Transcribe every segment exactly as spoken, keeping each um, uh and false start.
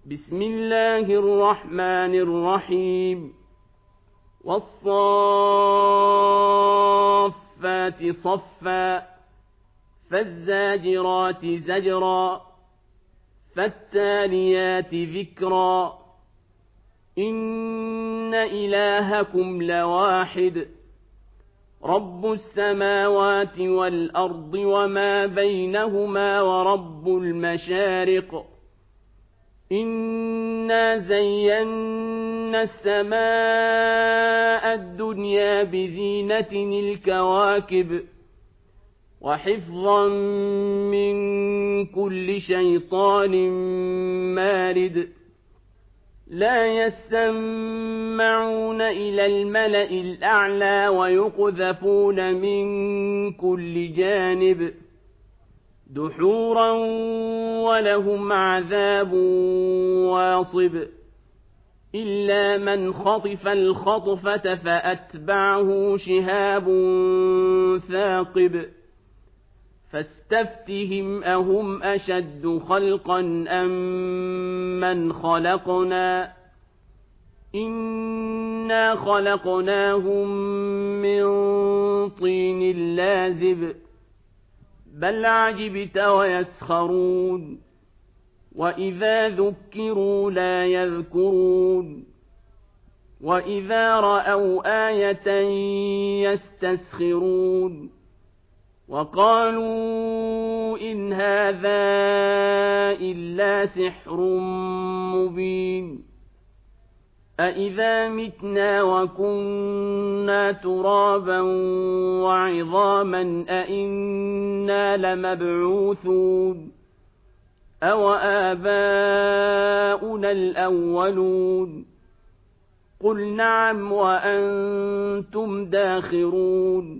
بسم الله الرحمن الرحيم والصافات صفا فالزاجرات زجرا فالتاليات ذكرا إن إلهكم لواحد رب السماوات والأرض وما بينهما ورب المشارق إنا زينا السماء الدنيا بزينة الكواكب وحفظا من كل شيطان مارد لا يسمعون إلى الملأ الأعلى ويقذفون من كل جانب دحورا ولهم عذاب واصب إلا من خطف الخطفة فأتبعه شهاب ثاقب فاستفتهم أهم أشد خلقا أم من خلقنا إنا خلقناهم من طين لازب بل عجبت ويسخرون وإذا ذكروا لا يذكرون وإذا رأوا آية يستسخرون وقالوا إن هذا إلا سحر مبين أإذا متنا وكنا ترابا وعظاما أإنا لمبعوثون أو آباؤنا الأولون قل نعم وأنتم داخرون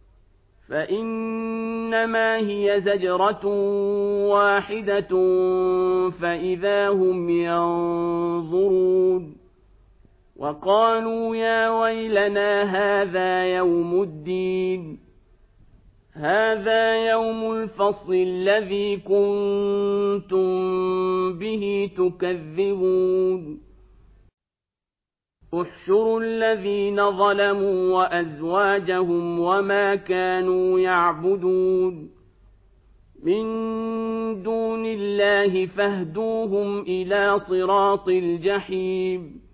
فإنما هي زجرة واحدة فإذا هم ينظرون وقالوا يا ويلنا هذا يوم الدين هذا يوم الفصل الذي كنتم به تكذبون احشروا الذين ظلموا وأزواجهم وما كانوا يعبدون من دون الله فاهدوهم إلى صراط الجحيم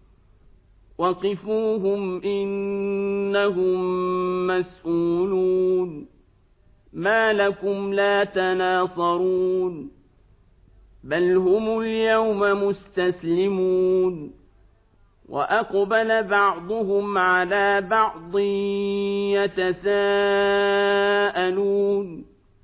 وقفوهم إنهم مسؤولون ما لكم لا تناصرون بل هم اليوم مستسلمون وأقبل بعضهم على بعض يتساءلون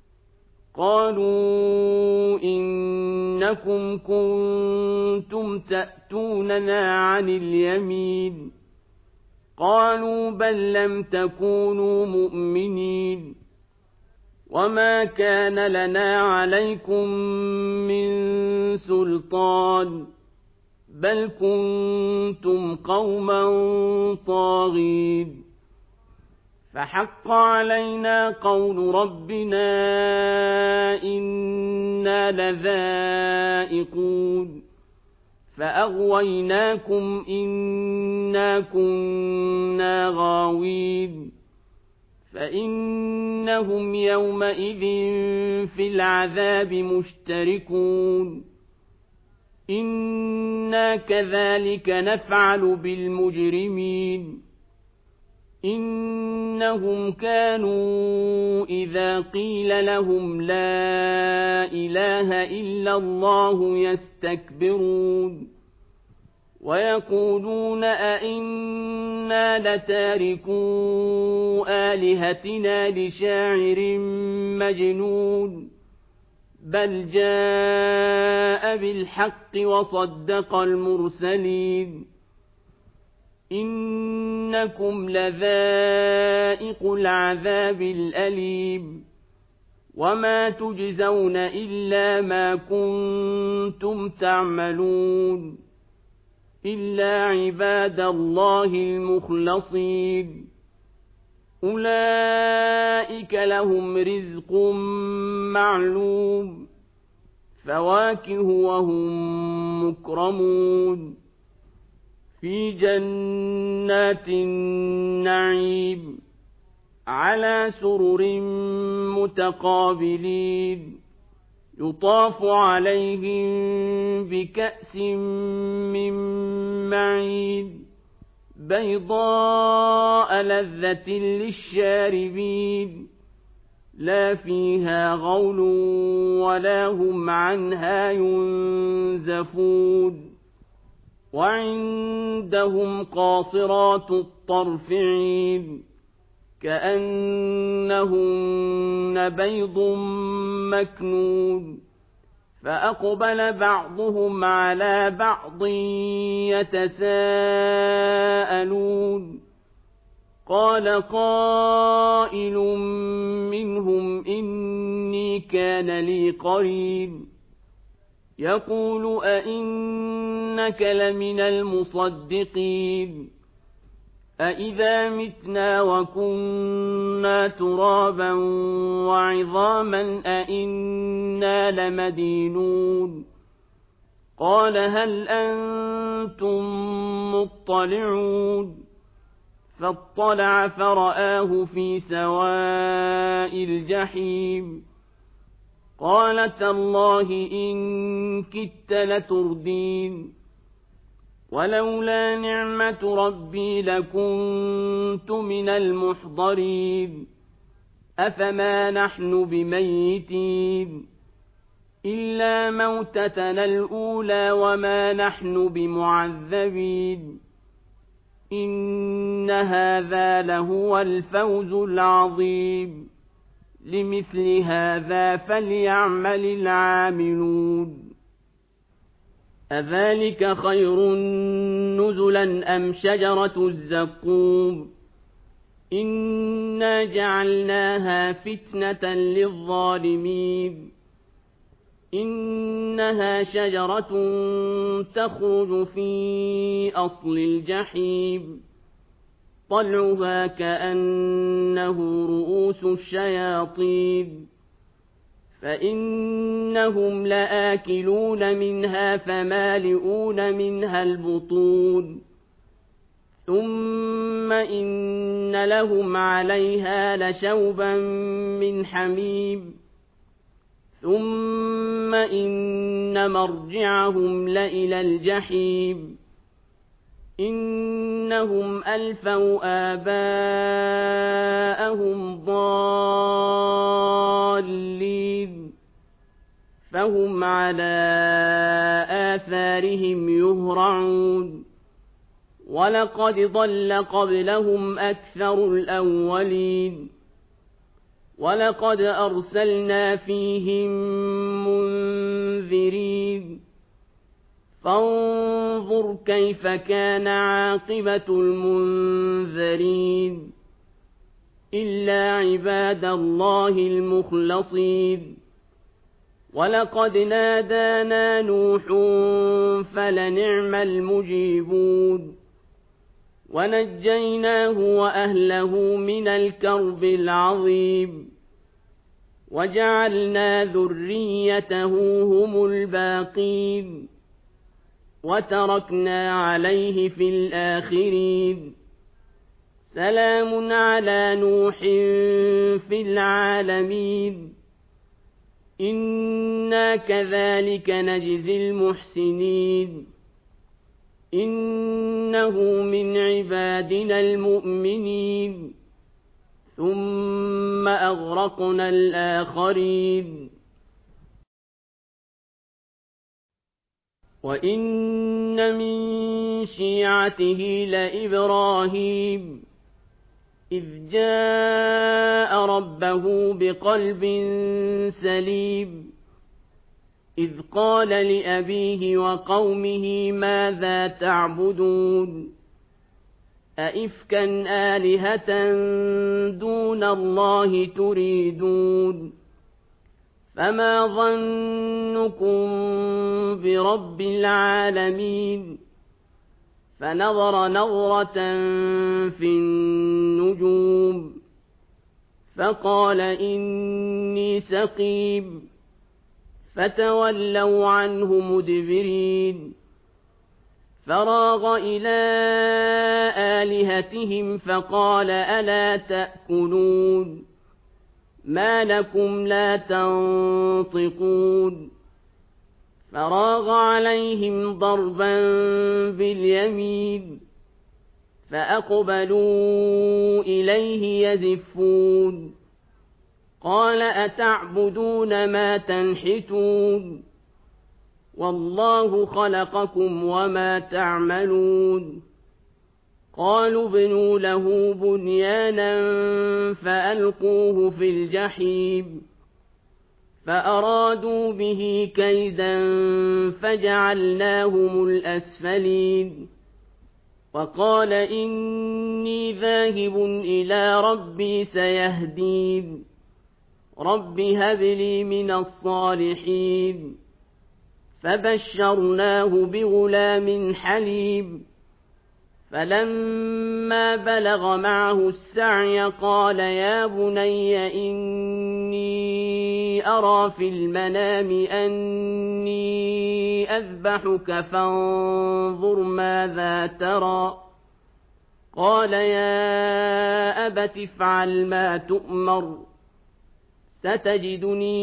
قالوا إنكم كنتم تأتوننا عن اليمين قالوا بل لم تكونوا مؤمنين وما كان لنا عليكم من سلطان بل كنتم قوما طاغين فحق علينا قول ربنا إنا لذائقون فأغويناكم إنا كنا غاوين فإنهم يومئذ في العذاب مشتركون إنا كذلك نفعل بالمجرمين إنهم كانوا إذا قيل لهم لا إله إلا الله يستكبرون ويقولون أئنا لتاركو آلهتنا لشاعر مجنون بل جاء بالحق وصدق المرسلين إنكم لذائق العذاب الأليم وما تجزون إلا ما كنتم تعملون إلا عباد الله المخلصين أولئك لهم رزق معلوم فواكه وهم مكرمون في جنات النعيم على سرر متقابلين يطاف عليهم بكأس من معين بيضاء لذة للشاربين لا فيها غول ولا هم عنها ينزفون وعندهم قاصرات الطرف عين كأنهن بيض مكنون فأقبل بعضهم على بعض يتساءلون قال قائل منهم إني كان لي قرين يقول أئنك لمن المصدقين أئذا متنا وكنا ترابا وعظاما أئنا لمدينون قال هل أنتم مطلعون فاطلع فرآه في سواء الجحيم قال تالله إن كدت لتردين ولولا نعمة ربي لكنت من المحضرين أفما نحن بميتين إلا موتتنا الأولى وما نحن بمعذبين إن هذا لهو الفوز العظيم لمثل هذا فليعمل العاملون أذلك خير نزلا أم شجرة الزقوم إنا جعلناها فتنة للظالمين إنها شجرة تخرج في أصل الجحيم طلعها كأنه رؤوس الشياطين فإنهم لآكلون منها فمالئون منها البطون ثم إن لهم عليها لشوبا من حميم ثم إن مرجعهم لإلى الجحيم إنهم ألفوا آباءهم ضالين فهم على آثارهم يهرعون ولقد ضل قبلهم أكثر الأولين ولقد أرسلنا فيهم منذرين فانظر كيف كان عاقبة المنذرين إلا عباد الله المخلصين ولقد نادانا نوح فلنعم المجيبون ونجيناه وأهله من الكرب العظيم وجعلنا ذريته هم الباقين وتركنا عليه في الآخرين سلام على نوح في العالمين إنا كذلك نجزي المحسنين إنه من عبادنا المؤمنين ثم أغرقنا الآخرين وإن من شيعته لإبراهيم إذ جاء ربه بقلب سليم إذ قال لأبيه وقومه ماذا تعبدون أئفكا آلهة دون الله تريدون فما ظنكم برب العالمين فنظر نظرة في النجوم فقال إني سقيم فتولوا عنه مدبرين فراغ إلى آلهتهم فقال ألا تأكلون ما لكم لا تنطقون فراغ عليهم ضربا باليمين فأقبلوا إليه يزفون قال أتعبدون ما تنحتون والله خلقكم وما تعملون قالوا ابنوا له بنيانا فألقوه في الجحيم فأرادوا به كيدا فجعلناهم الأسفلين وقال إني ذاهب إلى ربي سيهدين رب هب لي من الصالحين فبشرناه بغلام حليم فلما بلغ معه السعي قال يا بني إني أرى في المنام أني أذبحك فانظر ماذا ترى قال يا أبت افعل ما تؤمر ستجدني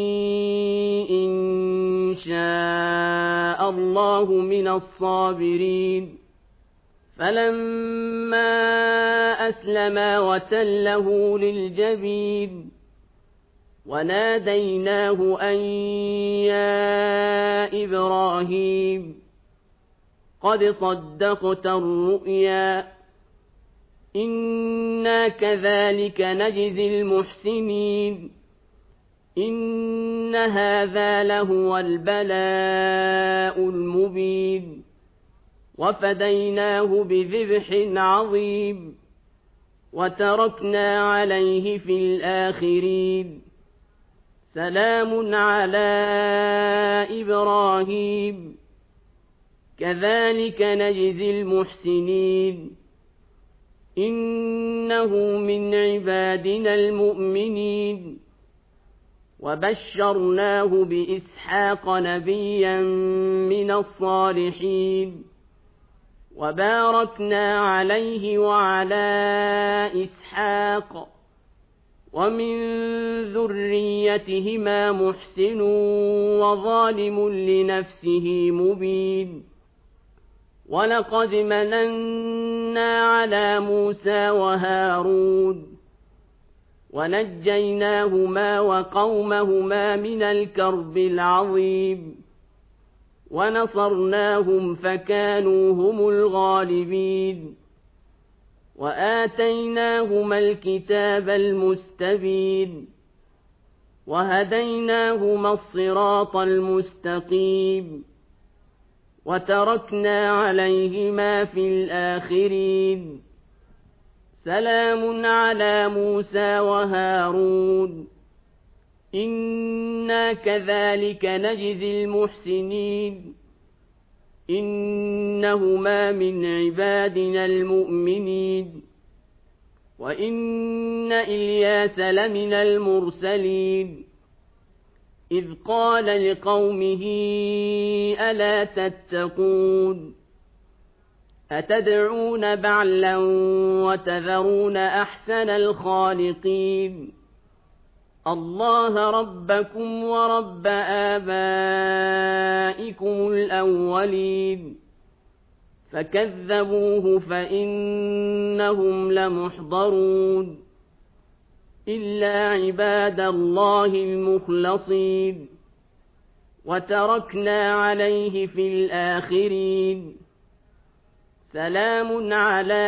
إن شاء الله من الصابرين فلما أسلما وتله للجبين وناديناه أن يا إبراهيم قد صدقت الرؤيا إنا كذلك نجزي المحسنين إن هذا لهو البلاء المبين وفديناه بذبح عظيم وتركنا عليه في الآخرين سلام على إبراهيم كذلك نجزي المحسنين إنه من عبادنا المؤمنين وبشرناه بإسحاق نبيا من الصالحين وباركنا عليه وعلى إسحاق ومن ذريتهما محسن وظالم لنفسه مبين ولقد مننا على موسى وهارون ونجيناهما وقومهما من الكرب العظيم ونصرناهم فكانوا هم الغالبين وآتيناهما الكتاب المستبين وهديناهما الصراط المستقيم وتركنا عليهما في الآخرين سلام على موسى وهارون إنا كذلك نجزي المحسنين إنهما من عبادنا المؤمنين وإن إلياس لمن المرسلين إذ قال لقومه ألا تتقون أتدعون بعلا وتذرون أحسن الخالقين الله ربكم ورب آبائكم الأولين فكذبوه فإنهم لمحضرون إلا عباد الله المخلصين وتركنا عليه في الآخرين سلام على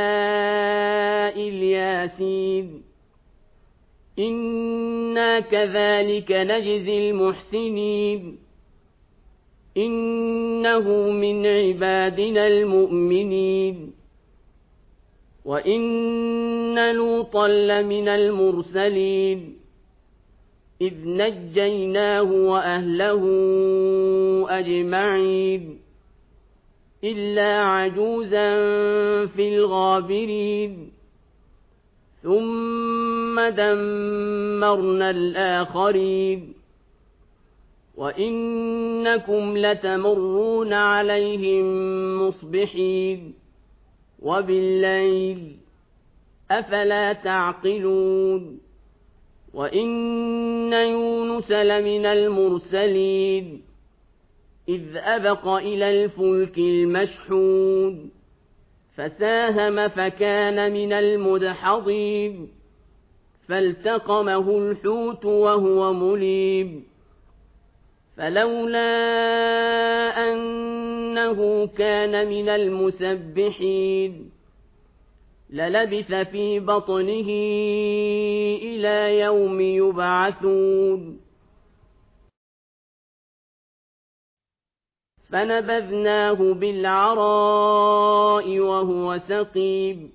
الياسين إنا كذلك نجزي المحسنين إنه من عبادنا المؤمنين وإن لوطا لمن المرسلين إذ نجيناه وأهله أجمعين إلا عجوزا في الغابرين ثم دمرنا الآخرين وإنكم لتمرون عليهم مصبحين وبالليل أفلا تعقلون وإن يونس لمن المرسلين إذ أبق إلى الفلك المشحون فساهم فكان من المدحضين فالتقمه الحوت وهو مليم فلولا أنه كان من المسبحين للبث في بطنه إلى يوم يبعثون فنبذناه بالعراء وهو سقيم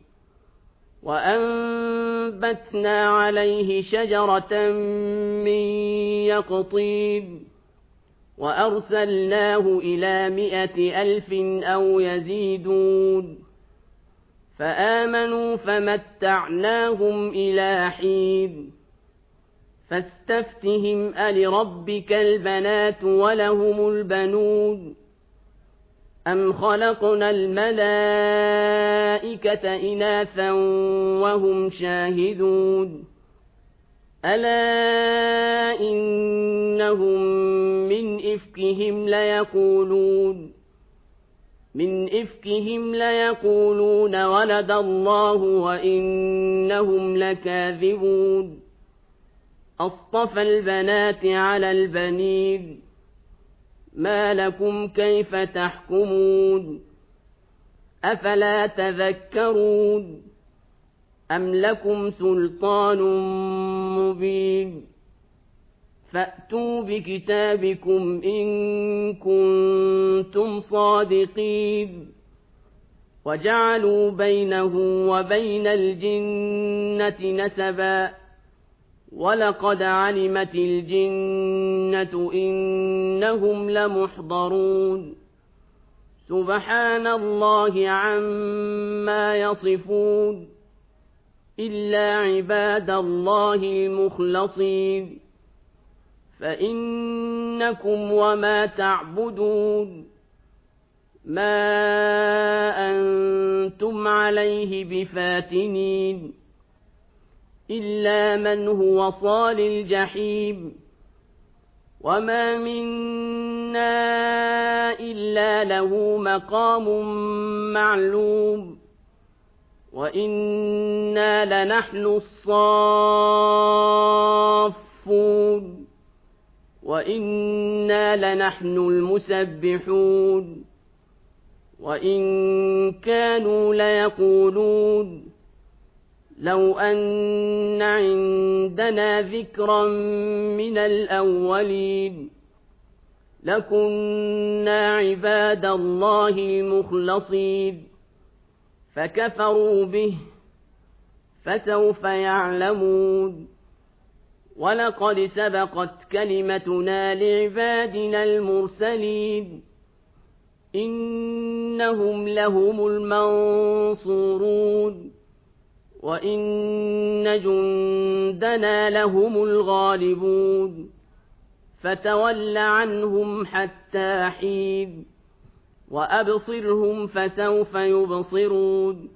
وأنبتنا عليه شجرة من يقطين وأرسلناه إلى مائة ألف أو يزيدون فآمنوا فمتعناهم إلى حين فاستفتهم ألربك البنات ولهم البنون أم خلقنا الملائكة إناثا وهم شاهدون ألا إنهم من إفكهم ليقولون من إفكهم ليقولون ولد الله وإنهم لكاذبون أصطفى البنات على البنين ما لكم كيف تحكمون أفلا تذكرون أم لكم سلطان مبين فأتوا بكتابكم إن كنتم صادقين وجعلوا بينه وبين الجنة نسبا ولقد علمت الجنة إنهم لمحضرون سبحان الله عما يصفون إلا عباد الله المخلصين فإنكم وما تعبدون ما أنتم عليه بفاتنين إلا من هو صال الجحيم وما منا إلا له مقام معلوم وإنا لنحن الصافون وإنا لنحن المسبحون وإن كانوا ليقولون لو أن عندنا ذكرا من الأولين لكنا عباد الله المخلصين فكفروا به فسوف يعلمون ولقد سبقت كلمتنا لعبادنا المرسلين إنهم لهم المنصورون وإن جندنا لهم الغالبون فتول عنهم حتى حين وأبصرهم فسوف يبصرون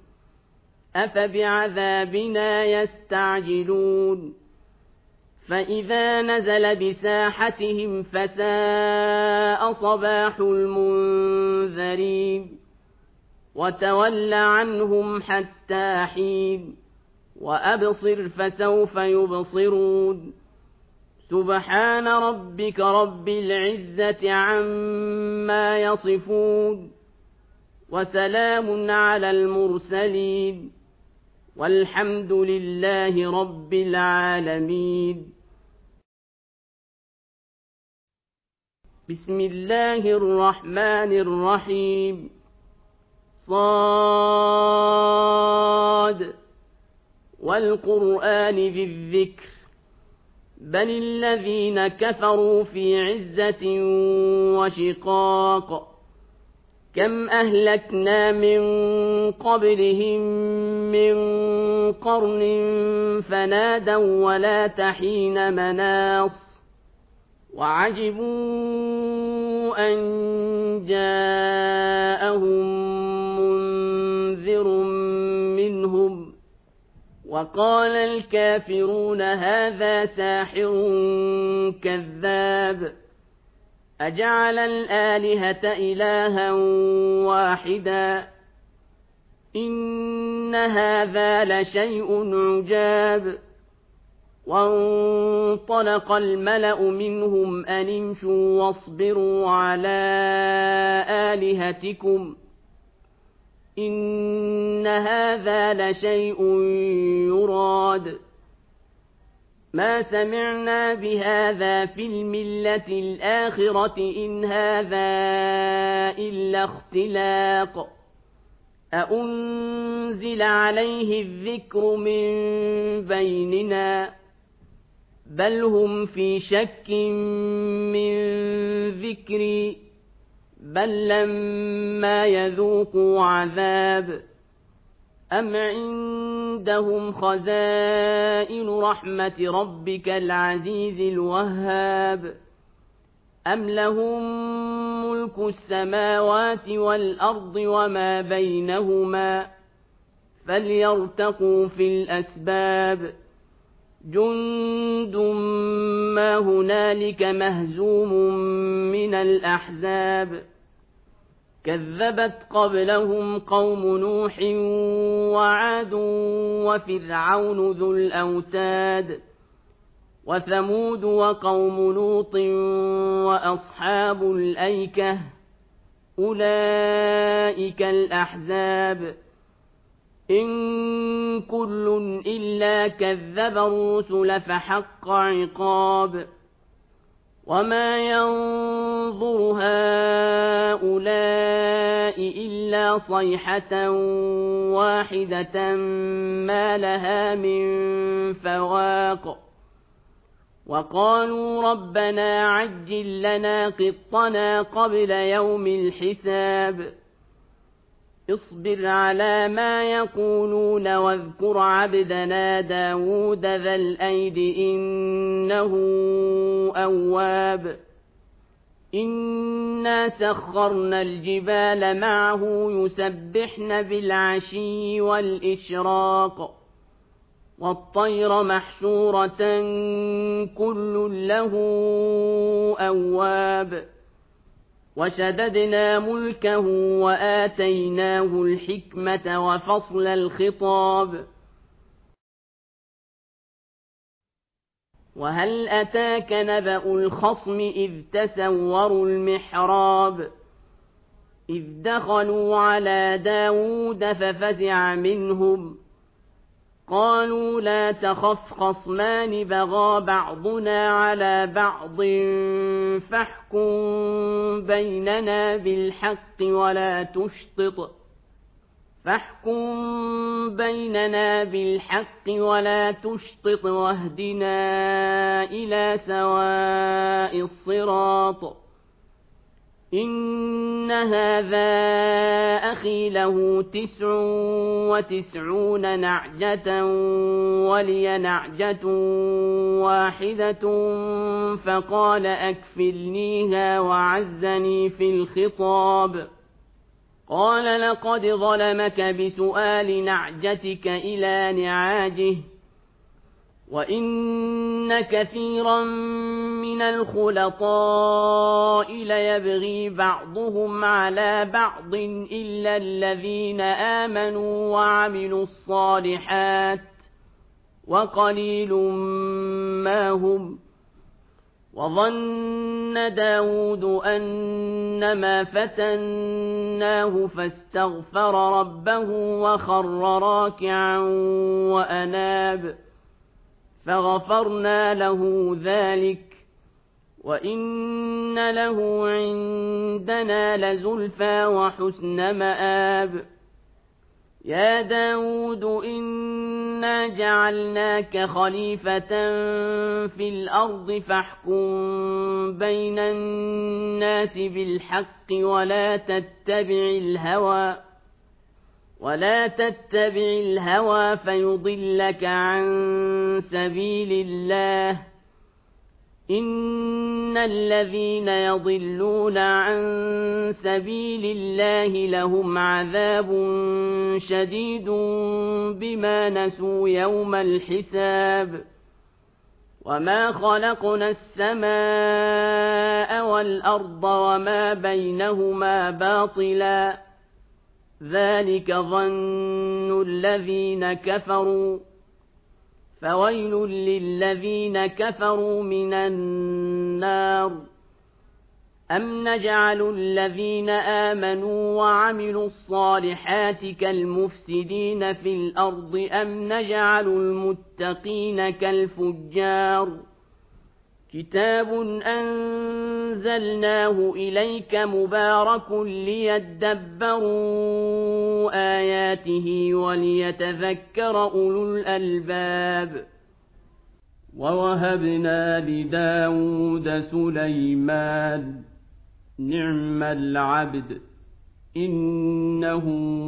أفبعذابنا يستعجلون فإذا نزل بساحتهم فساء صباح المنذرين وتول عنهم حتى حين وأبصر فسوف يبصرون سبحان ربك رب العزة عما يصفون وسلام على المرسلين والحمد لله رب العالمين بسم الله الرحمن الرحيم صاد والقرآن ذي الذكر بل الذين كفروا في عزة وشقاق كم أهلكنا من قبلهم من قرن فنادوا ولا تحين مناص وعجبوا أن جاءهم منذر منهم وقال الكافرون هذا ساحر كذاب أجعل الآلهة إلها واحدا إن هذا لشيء عجاب وانطلق الملأ منهم أن امشوا واصبروا على آلهتكم إن هذا لشيء يراد ما سمعنا بهذا في الملة الآخرة إن هذا إلا اختلاق أأنزل عليه الذكر من بيننا بل هم في شك من ذكري بل لما يذوقوا عذاب أم عندهم خزائن رحمة ربك العزيز الوهاب أم لهم ملك السماوات والأرض وما بينهما فليرتقوا في الأسباب جند ما هنالك مهزوم من الأحزاب كذبت قبلهم قوم نوح وعاد وفرعون ذو الأوتاد وثمود وقوم لوط وأصحاب الأيكة أولئك الأحزاب إن كل إلا كذب الرسل فحق عقاب وما ينظر هؤلاء إلا صيحة واحدة ما لها من فواق وقالوا ربنا عجل لنا قطنا قبل يوم الحساب اصبر على ما يقولون واذكر عبدنا داود ذا الأيد إنه أواب إنا سخرنا الجبال معه يسبحن بالعشي والإشراق والطير محشورة كل له أواب وشددنا ملكه وآتيناه الحكمة وفصل الخطاب وهل أتاك نبأ الخصم إذ تسوروا المحراب إذ دخلوا على داود ففزع منهم قالوا لا تخف خصمان بغى بعضنا على بعض فاحكم بيننا بالحق ولا تشطط فاحكم بيننا بالحق ولا تشطط واهدنا إلى سواء الصراط إن هذا أخي له تسع وتسعون نعجة ولي نعجة واحدة فقال أكفلنيها وعزني في الخطاب قال لقد ظلمك بسؤال نعجتك إلى نعاجه وإن كثيرا من الخلطاء ليبغي بعضهم على بعض إلا الذين آمنوا وعملوا الصالحات وقليل ما هم وظن داود أنما فتناه فاستغفر ربه وخر راكعا وأناب فغفرنا له ذلك وإن له عندنا لزلفى وحسن مآب يا داود إنا جعلناك خليفة في الأرض فاحكم بين الناس بالحق ولا تتبع الهوى ولا تتبع الهوى فيضلك عن سبيل الله إن الذين يضلون عن سبيل الله لهم عذاب شديد بما نسوا يوم الحساب وما خلقنا السماء والأرض وما بينهما باطلا ذلك ظن الذين كفروا فويل للذين كفروا من النار أم نجعل الذين آمنوا وعملوا الصالحات كالمفسدين في الأرض أم نجعل المتقين كالفجار كتاب أنزلناه إليك مبارك ليدبروا آياته وليتذكر أولو الألباب ووهبنا لداود سليمان نعم العبد إنه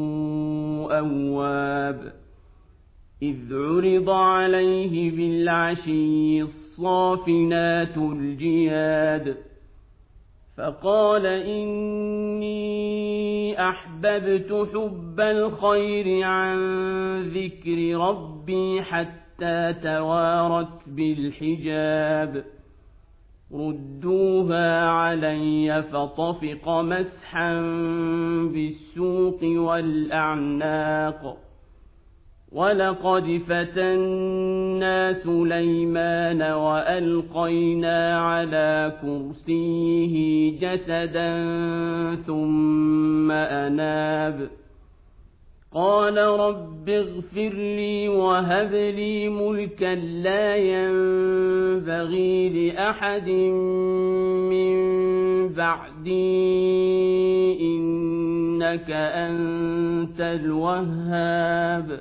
أواب إذ عرض عليه بالعشي الصافنات الجياد فقال إني أحببت حب الخير عن ذكر ربي حتى توارت بالحجاب ردوها علي فطفق مسحا بالسوق والأعناق ولقد فتنا سليمان وألقينا على كرسيه جسدا ثم أناب قال رب اغفر لي وهب لي ملكا لا ينبغي لأحد من بعدي إنك أنت الوهاب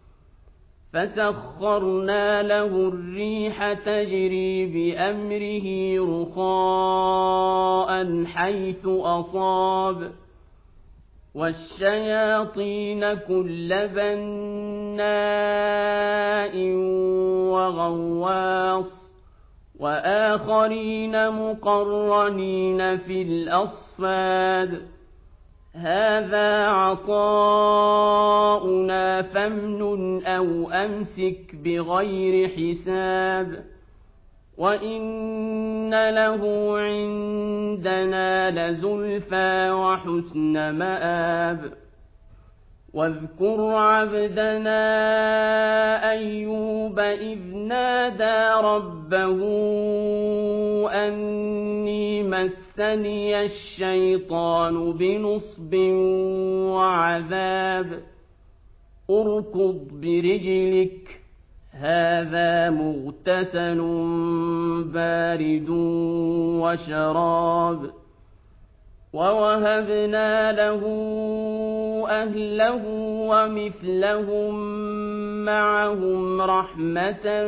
فسخرنا له الريح تجري بأمره رخاء حيث أصاب والشياطين كل بناء وغواص وآخرين مقرنين في الأصفاد هذا عطاؤنا فامنن أو أمسك بغير حساب وإن له عندنا لزلفى وحسن مآب واذكر عبدنا أيوب إذ نادى ربه أني مسني الشيطان بنصب وعذاب اركض برجلك هذا مغتسل بارد وشراب ووهبنا له أهله ومثلهم معهم رحمة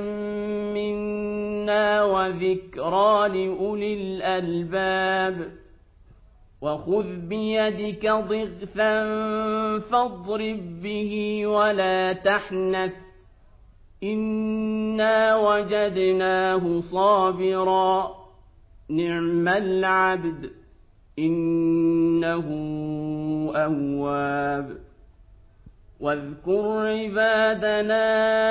منا وذكرى لأولي الألباب وخذ بيدك ضغثا فاضرب به ولا تحنث إنا وجدناه صابرا نعم العبد إنه أواب واذكر عبادنا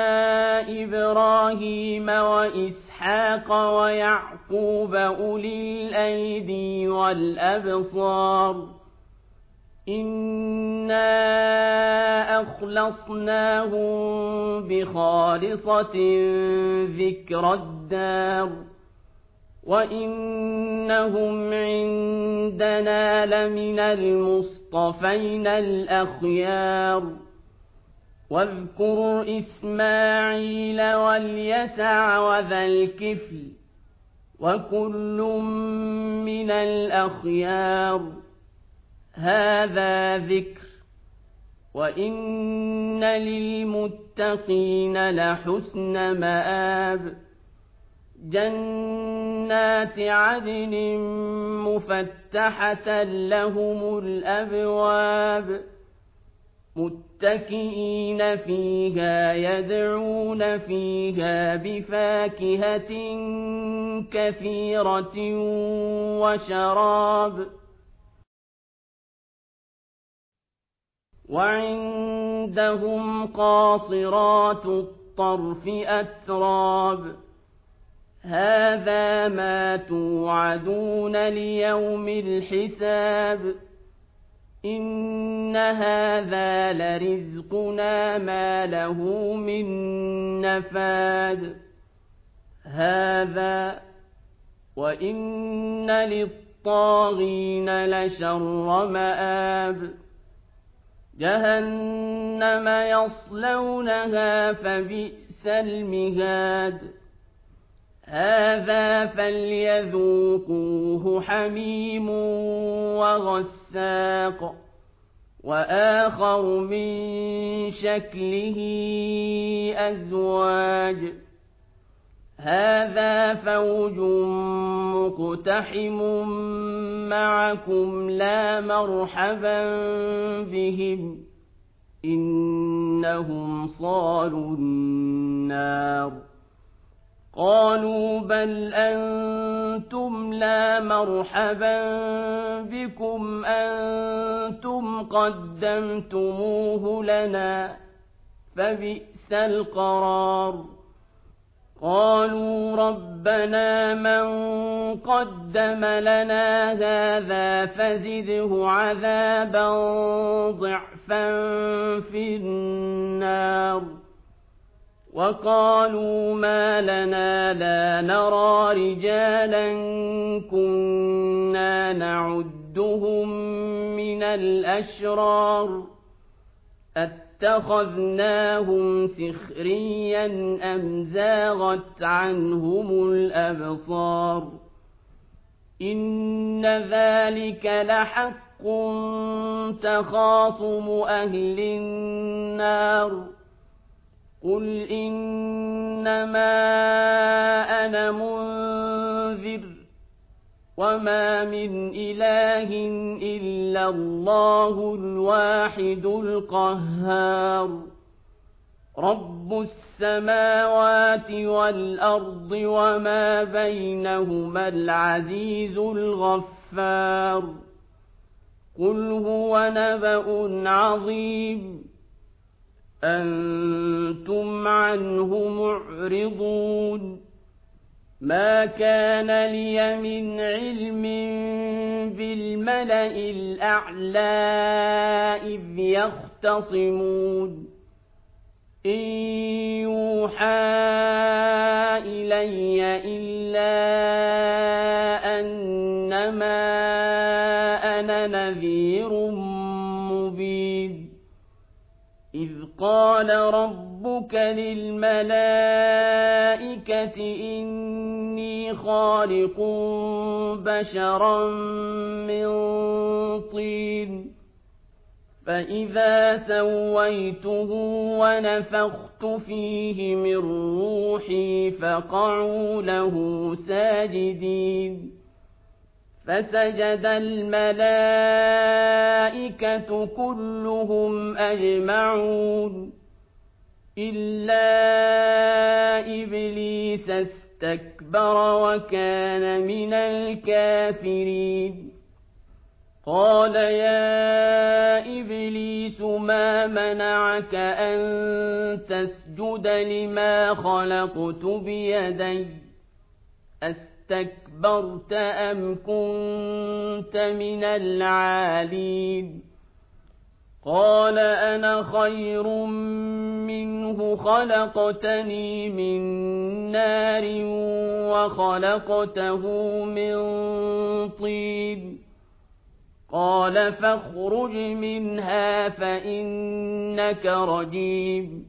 إبراهيم وإسحاق ويعقوب أولي الأيدي والأبصار إنا أخلصناهم بخالصة ذكر الدار وإنهم عندنا لمن المصطفين الأخيار واذكر إسماعيل واليسع وذا الكفل وكل من الأخيار هذا ذكر وإن للمتقين لحسن مآب جنات عدن مفتحة لهم الأبواب متكئين فيها يدعون فيها بفاكهة كثيرة وشراب وعندهم قاصرات الطرف أتراب هذا ما توعدون ليوم الحساب إن هذا لرزقنا ما له من نفاد هذا وإن للطاغين لشر مآب جهنم يصلونها فبئس المهاد هذا فليذوقوه حميم وغساق وآخر من شكله أزواج هذا فوج مقتحم معكم لا مرحبا بهم إنهم صالوا النار قالوا بل أنتم لا مرحبا بكم أنتم قدمتموه لنا فبئس القرار قالوا ربنا من قدم لنا هذا فزده عذابا ضعفا في النار وقالوا ما لنا لا نرى رجالا كنا نعدهم من الأشرار اتخذناهم سخريا أم زاغت عنهم الأبصار إن ذلك لحق تخاصم أهل النار قل إنما أنا منذر وما من إله إلا الله الواحد القهار رب السماوات والأرض وما بينهما العزيز الغفار قل هو نبأ عظيم أنتم عنه معرضون ما كان لي من علم بالملأ الأعلى إذ يختصمون إن يوحى إلي إلا أنما أنا نذير مبين إذ قال ربك للملائكة إني خالق بشرا من طين فإذا سويته ونفخت فيه من روحي فقعوا له ساجدين فسجد الملائكة كلهم أجمعون إلا إبليس استكبر وكان من الكافرين قال يا إبليس ما منعك أن تسجد لما خلقت بيدي أستكبرت أم كنت من العالين قال أنا خير منه خلقتني من نار وخلقته من طين قال فاخرج منها فإنك رجيم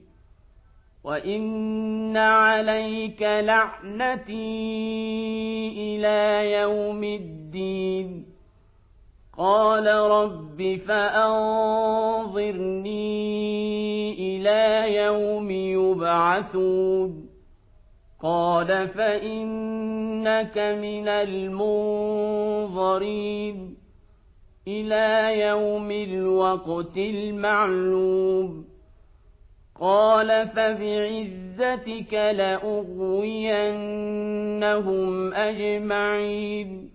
وإن عليك لعنتي إلى يوم الدين قال رب فأنظرني إلى يوم يبعثون قال فإنك من المنظرين إلى يوم الوقت المعلوم قال فبعزتك لأغوينهم أجمعين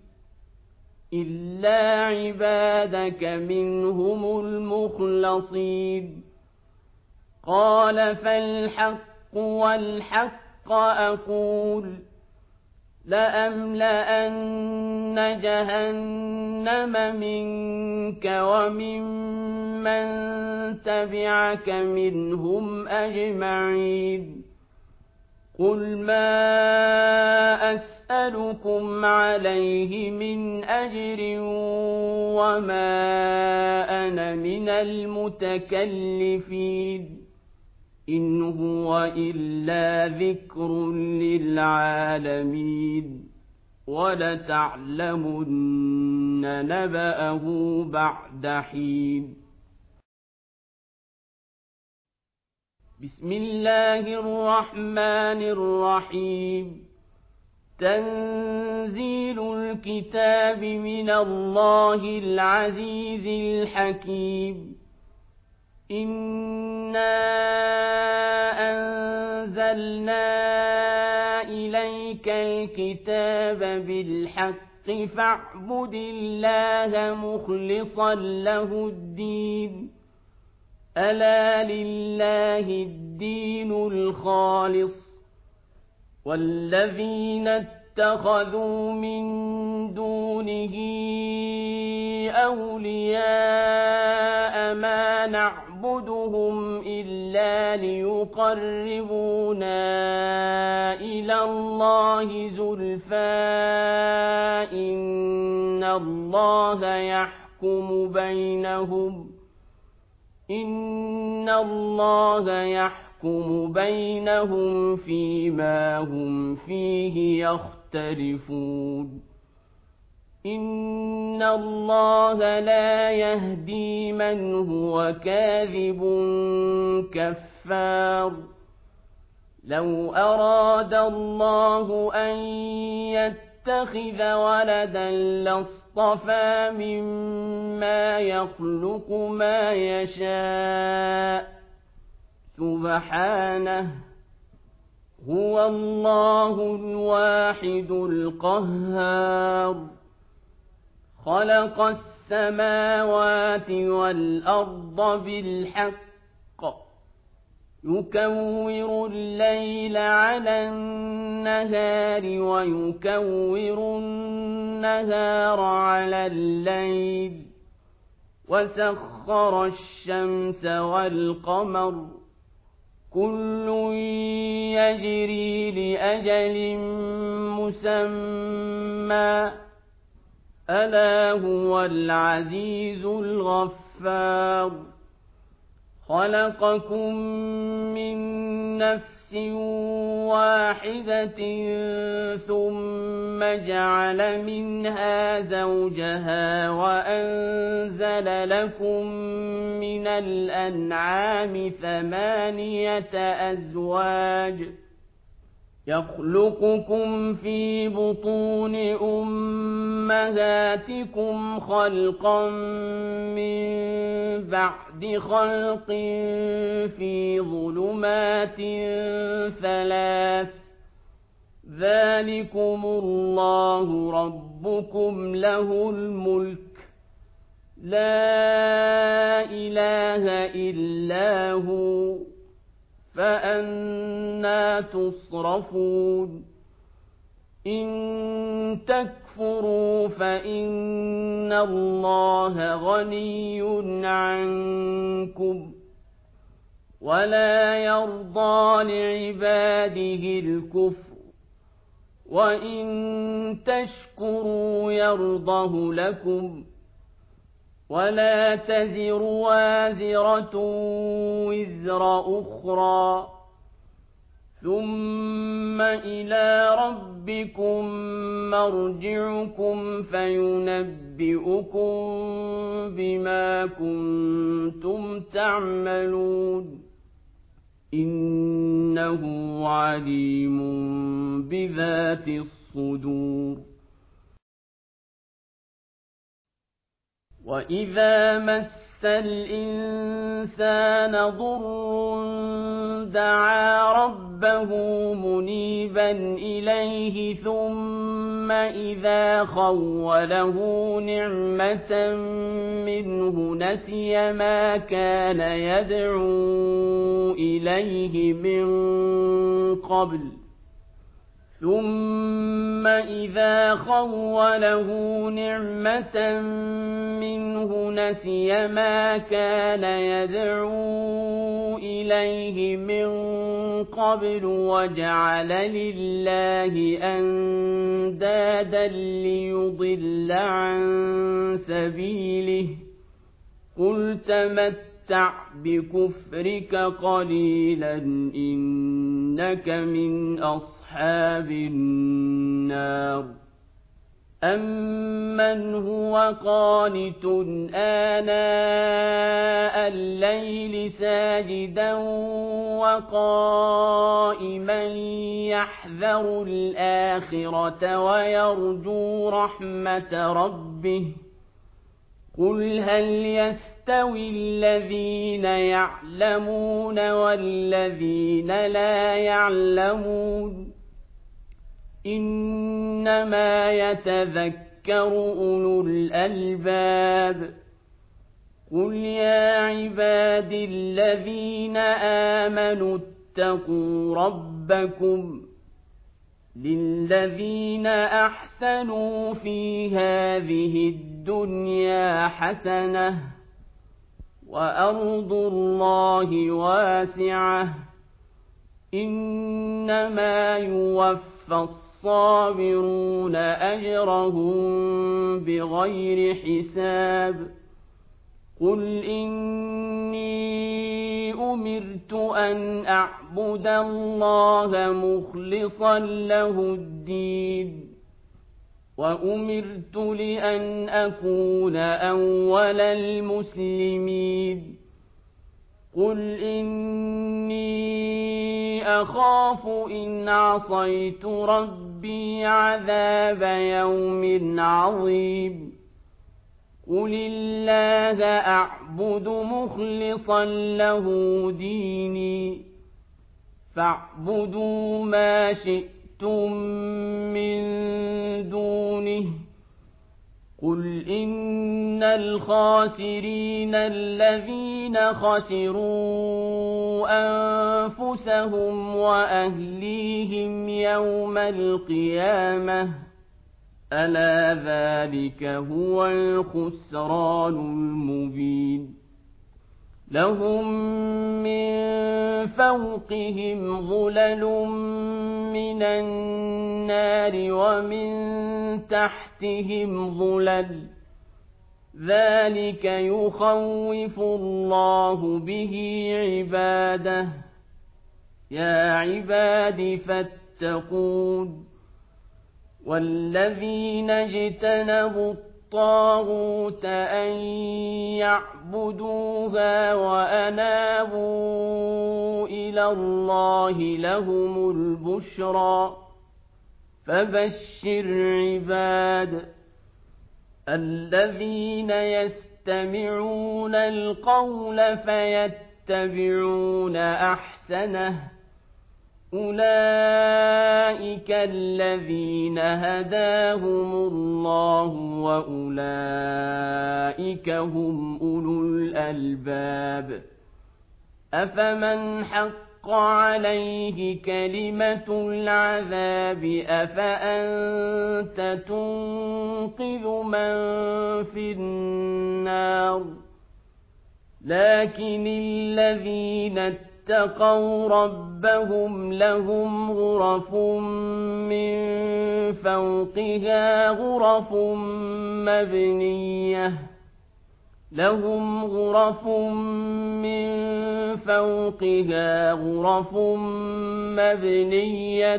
إلا عبادك منهم المخلصين قال فالحق والحق أقول لأملأن جهنم منك وممن تبعك منهم أجمعين قل ما أسألكم عليه من أجر وما أنا من المتكلفين إن هو إلا ذكر للعالمين ولتعلمن نبأه بعد حين بسم الله الرحمن الرحيم تنزيل الكتاب من الله العزيز الحكيم إنا أنزلنا إليك الكتاب بالحق فاعبد الله مخلصا له الدين ألا لله الدين الخالص والذين اتخذوا من دونه أولياء ما نعبدهم إلا ليقربونا إلى الله زلفى إن الله يحكم بينهم إن الله يحكم بينهم فيما هم فيه يختلفون إن الله لا يهدي من هو كاذب كفار لو أراد الله أن يتخذ ولدا لاصطفى مما يخلق ما يشاء سبحانه هو الله الواحد القهار خلق السماوات والأرض بالحق يكور الليل على النهار ويكور النهار على الليل وسخر الشمس والقمر كل يجري لأجل مسمى ألا هو العزيز الغفار خلقكم من نفس واحدة ثم جعل منها زوجها وأنزل لكم من الأنعام ثمانية أزواج يخلقكم في بطون أمهاتكم خلقا من بعد خلق في ظلمات ثلاث ذلكم الله ربكم له الملك لا إله إلا هو فأنى تصرفون إن تكفروا فإن الله غني عنكم ولا يرضى لعباده الكفر وإن تشكروا يرضه لكم ولا تزر وازرة وزر أخرى ثم إلى ربكم مرجعكم فينبئكم بما كنتم تعملون إنه عليم بذات الصدور وإذا مس الإنسان ضر دعا ربه منيبا إليه ثم إذا خوله نعمة منه نسي ما كان يدعو إليه من قبل ثم إذا خوله نعمة منه نسي ما كان يدعو إليه من قبل وجعل لله أندادا ليضل عن سبيله قل تمتع بكفرك قليلا إنك من أصحاب أصحاب النار أمن هو قانت آناء الليل ساجدا وقائما يحذر الآخرة ويرجو رحمة ربه قل هل يستوي الذين يعلمون والذين لا يعلمون إنما يتذكر أولو الألباب قل يا عباد الذين آمنوا اتقوا ربكم للذين أحسنوا في هذه الدنيا حسنة وأرض الله واسعة إنما يوفى الصابرون أجرهم بغير حساب قل إني أمرت أن أعبد الله مخلصا له الدين وأمرت لأن أكون أول المسلمين قل إني أخاف إن عصيت ربي عذاب يوم عظيم قل الله أعبد مخلصا له ديني فاعبدوا ما شئتم من دونه قل إن الخاسرين الذين خسروا أنفسهم وأهليهم يوم القيامة ألا ذلك هو الخسران المبين لهم من فوقهم ظلل من النار ومن تحتهم ظلل ذلك يخوف الله به عباده يا عباد فاتقون والذين اجتنبوا الطاغوت أن يعبدوها وأنابوا إلى الله لهم البشرى فبشر عباد الذين يستمعون القول فيتبعون أحسنه أولئك الذين هداهم الله وأولئك هم أولو الألباب أفمن حق عليه كلمة العذاب أفأنت تنقذ من في النار لكن الذين اتقوا ربهم لهم غرف من فوقها غرف مبنية لهم غرف من فوقها غرف مبنية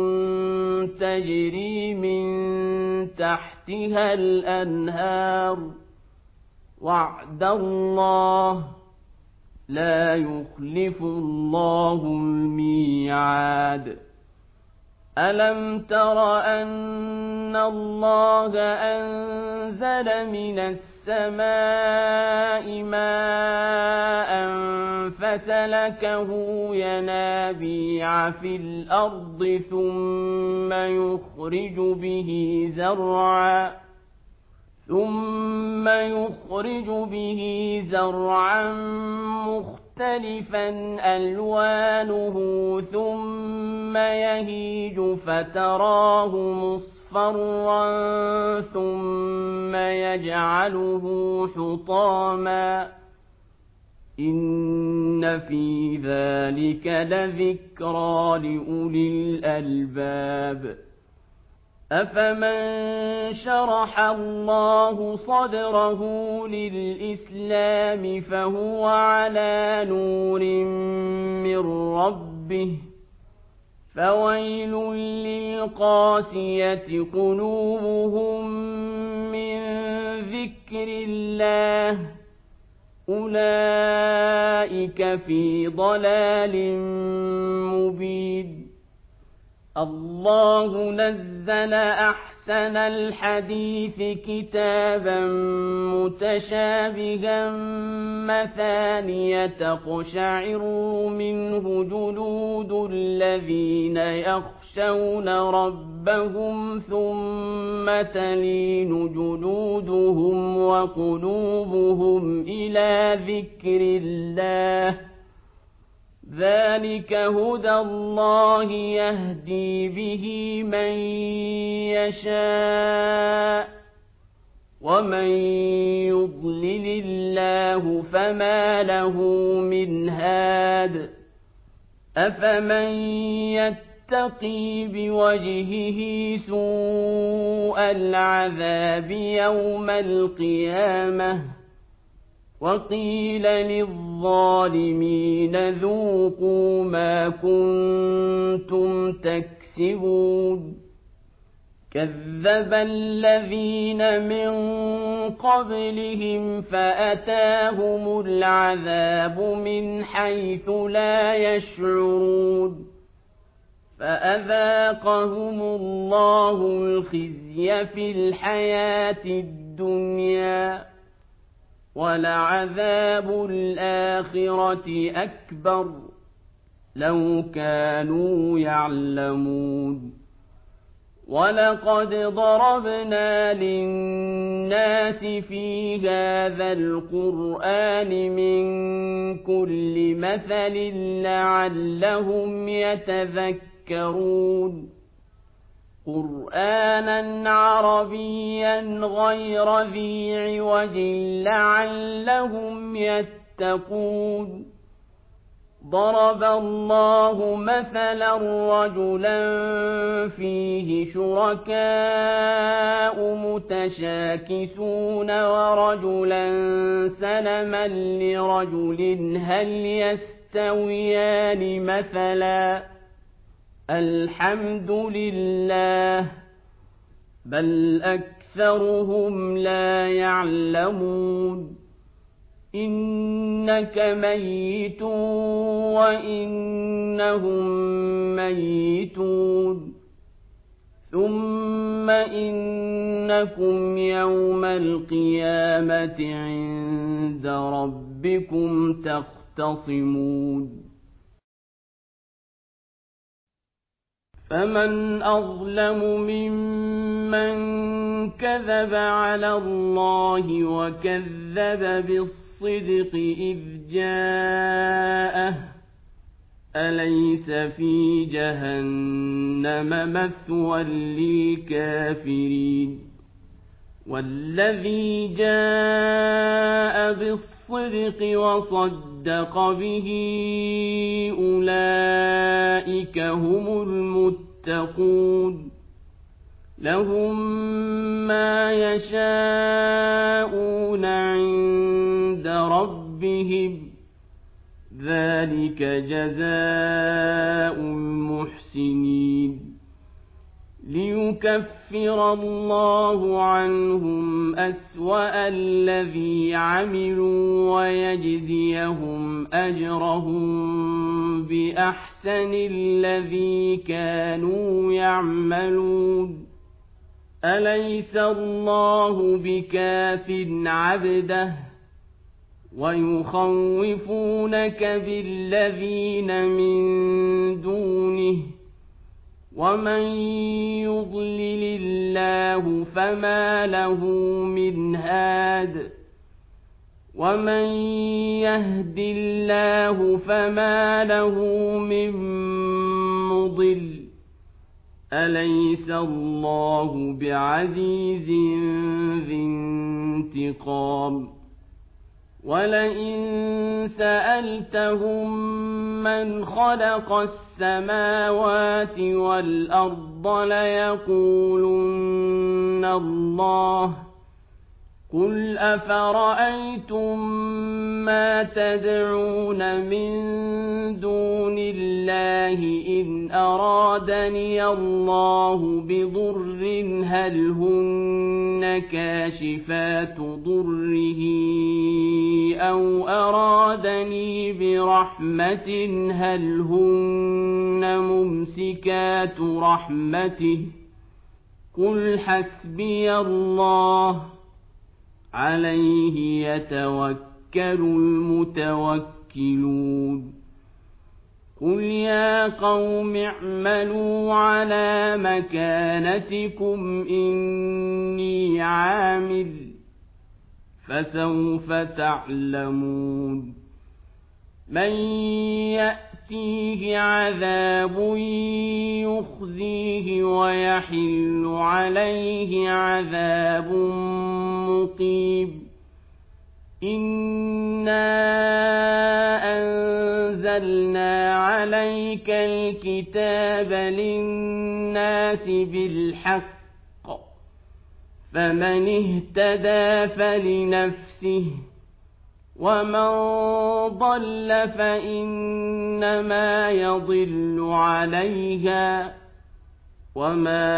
تجري من تحتها الأنهار وعد الله لا يخلف الله الميعاد ألم تر أن الله أنزل من السماء السماء ماء فسلكه ينابيع في الأرض ثم يخرج به زرعا ثم يخرج به زرعا مختلفا ألوانه ثم يهيج فتراه مصفرا ثم يجعله حطاما إن في ذلك لذكرى لأولي الألباب أفمن شرح الله صدره للإسلام فهو على نور من ربه فويل للقاسية قلوبهم من ذكر الله أولئك في ضلال مبين الله نزل أحسن الحديث كتابا متشابها مثانية تقشعر منه جلود الذين يخشون ربهم ثم تلين جلودهم وقلوبهم إلى ذكر الله ذلك هدى الله يهدي به من يشاء ومن يضلل الله فما له من هاد أفمن يتقي بوجهه سوء العذاب يوم القيامة وقيل للظالمين ذوقوا ما كنتم تكسبون كذب الذين من قبلهم فأتاهم العذاب من حيث لا يشعرون فأذاقهم الله الخزي في الحياة الدنيا ولعذاب الآخرة أكبر لو كانوا يعلمون ولقد ضربنا للناس في هذا القرآن من كل مثل لعلهم يتذكرون قرآنا عربيا غير ذي عوج لعلهم يتقون ضرب الله مثلا رجلا فيه شركاء متشاكسون ورجلا سلما لرجل هل يستويان مثلا الحمد لله بل أكثرهم لا يعلمون إنك ميت وإنهم ميتون ثم إنكم يوم القيامة عند ربكم تختصمون فمن أظلم ممن كذب على الله وكذب بالصدق إذ جاءه أليس في جهنم مثوى للكافرين والذي جاء بالصدق وصدق به أولئك هم المتقون لهم ما يشاءون عند ربهم ذلك جزاء المحسنين ليكفر الله عنهم أسوأ الذي عملوا ويجزيهم أجرهم بأحسن الذي كانوا يعملون أليس الله بكاف عبده ويخوفونك بالذين من دونه ومن يضلل الله فما له من هاد ومن يهد الله فما له من مضل أليس الله بعزيز ذي انتقام ولئن سألتهم من خلق السماوات والأرض ليقولن الله قل أفرأيتم ما تدعون من دون الله إن أرادني الله بضر هل هن كاشفات ضره أو أرادني برحمة هل هن ممسكات رحمته قل حسبي الله عليه يتوكل المتوكلون قل يا قوم اعملوا على مكانتكم إني عامل فسوف تعلمون من يأتيه عذاب يخزيه ويحل عليه عذاب مقيم إنا أنزلنا عليك الكتاب للناس بالحق فمن اهتدى فلنفسه ومن ضل فإنما يضل عليها وما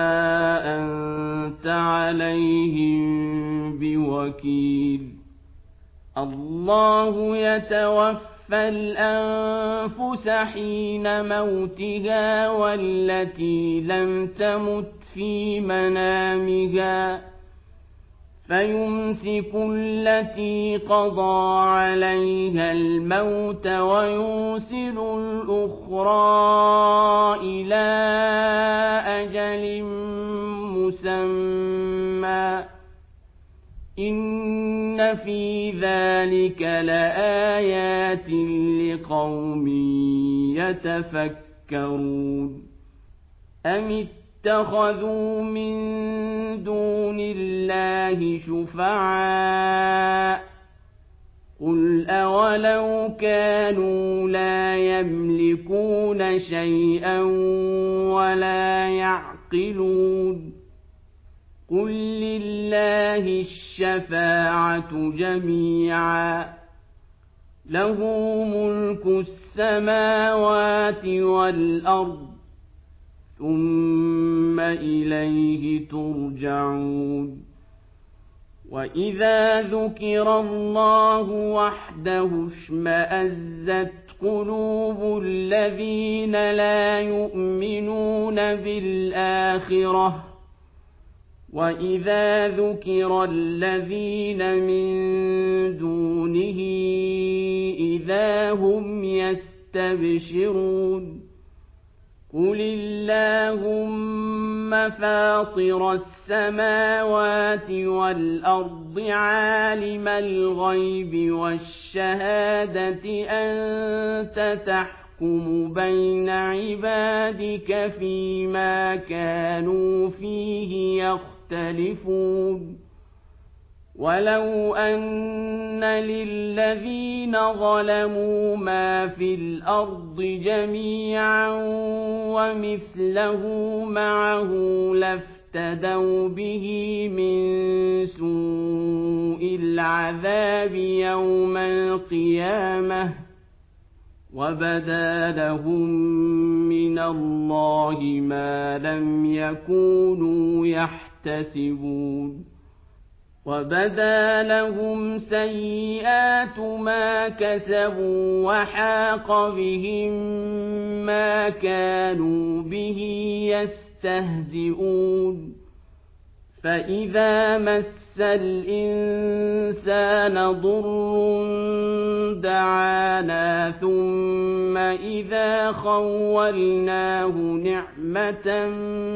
أنت عليهم بوكيل الله يتوفى الأنفس حين موتها والتي لم تمت في منامها فيمسك التي قضى عليها الموت ويرسل الأخرى إلى أجل مسمى إن في ذلك لآيات لقوم يتفكرون أم اتخذوا من دون الله شفعاء قل أولو كانوا لا يملكون شيئا ولا يعقلون قل لله الشفاعة جميعا له ملك السماوات والأرض ثم إليه ترجعون وإذا ذكر الله وحده اشمأزت قلوب الذين لا يؤمنون بالآخرة وإذا ذكر الذين من دونه إذا هم يستبشرون قل اللهم فاطر السماوات والأرض عالم الغيب والشهادة أنت تحكم بين عبادك فيما كانوا فيه يختلفون ولو أن للذين ظلموا ما في الأرض جميعا ومثله معه لافتدوا به من سوء العذاب يوم القيامة وبدا لهم من الله ما لم يكونوا يحتسبون وبدا لهم سيئات ما كسبوا وحاق بهم ما كانوا به يستهزئون فإذا مس الإنسان ضر دعانا ثم إذا خولناه نعمة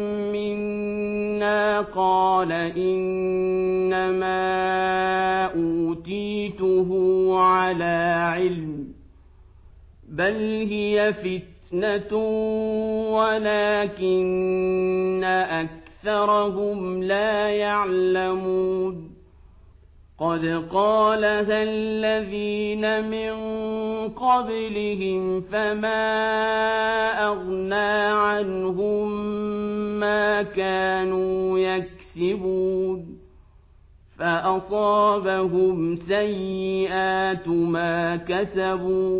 منا قال إنما أوتيته على علم بل هي فتنة ولكن أكثرهم لا يعلمون قد قالها الذين من قبلهم فما أغنى عنهم ما كانوا يكسبون فأصابهم سيئات ما كسبوا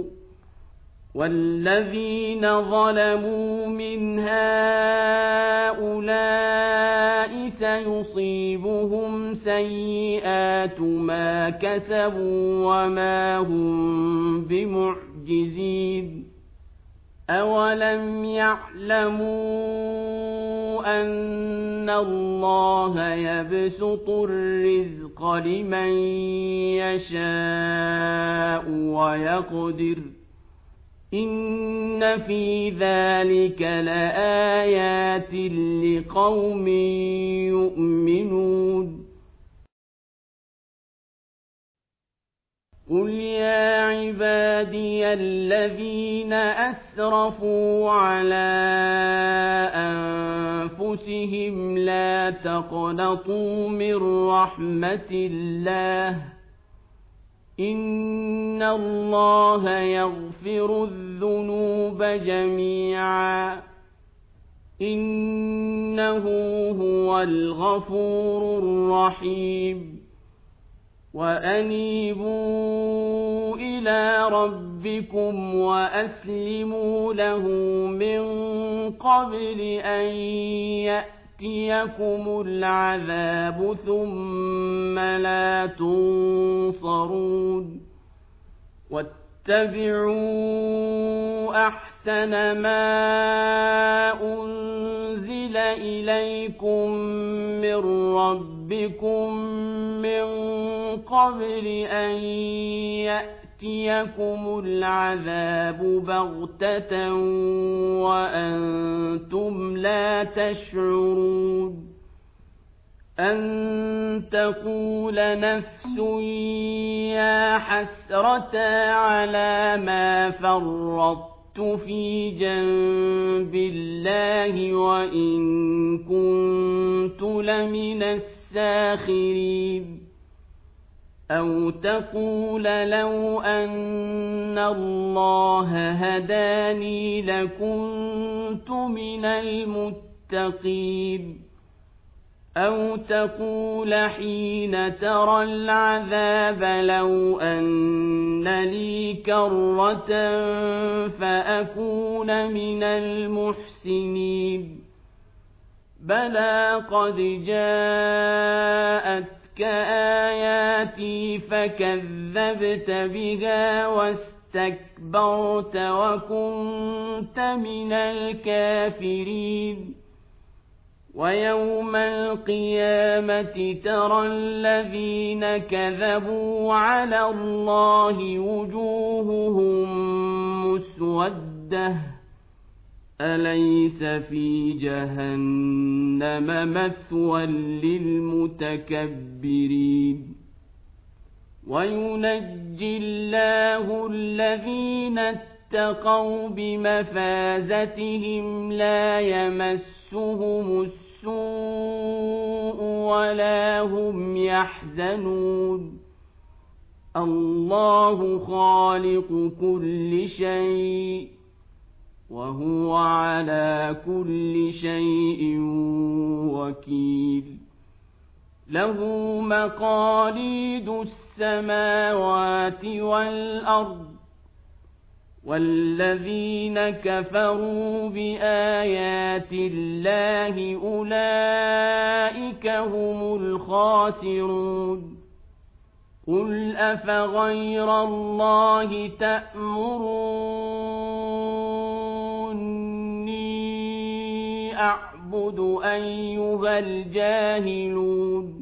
والذين ظلموا من هؤلاء سيصيبهم سيئات ما كسبوا وما هم بمعجزين أولم يعلموا أن الله يبسط الرزق لمن يشاء ويقدر إن في ذلك لآيات لقوم يؤمنون قل يا عبادي الذين أسرفوا على أنفسهم لا تقنطوا من رحمة الله إن الله يغفر الذنوب جميعا إنه هو الغفور الرحيم وأنيبوا إلى ربكم وأسلموا له من قبل أن يأتيكم العذاب ثم لا تنصرون واتبعوا أحسن ما أنزل إليكم من ربكم من قبل أن يأتيكم العذاب بغتة وأنتم لا تشعرون أن تقول نفس يا حسرة على ما فرطت في جنب الله وإن كنت لمن الساخرين أو تقول لو أن الله هداني لكنت من المتقين أو تقول حين ترى العذاب لو أن لي كرة فأكون من المحسنين بلى قد جاءتك آياتي فكذبت بها واستكبرت وكنت من الكافرين ويوم القيامة ترى الذين كذبوا على الله وجوههم مسودة أليس في جهنم مثوى للمتكبرين وينجي الله الذين اتقوا بمفازتهم لا يمسهم السوء ولا هم يحزنون الله خالق كل شيء وهو على كل شيء وكيل له مقاليد السماوات والأرض والذين كفروا بآيات الله أولئك هم الخاسرون قل أفغير الله تأمروني أعبد نعبد أيها الجاهلون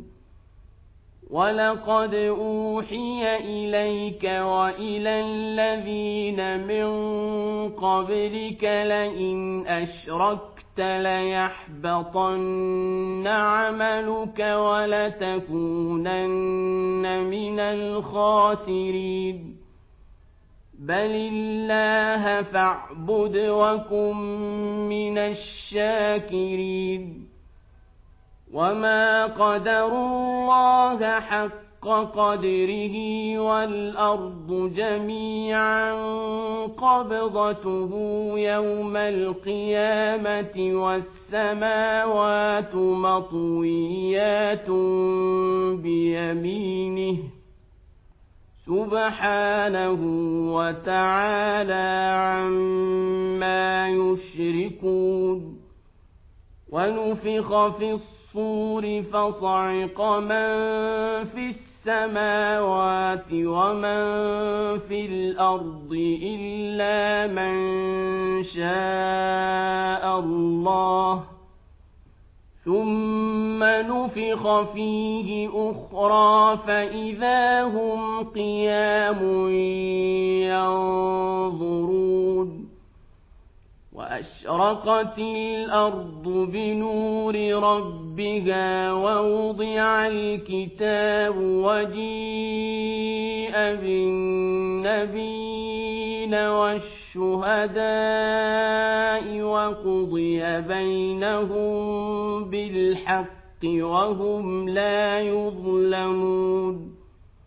ولقد أوحي إليك وإلى الذين من قبلك لئن أشركت ليحبطن عملك ولتكونن من الخاسرين بل الله فاعبد وكن من الشاكرين وما قدروا الله حق قدره والأرض جميعا قبضته يوم القيامة والسماوات مطويات بيمينه سبحانه وتعالى عما يشركون ونفخ في الصور فصعق من في السماوات ومن في الأرض إلا من شاء الله ثم نفخ فيه أخرى فإذا هم قيام ينظرون وأشرقت الأرض بنور ربها ووضع الكتاب وجيء بالنبيين والشهداء وقضي بينهم بالحق وهم لا يظلمون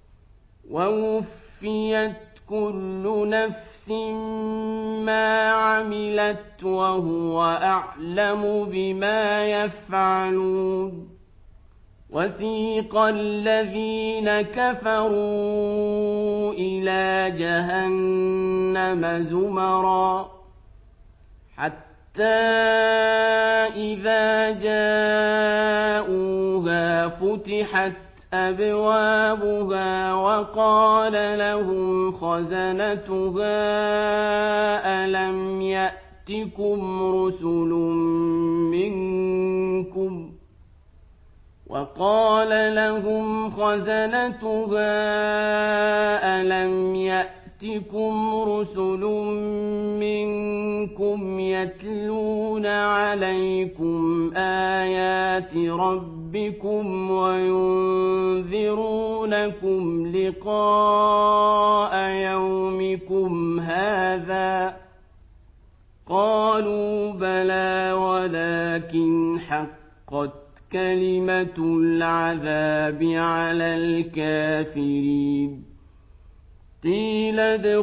ووفيت كل نفس ما عملت وهو أعلم بما يفعلون وسيق الذين كفروا إلى جهنم زمرا حتى إذا جاءوها فتحت أبوابها وقال لهم خزنتها ألم يأتكم رسل منكم وقال لهم خزنتها ألم يأتكم رسل منكم يتلون عليكم آيات ربكم وينذرونكم لقاء يومكم هذا قالوا بلى ولكن حقت كلمة العذاب على الكافرين قيل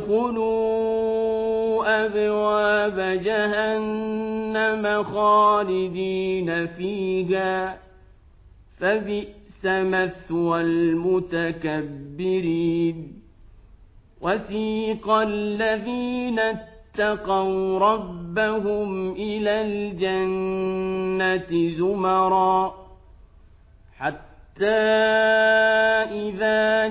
ادخلوا أبواب جهنم خالدين فيها فبئس مثوى المتكبرين وسيق الذين اتقوا ربهم إلى الجنة زمرا حتى إذا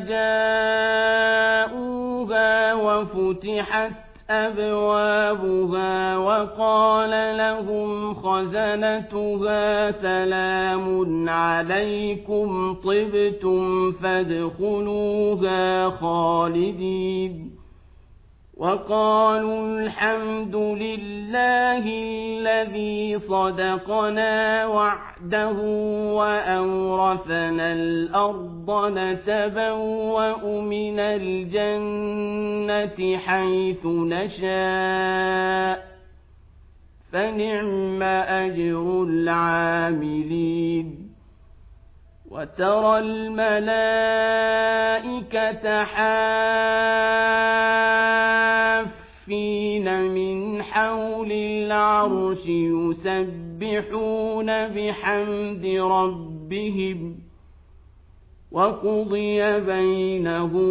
جاءوها وفتحت أبوابها وقال لهم خزنتها سلام عليكم طبتم فادخلوها خالدين وقالوا الحمد لله الذي صدقنا وعده وأورثنا الأرض نتبوأ من الجنة حيث نشاء فنعم أجر العاملين وترى الملائكة حافين من حول العرش يسبحون بحمد ربهم وقضي بينهم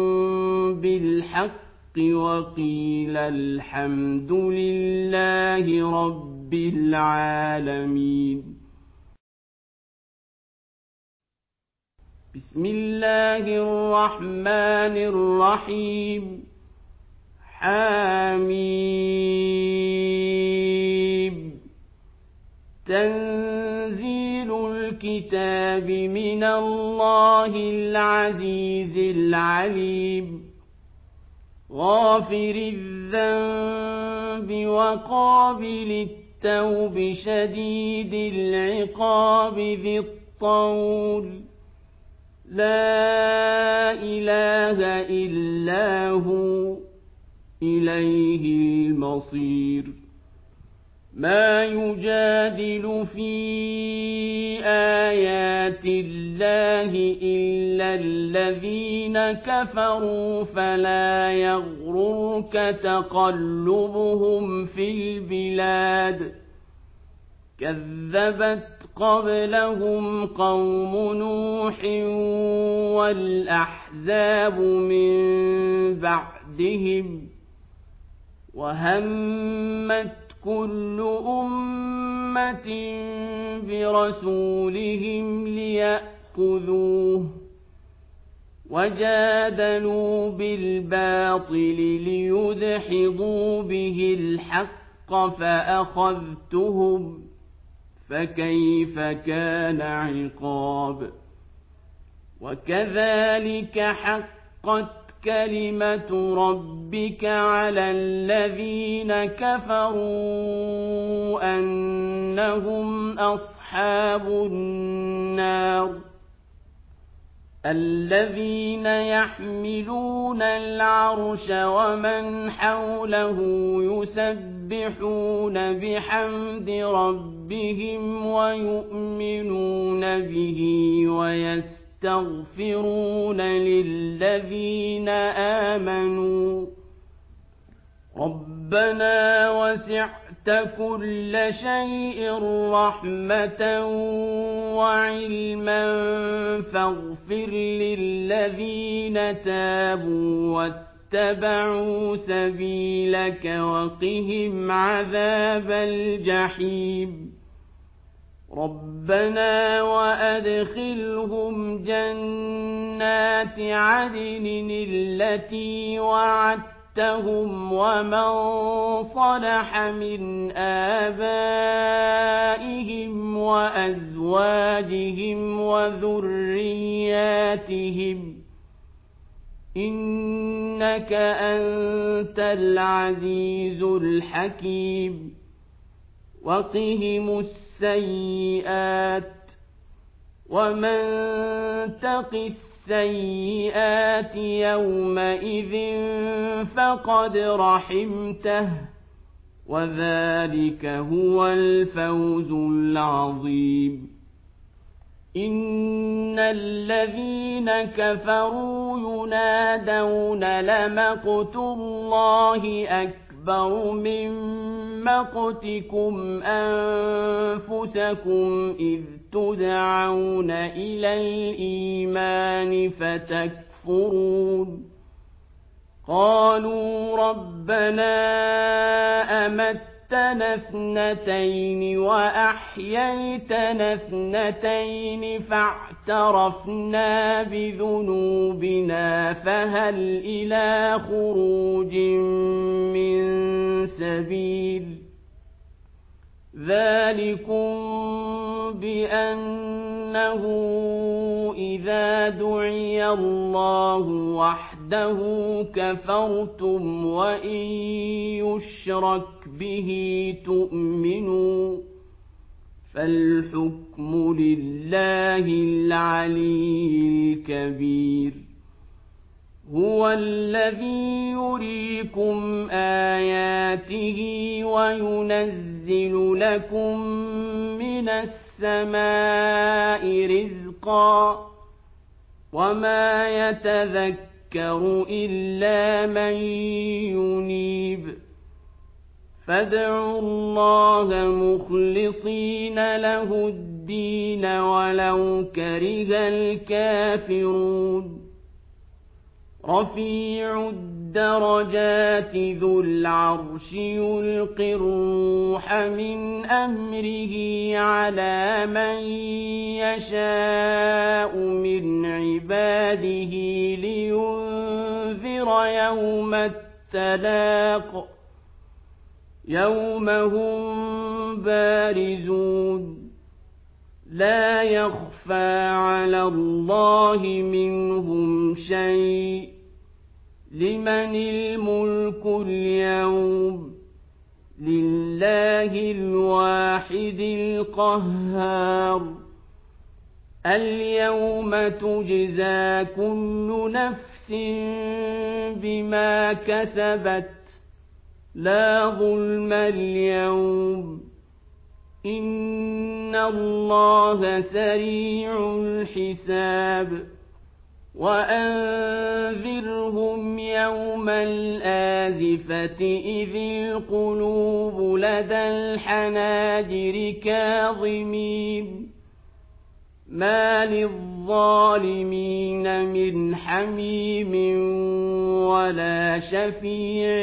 بالحق وقيل الحمد لله رب العالمين. بسم الله الرحمن الرحيم. حميم. تنزيل الكتاب من الله العزيز العليم غافر الذنب وقابل التوب شديد العقاب ذي الطول لا إله إلا هو إليه المصير ما يجادل في آيات الله إلا الذين كفروا فلا يغررك تقلبهم في البلاد كذبت قبلهم قوم نوح والأحزاب من بعدهم وهمت كل أمة برسولهم ليأخذوه وجادلوا بالباطل ليدحضوا به الحق فأخذتهم فكيف كان عقاب وكذلك حقت كلمة ربك على الذين كفروا أنهم أصحاب النار الذين يحملون العرش ومن حوله يسبحون بحمد ربهم ويؤمنون به ويستغفرون يستغفرون للذين آمنوا ربنا وسعت كل شيء رحمة وعلما فاغفر للذين تابوا واتبعوا سبيلك وقهم عذاب الجحيم ربنا وأدخلهم جنات عدن التي وعدتهم ومن صلح من آبائهم وأزواجهم وذرياتهم إنك أنت العزيز الحكيم وقهم السيئات ومن تق السيئات يومئذ فقد رحمته وذلك هو الفوز العظيم إن الذين كفروا ينادون لمقت الله أكبر من مقتكم أنفسكم إذ تدعون إلى الإيمان فتكفرون قالوا ربنا أمتنا اثنتين وأحييتنا اثنتين فاعترفنا بذنوبنا فهل إلى خروج من سبيل ذلكم بأنه إذا دعي الله وحده كفرتم وإن يشرك به تؤمنوا فالحكم لله العلي الكبير هو الذي يريكم آياته وينزل لكم من السماء رزقا وما يتذكر إلا من ينيب فادعوا الله مخلصين له الدين ولو كره الكافرون رفيع الدرجات ذو العرش يلقي الروح من أمره على من يشاء من عباده لينذر يوم التلاق يوم هم بارزون لا يخفى على الله منهم شيء لمن الملك اليوم لله الواحد القهار اليوم تجزى كل نفس بما كسبت لا ظلم اليوم إن الله سريع الحساب وأنذرهم يوم الآزفة إذ القلوب لدى الحناجر كاظمين ما للظالمين من حميم ولا شفيع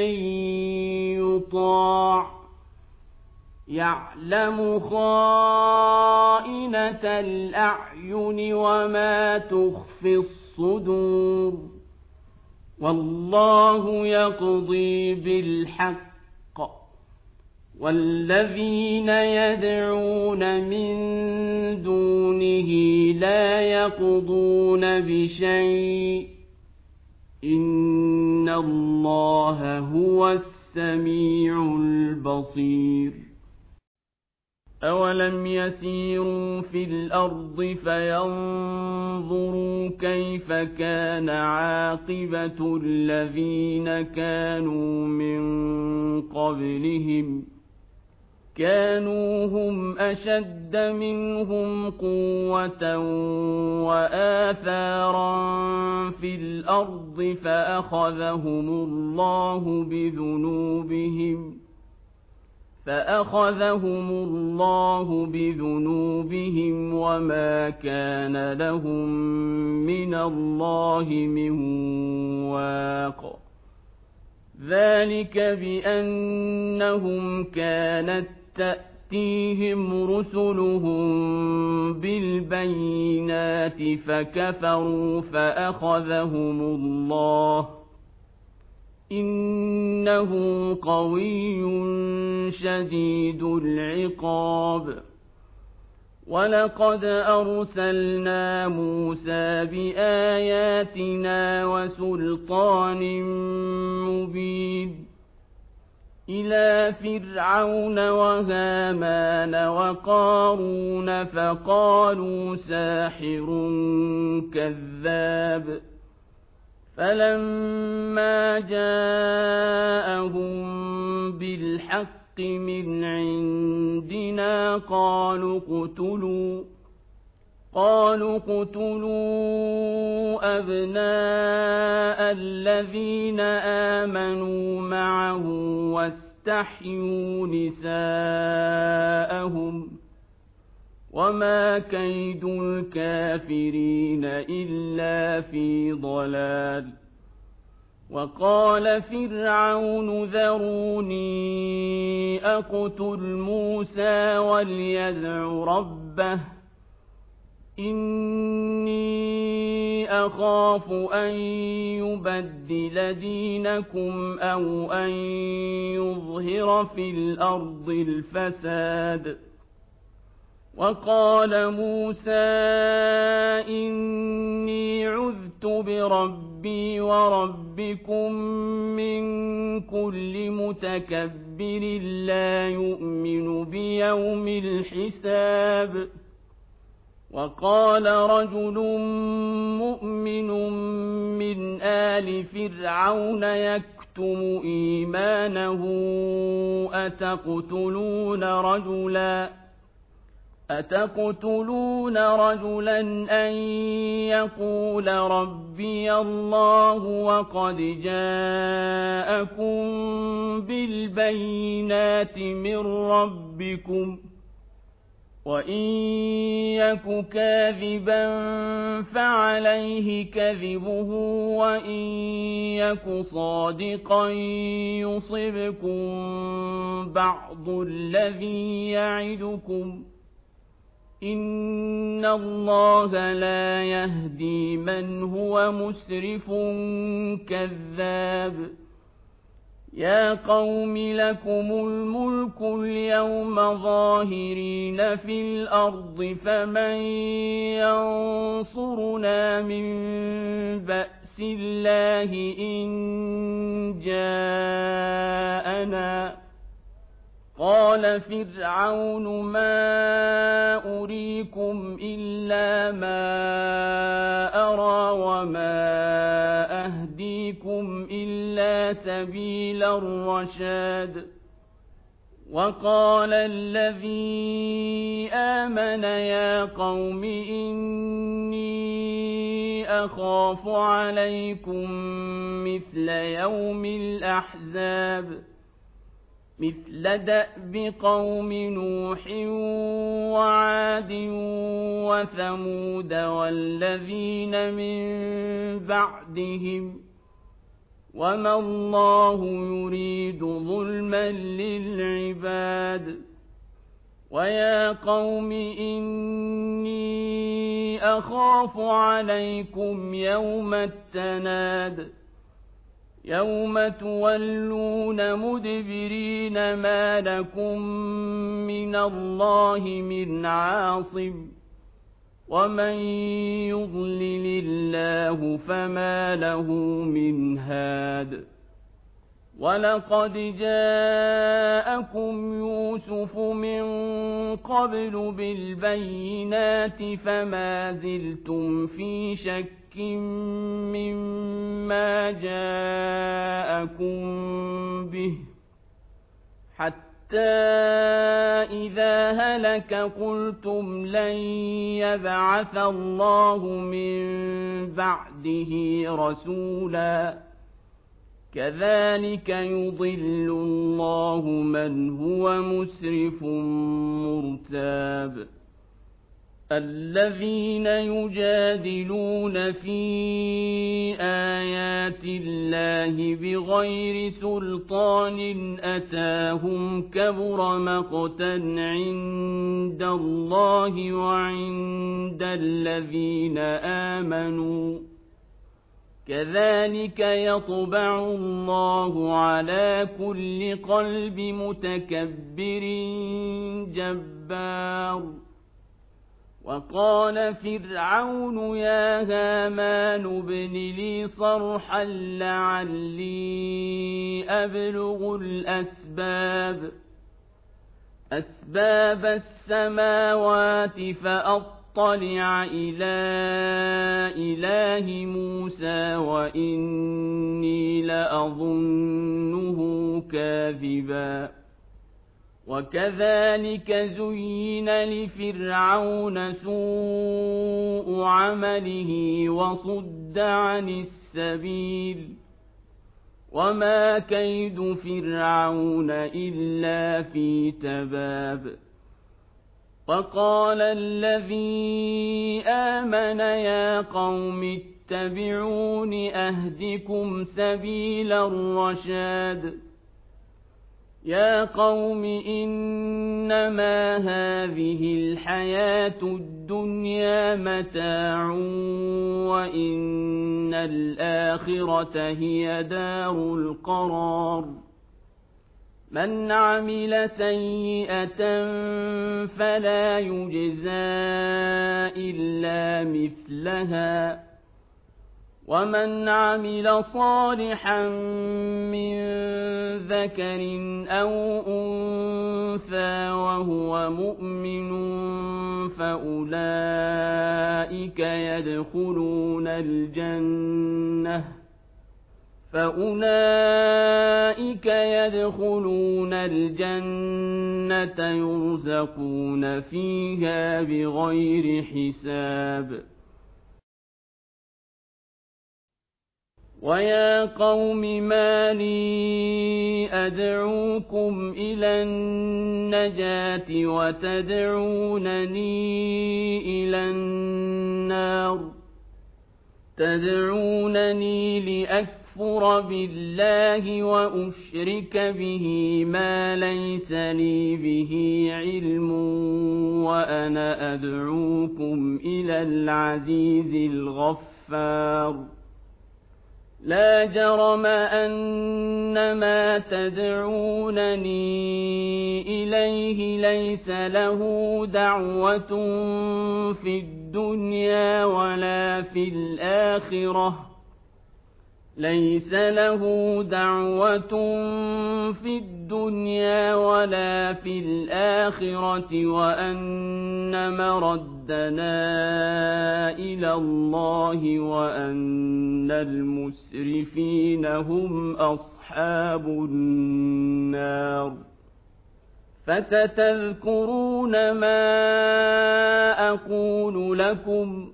يطاع يعلم خائنة الأعين وما تخفي الصدور والله يقضي بالحق والذين يدعون من دونه لا يقضون بشيء إن الله هو السميع البصير أولم يسيروا في الأرض فينظروا كيف كان عاقبة الذين كانوا من قبلهم كانوا هم أشد منهم قوة وآثارا في الأرض فأخذهم الله بذنوبهم فأخذهم الله بذنوبهم وما كان لهم من الله من واق ذلك بأنهم كانت تأتيهم رسلهم بالبينات فكفروا فأخذهم الله إنه قوي شديد العقاب ولقد أرسلنا موسى بآياتنا وسلطان مبين إلى فرعون وهامان وقارون فقالوا ساحر كذاب فلما جاءهم بالحق من عندنا قالوا اقتلوا قالوا اقتلوا أبناء الذين آمنوا معه واستحيوا نساءهم وما كيد الكافرين إلا في ضلال وقال فرعون ذروني أقتل موسى وليدع ربه إني أخاف أن يبدل دينكم أو أن يظهر في الأرض الفساد وقال موسى إني عذت بربي وربكم من كل متكبر لا يؤمن بيوم الحساب وقال رجل مؤمن من آل فرعون يكتم إيمانه أتقتلون رجلا أتقتلون رجلا أن يقول ربي الله وقد جاءكم بالبينات من ربكم وإن يك كاذبا فعليه كذبه وإن يك صادقا يصبكم بعض الذي يعدكم إن الله لا يهدي من هو مسرف كذاب يا قوم لكم الملك اليوم ظاهرين في الأرض فمن ينصرنا من بأس الله إن جاءنا قال فرعون ما أريكم إلا ما أرى وما أهديكم إلا سبيل الرشاد وقال الذي آمن يا قوم إني أخاف عليكم مثل يوم الأحزاب مثل دأب قوم نوح وعاد وثمود والذين من بعدهم وما الله يريد ظلما للعباد ويا قوم إني أخاف عليكم يوم التناد يوم تولون مدبرين ما لكم من الله من عاصم ومن يضلل الله فما له من هاد ولقد جاءكم يوسف من قبل بالبينات فما زلتم في شك مما جاءكم به حتى إذا هلك قلتم لن يبعث الله من بعده رسولا كذلك يضل الله من هو مسرف مرتاب الذين يجادلون في آيات الله بغير سلطان أتاهم كبر مقتا عند الله وعند الذين آمنوا كذلك يطبع الله على كل قلب متكبر جبار وقال فرعون يا هامان ابن لي صرحا لعلي أبلغ الأسباب أسباب السماوات فأطلع إلى إله موسى وإني لأظنه كاذبا وكذلك زين لفرعون سوء عمله وصد عن السبيل وما كيد فرعون إلا في تباب وقال الذي آمن يا قوم اتبعون أهدكم سبيل الرشاد يا قوم إنما هذه الحياة الدنيا متاع وإن الآخرة هي دار القرار من عمل سيئة فلا يجزى إلا مثلها ومن عمل صالحا من ذكر أو أنثى وهو مؤمن فأولئك يدخلون الجنة فأولئك يدخلون الجنة يرزقون فيها بغير حساب ويا قوم ما لي أدعوكم إلى النجاة وتدعونني إلى النار تدعونني لأكفر بالله وأشرك به ما ليس لي به علم وأنا أدعوكم إلى العزيز الغفار لا جرم أن ما تدعونني إليه ليس له دعوة في الدنيا ولا في الآخرة ليس له دعوة في الدنيا ولا في الآخرة وأن مردنا إلى الله وأن المسرفين هم أصحاب النار فستذكرون ما أقول لكم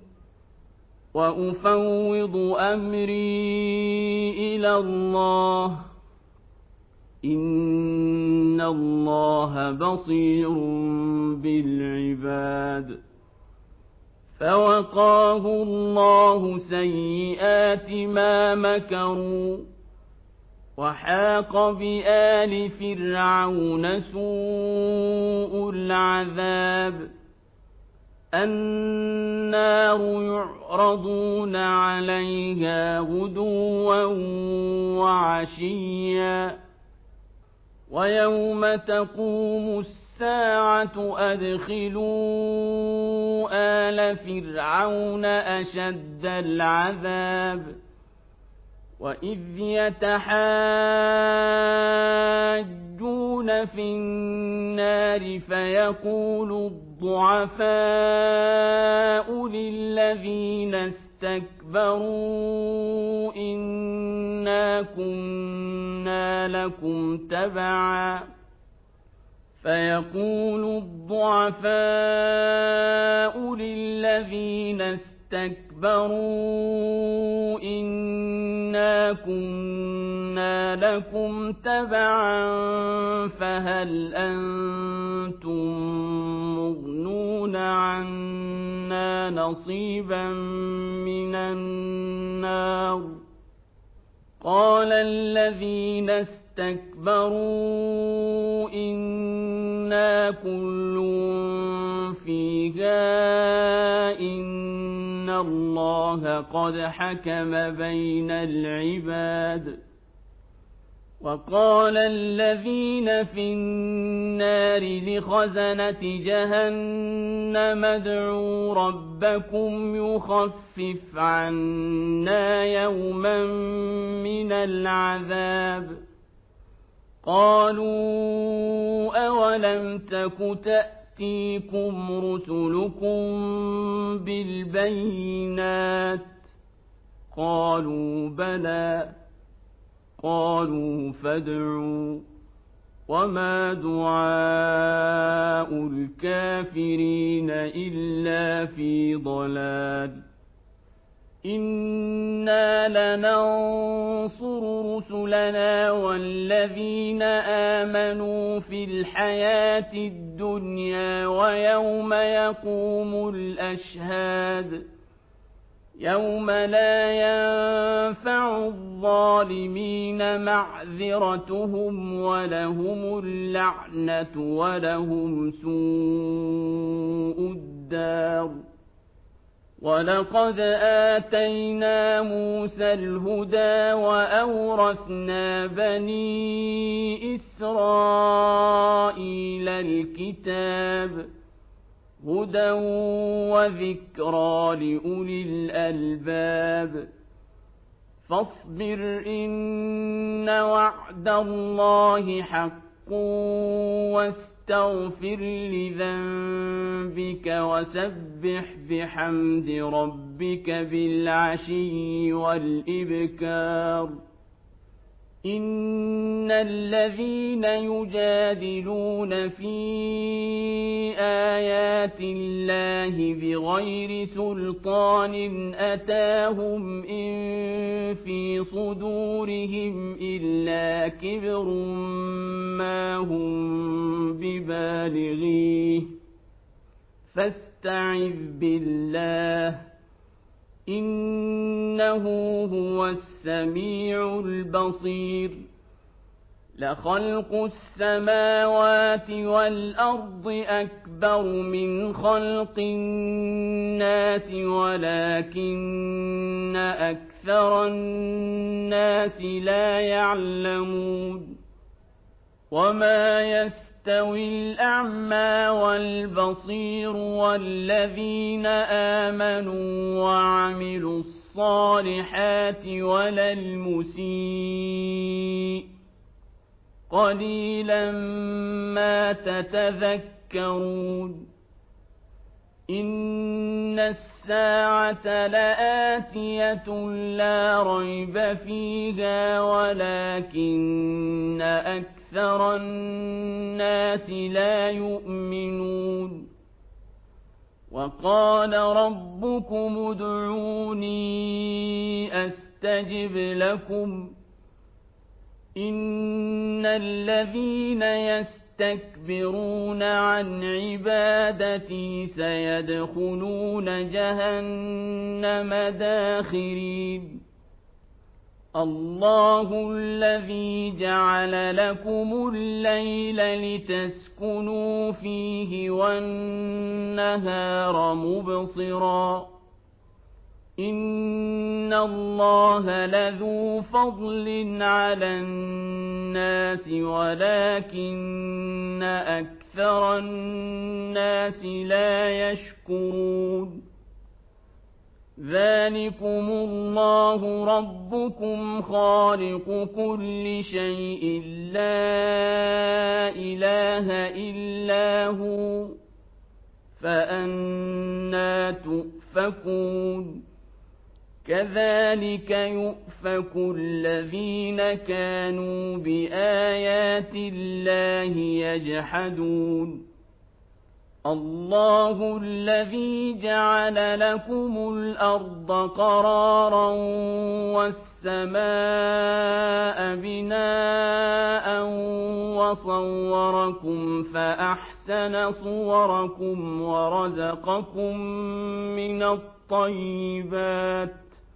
وأفوض أمري إلى الله إن الله بصير بالعباد فوقاه الله سيئات ما مكروا وحاق بآل فرعون سوء العذاب النار يعرضون عليها غدوا وعشيا ويوم تقوم الساعة أدخلوا آل فرعون أشد العذاب وإذ يتحاجون في النار فيقول الضعفاء للذين استكبروا إنا كنا لكم تبعا فيقول الضعفاء للذين استكبروا إنا كنا لكم تبعا فهل أنتم مغنون عنا نصيبا من النار قال الذين استكبروا إنا كل فيها إن الله قد حكم بين العباد وقال الذين في النار لخزنة جهنم ادعوا ربكم يخفف عنا يوما من العذاب قالوا أولم تك تأتيكم رسلكم بالبينات قالوا بلى قالوا فادعوا وما دعاء الكافرين إلا في ضلال إنا لننصر رسلنا والذين آمنوا في الحياة الدنيا ويوم يقوم الأشهاد يوم لا ينفع الظالمين معذرتهم ولهم اللعنة ولهم سوء الدار ولقد آتينا موسى الهدى وأورثنا بني إسرائيل الكتاب هدى وذكرى لأولي الألباب فاصبر إن وعد الله حق واستغفر لذنبك وسبح بحمد ربك بالعشي والإبكار إن الذين يجادلون في آيات الله بغير سلطان أتاهم إن في صدورهم إلا كبر ما هم ببالغيه فاستعذ بالله إنه هو السميع البصير لخلق السماوات والأرض أكبر من خلق الناس ولكن أكثر أكثر الناس لا يعلمون وما يستوي الأعمى والبصير والذين آمنوا وعملوا الصالحات ولا المسيء قليلا ما تتذكرون إن الساعة لآتية لا ريب فيها ولكن أكثر الناس لا يؤمنون وقال ربكم ادعوني أستجب لكم إن الذين يستكبرون عن عبادتي سيدخلون جهنم داخرين الله الذي جعل لكم الليل لتسكنوا فيه والنهار مبصرا إن الله لذو فضل على الناس ولكن أكثر الناس لا يشكرون ذلكم الله ربكم خالق كل شيء لا إله إلا هو فأنى تؤفكون كذلك يؤفك الذين كانوا بآيات الله يجحدون الله الذي جعل لكم الأرض قرارا والسماء بناء وصوركم فأحسن صوركم ورزقكم من الطيبات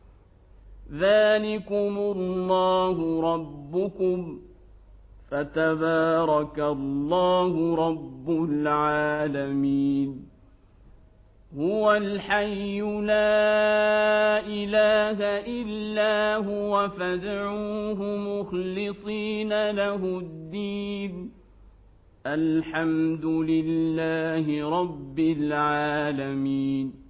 ذلكم الله ربكم فتبارك الله رب العالمين هو الحي لا إله إلا هو فادعوه مخلصين له الدين الحمد لله رب العالمين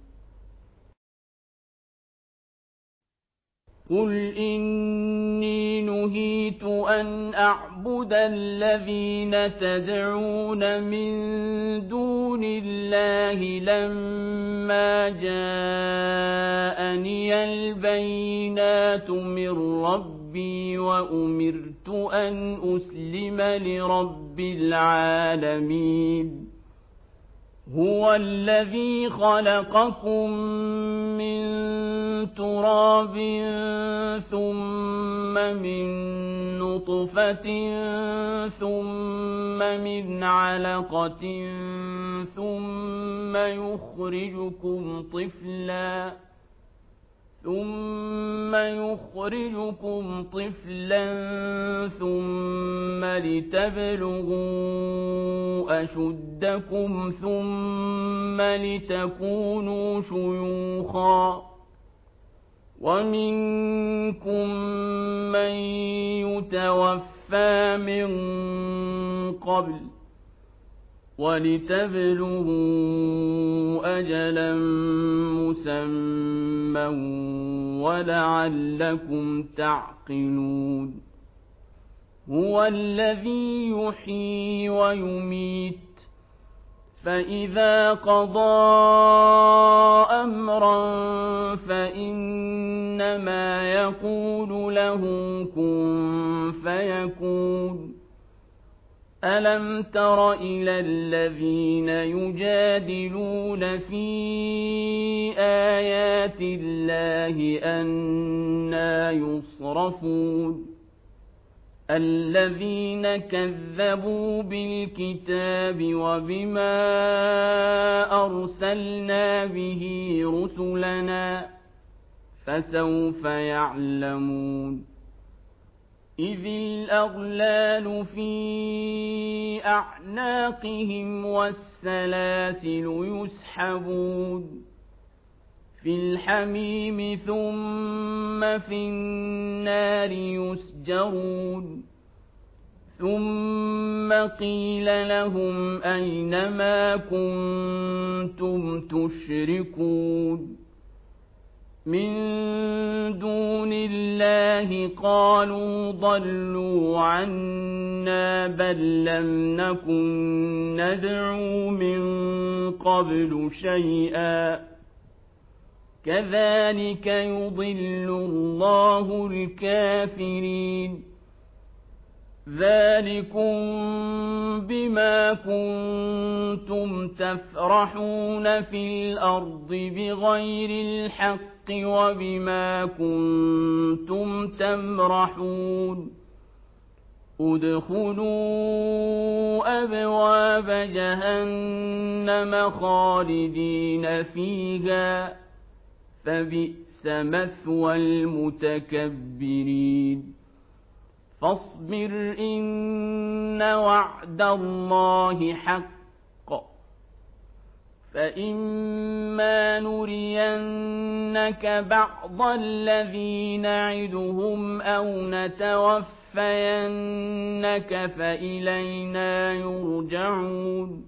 قل إني نهيت أن أعبد الذين تدعون من دون الله لما جاءني البينات من ربي وأمرت أن أسلم لرب العالمين هو الذي خلقكم من تراب ثم من نطفة ثم من علقة ثم يخرجكم طفلا ثم يخرجكم طفلا ثم لتبلغوا أشدكم ثم لتكونوا شيوخا ومنكم من يتوفى من قبل ولتبلغوا أجلا مسمى ولعلكم تعقلون هو الذي يحيي ويميت فإذا قضى أمرا فإنما يقول له كن فيكون ألم تر إلى الذين يجادلون في آيات الله أنى يصرفون الذين كذبوا بالكتاب وبما أرسلنا به رسلنا فسوف يعلمون إذ الأغلال في أعناقهم والسلاسل يسحبون في الحميم ثم في النار يسجرون ثم قيل لهم أين ما كنتم تشركون من دون الله قالوا ضلوا عنا بل لم نكن ندعو من قبل شيئا كذلك يضل الله الكافرين ذلكم بما كنتم تفرحون في الأرض بغير الحق وبما كنتم تمرحون ادخلوا أبواب جهنم خالدين فيها فبئس مثوى المتكبرين فاصبر إن وعد الله حق فإما نرينك بعض الذي نعدهم أو نتوفينك فإلينا يرجعون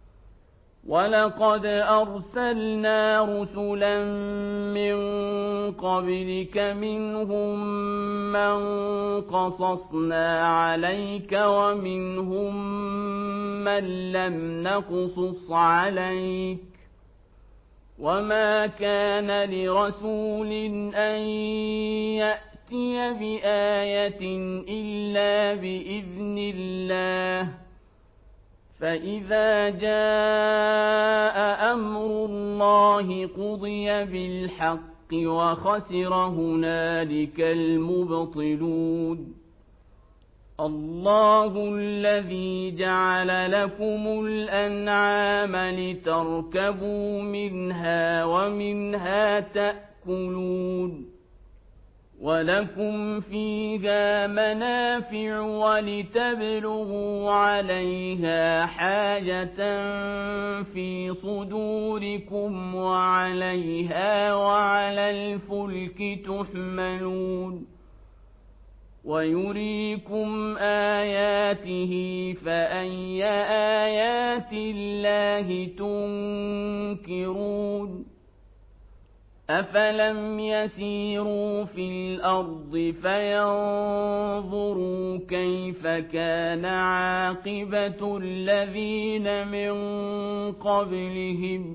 ولقد أرسلنا رسلا من قبلك منهم من قصصنا عليك ومنهم من لم نقصص عليك وما كان لرسول أن يأتي بآية إلا بإذن الله فإذا جاء أمر الله قضي بالحق وخسر هنالك المبطلون الله الذي جعل لكم الأنعام لتركبوا منها ومنها تأكلون ولكم فيها منافع ولتبلغوا عليها حاجة في صدوركم وعليها وعلى الفلك تحملون ويريكم آياته فأي آيات الله تنكرون أفلم يسيروا في الأرض فينظروا كيف كان عاقبة الذين من قبلهم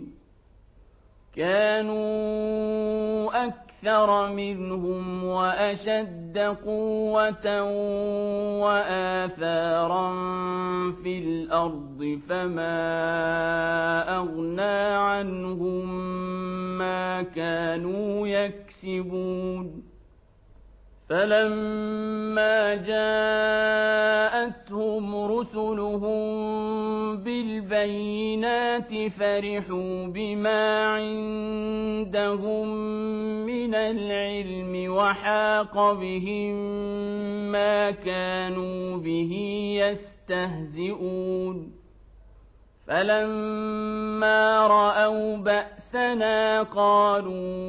كانوا أكثر منهم وأشد قوة وآثارا في الأرض فما أغنى عنهم ما كانوا يكسبون فلما جاءتهم رسلهم بالبينات فرحوا بما عندهم من العلم وحاق بهم ما كانوا به يستهزئون فلما رأوا بأسنا قالوا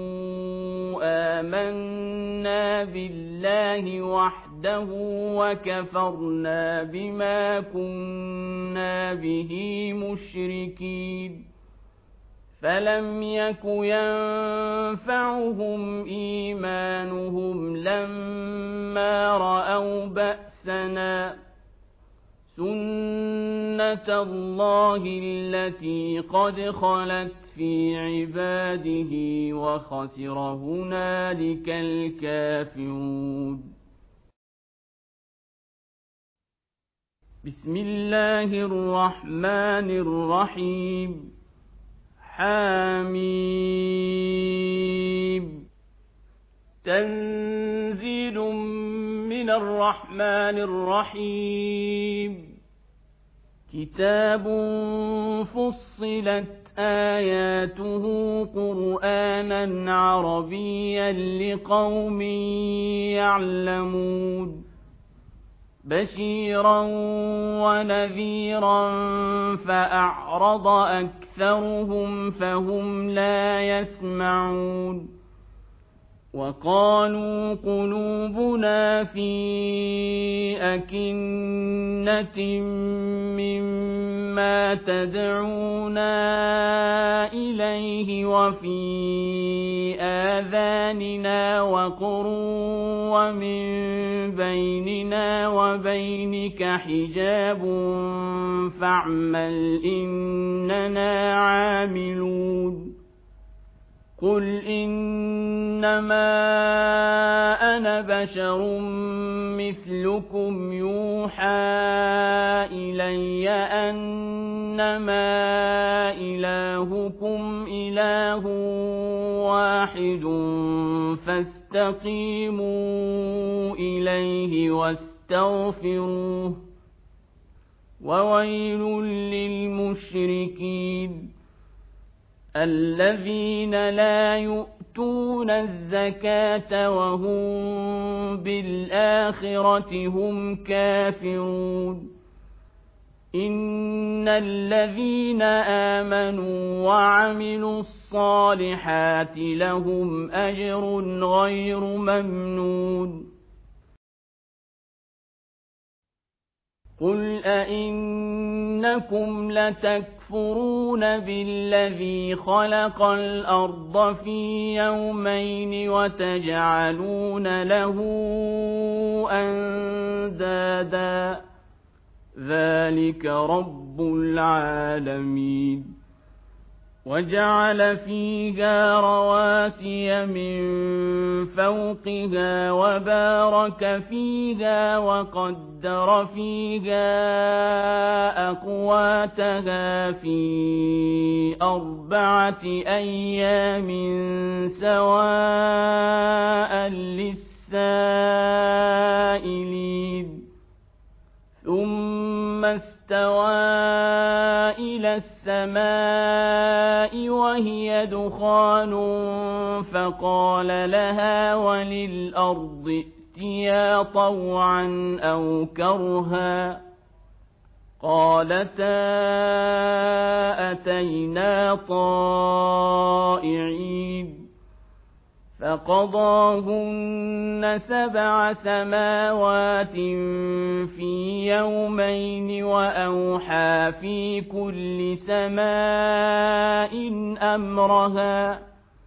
آمنا بالله وحده وكفرنا بما كنا به مشركين فلم يك ينفعهم إيمانهم لما رأوا بأسنا سنة الله التي قد خلت في عباده وخسر هنالك الكافرون بسم الله الرحمن الرحيم حميم تنزيل من الرحمن الرحيم كتاب فصلت آياته قرآنا عربيا لقوم يعلمون بشيرا ونذيرا فأعرض أكثرهم فهم لا يسمعون وقالوا قلوبنا في أكنة مما تدعونا إليه وفي آذاننا وقر ومن بيننا وبينك حجاب فاعمل إننا عاملون قل إنما أنا بشر مثلكم يوحى إلي أنما إلهكم إله واحد فاستقيموا إليه واستغفروه وويل للمشركين الذين لا يؤتون الزكاة وهم بالآخرة هم كافرون إن الذين آمنوا وعملوا الصالحات لهم أجر غير ممنون قل أئنكم لتكفرون بالذي خلق الأرض في يومين وتجعلون له أندادا ذلك رب العالمين وجعل فيها رواسي من فوقها وبارك فيها وقدر فيها أقواتها في أربعة أيام سواء للسائلين ثم استوى إلى السماء وهي دخان فقال لها وللأرض ائتيا طوعا أو كرها قالتا أتينا طائعين فقضاهن سبع سماوات في يومين وأوحى في كل سماء أمرها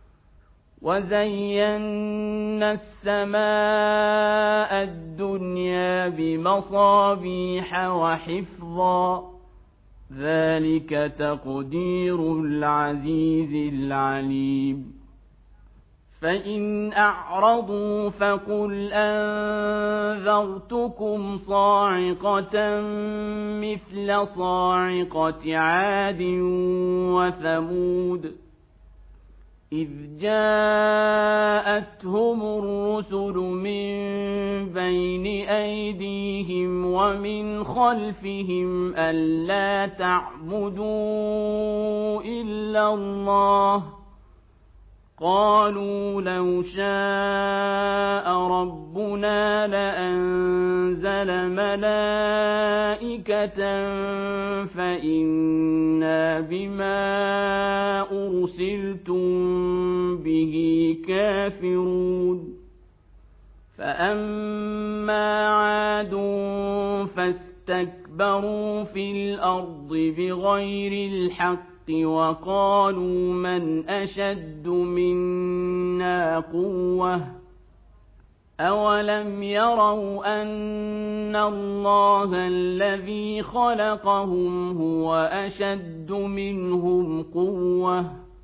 وزينا السماء الدنيا بمصابيح وحفظا ذلك تقدير العزيز العليم فإن أعرضوا فقل أنذرتكم صاعقة مثل صاعقة عاد وثمود إذ جاءتهم الرسل من بين أيديهم ومن خلفهم ألا تعبدوا إلا الله قالوا لو شاء ربنا لأنزل ملائكة فإنا بما أرسلتم به كافرون فأما عاد فاستكبروا في الأرض بغير الحق وقالوا من أشد منا قوة أولم يروا أن الله الذي خلقهم هو أشد منهم قوة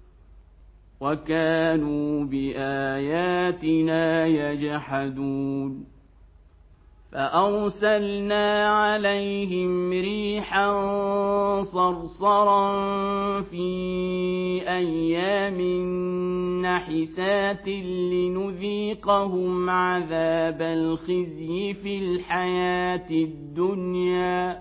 وكانوا بآياتنا يجحدون فأرسلنا عليهم ريحا صرصرا في أيام نحسات لنذيقهم عذاب الخزي في الحياة الدنيا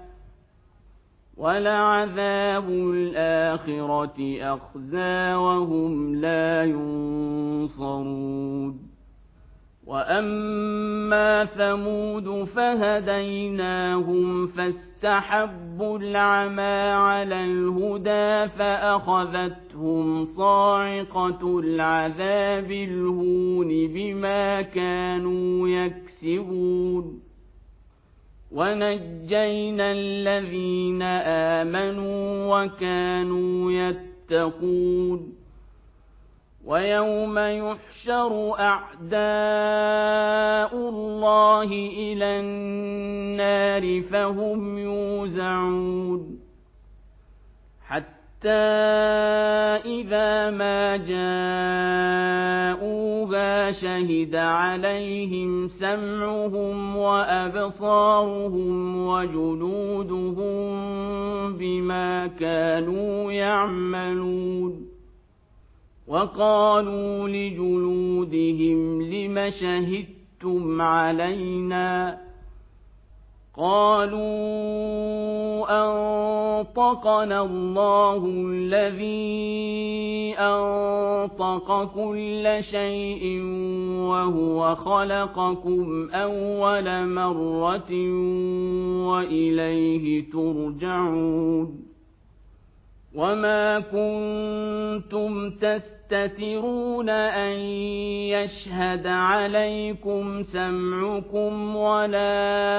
ولعذاب الآخرة أخزى وهم لا ينصرون وأما ثمود فهديناهم فاستحبوا العمى على الهدى فأخذتهم صاعقة العذاب الهون بما كانوا يكسبون ونجينا الذين آمنوا وكانوا يتقون ويوم يحشر أعداء الله إلى النار فهم يوزعون حتى إذا ما جاءوها شهد عليهم سمعهم وأبصارهم وجلودهم بما كانوا يعملون وقالوا لجلودهم لم شهدتم علينا قالوا أنطقنا الله الذي أنطق كل شيء وهو خلقكم أول مرة وإليه ترجعون وما كنتم تستترون أن يشهد عليكم سمعكم ولا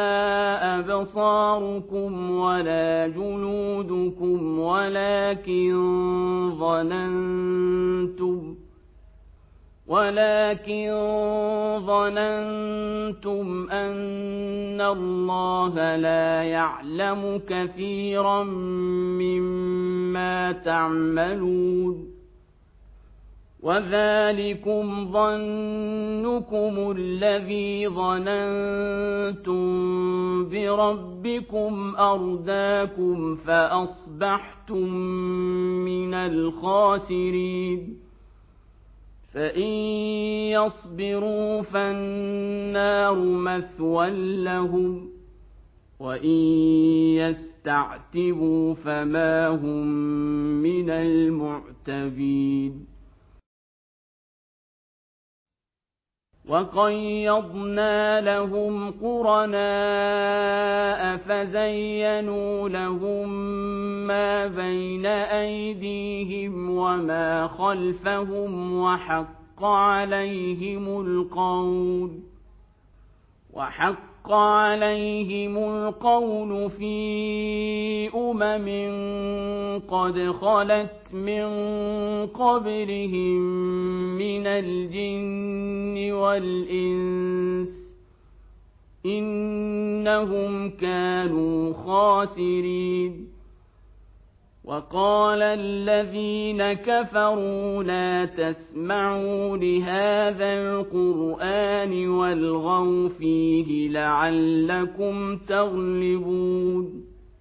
أبصاركم ولا جلودكم ولكن ظننتم ولكن ظننتم أن الله لا يعلم كثيرا مما تعملون وذلكم ظنكم الذي ظننتم بربكم أرداكم فأصبحتم من الخاسرين فإن يصبروا فالنار مثوى لهم وإن يستعتبوا فما هم من المعتبين وقيضنا لهم قرناء فزينوا لهم ما بين أيديهم وما خلفهم وحق عليهم القول وحق عليهم القول في أمم قد خلت من قبلهم من الجن والإنس إنهم كانوا خاسرين وقال الذين كفروا لا تسمعوا لهذا القرآن والغوا فيه لعلكم تغلبون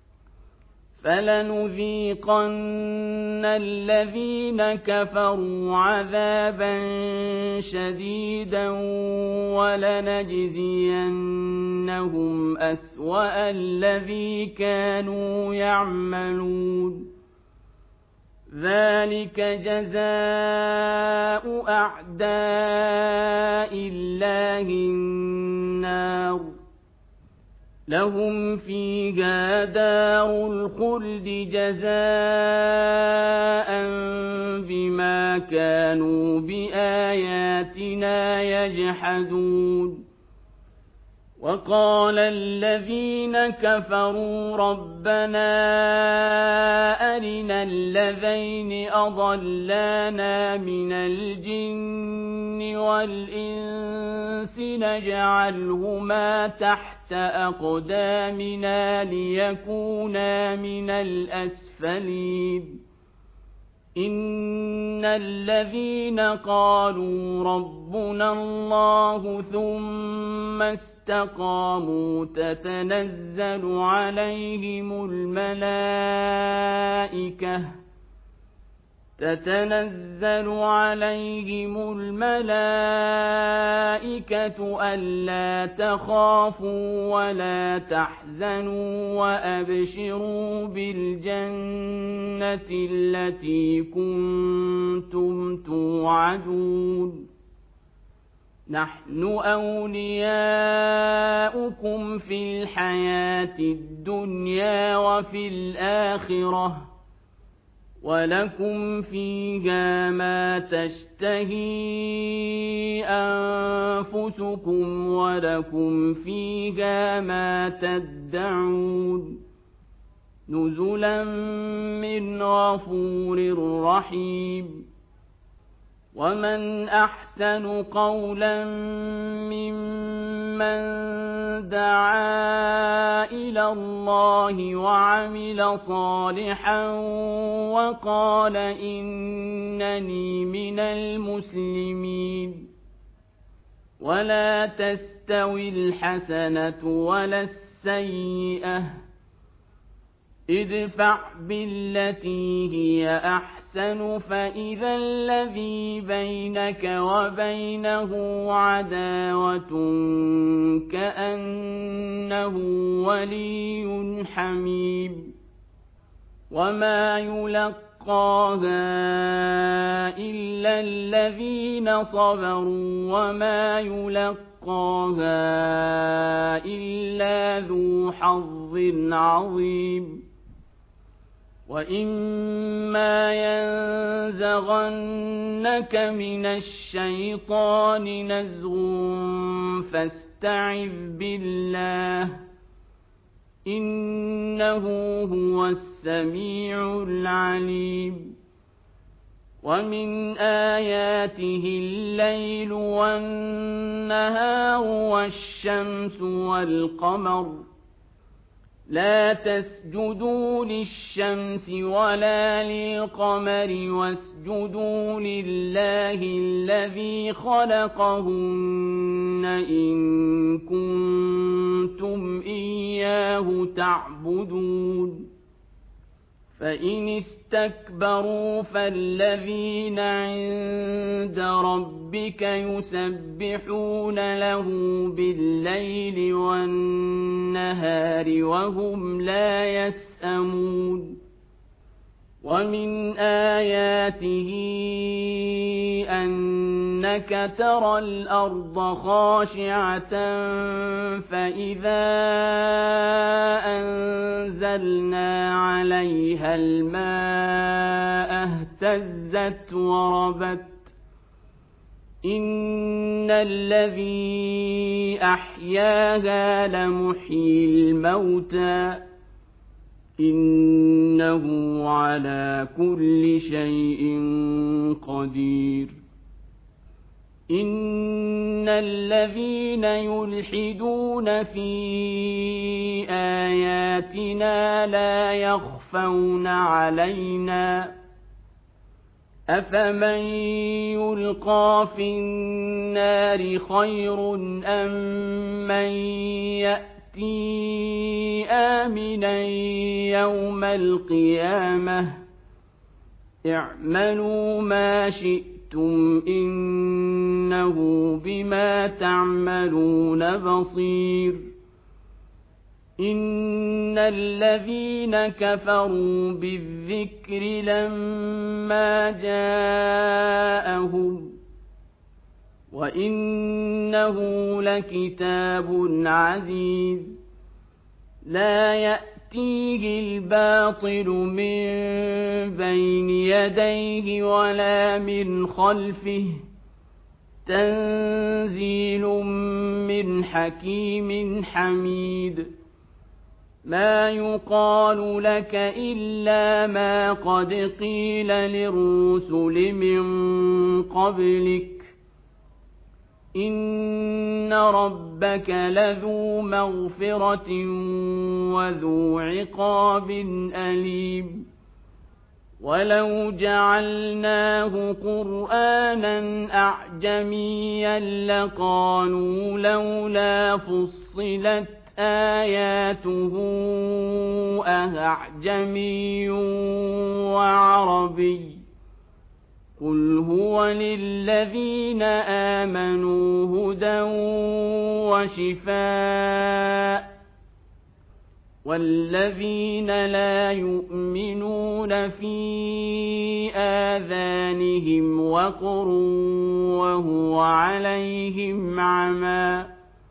فلنذيقن الذين كفروا عذابا شديدا ولنجزينهم أسوأ الذي كانوا يعملون ذلك جزاء أعداء الله النار لهم فيها دار الخلد جزاء بما كانوا بآياتنا يجحدون وقال الذين كفروا ربنا أرنا الذين أضلانا من الجن والإنس نجعلهما تحت أقدامنا ليكونا من الأسفلين إن الذين قالوا ربنا الله ثم استقاموا تتنزل عليهم الملائكة تتنزل عليهم الملائكة ألا تخافوا ولا تحزنوا وأبشروا بالجنة التي كنتم توعدون نحن أولياؤكم في الحياة الدنيا وفي الآخرة ولكم فيها ما تشتهي أنفسكم ولكم فيها ما تدعون نزلا من غفور رحيم ومن أحسن قولا ممن دعا إلى الله وعمل صالحا وقال إنني من المسلمين ولا تستوي الحسنة ولا السيئة ادفع بالتي هي أحسن فإذا الذي بينك وبينه عداوة كأنه ولي حميم وما يلقاها إلا الذين صبروا وما يلقاها إلا ذو حظ عظيم وإما ينزغنك من الشيطان نزغ فاستعذ بالله إنه هو السميع العليم ومن آياته الليل والنهار والشمس والقمر لا تسجدوا للشمس ولا للقمر واسجدوا لله الذي خلقهن إن كنتم إياه تعبدون فإن استكبروا فالذين عند ربك يسبحون له بالليل والنهار وهم لا يسأمون ومن آياته أنك ترى الأرض خاشعة فإذا أنزلنا عليها الماء اهتزت وربت إن الذي أحياها لمحيي الموتى إنه على كل شيء قدير إن الذين يلحدون في آياتنا لا يخفون علينا أفمن يلقى في النار خير أم من يأتي آمنا يوم القيامة اعملوا ما شئتم إنه بما تعملون بصير إن الذين كفروا بالذكر لما جاءهم وإنه لكتاب عزيز لا يأتيه الباطل من بين يديه ولا من خلفه تنزيل من حكيم حميد ما يقال لك إلا ما قد قيل للرسل من قبلك إن ربك لذو مغفرة وذو عقاب أليم ولو جعلناه قرآنا أعجميا لقالوا لولا فصلت آياته أأعجمي وعربي قل هو للذين آمنوا هدى وشفاء والذين لا يؤمنون في آذانهم وقر وهو عليهم عمى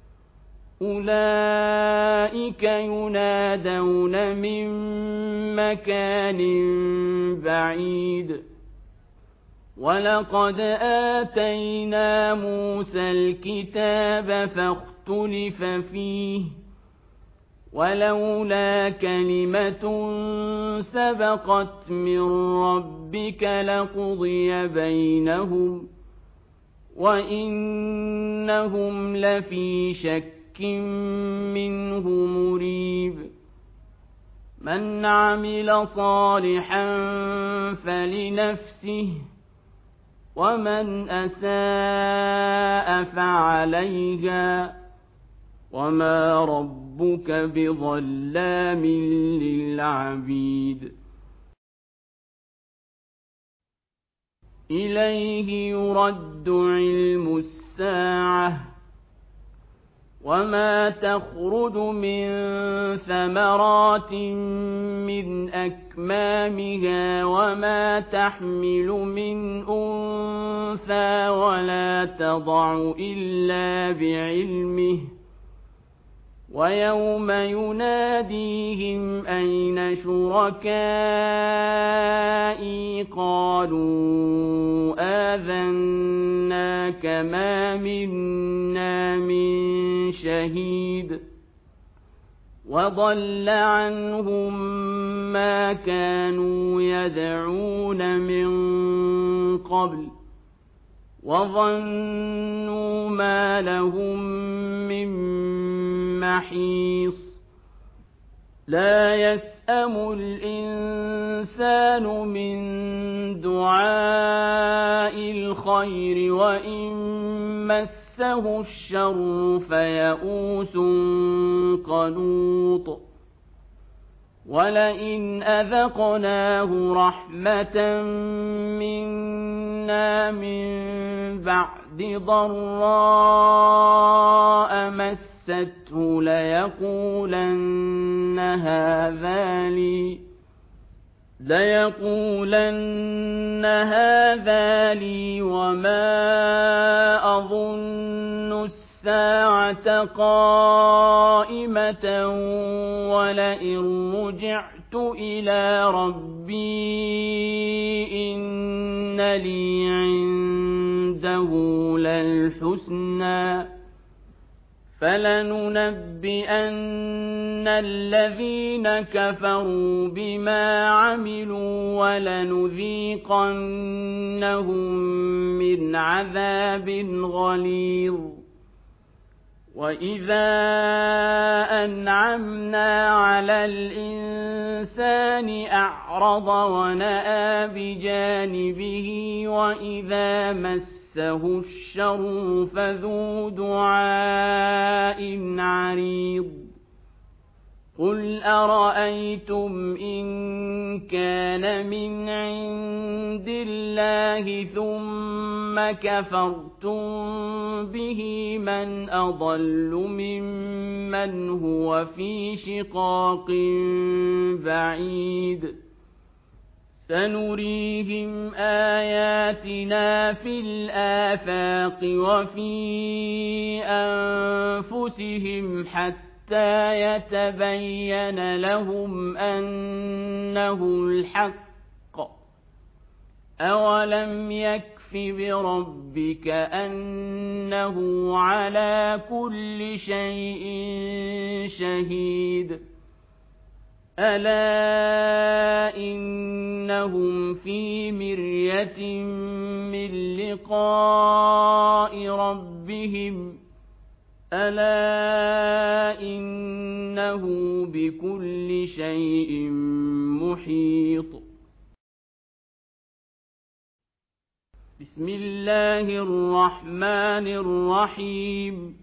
أولئك ينادون من مكان بعيد ولقد آتينا موسى الكتاب فاختلف فيه ولولا كلمة سبقت من ربك لقضي بينهم وإنهم لفي شك منه مريب من عمل صالحا فلنفسه ومن أساء فعليها وما ربك بظلام للعبيد إليه يرد علم الساعة وما تخرج من ثمرات من أكمامها وما تحمل من أنثى ولا تضع إلا بعلمه ويوم يناديهم أين شركائي قالوا آذناك ما منا من شهيد وضل عنهم ما كانوا يدعون من قبل وظنوا ما لهم من محيص لا يسأم الإنسان من دعاء الخير وإن مسه الشر فيئوس قنوط ولئن أذقناه رحمة منا من بعد ضراء مسته ليقولن هذا لي ليقولن هذا لي وما أظن الساعة قائمة ولئن رجعت إلى ربي إن لي عنده للحسنى فلننبئن الذين كفروا بما عملوا ولنذيقنهم من عذاب غليظ وإذا أنعمنا على الإنسان أعرض ونأى بجانبه وإذا مسه الشر فذو دعاء عريض قل أرأيتم إن كان من عند الله ثم كفرتم به من أضل ممن هو في شقاق بعيد سنريهم آياتنا في الآفاق وفي أنفسهم حتى حتى يتبين لهم أنه الحق أولم يكف بربك أنه على كل شيء شهيد ألا إنهم في مرية من لقاء ربهم ألا إنه بكل شيء محيط بسم الله الرحمن الرحيم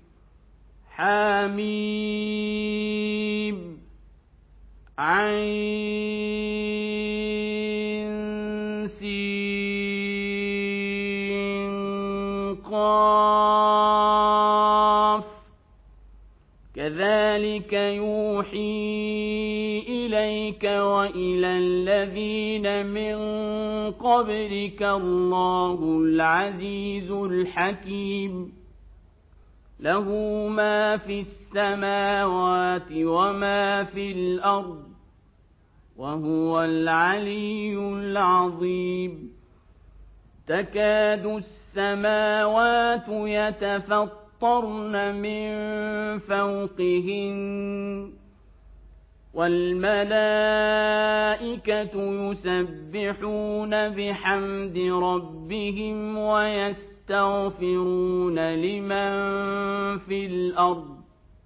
حميم عين سين قاف كذلك يوحي إليك وإلى الذين من قبلك الله العزيز الحكيم له ما في السماوات وما في الأرض وهو العلي العظيم تكاد السماوات يتفطرن من فوقهن والملائكة يسبحون بحمد ربهم ويستغفرون لمن في الأرض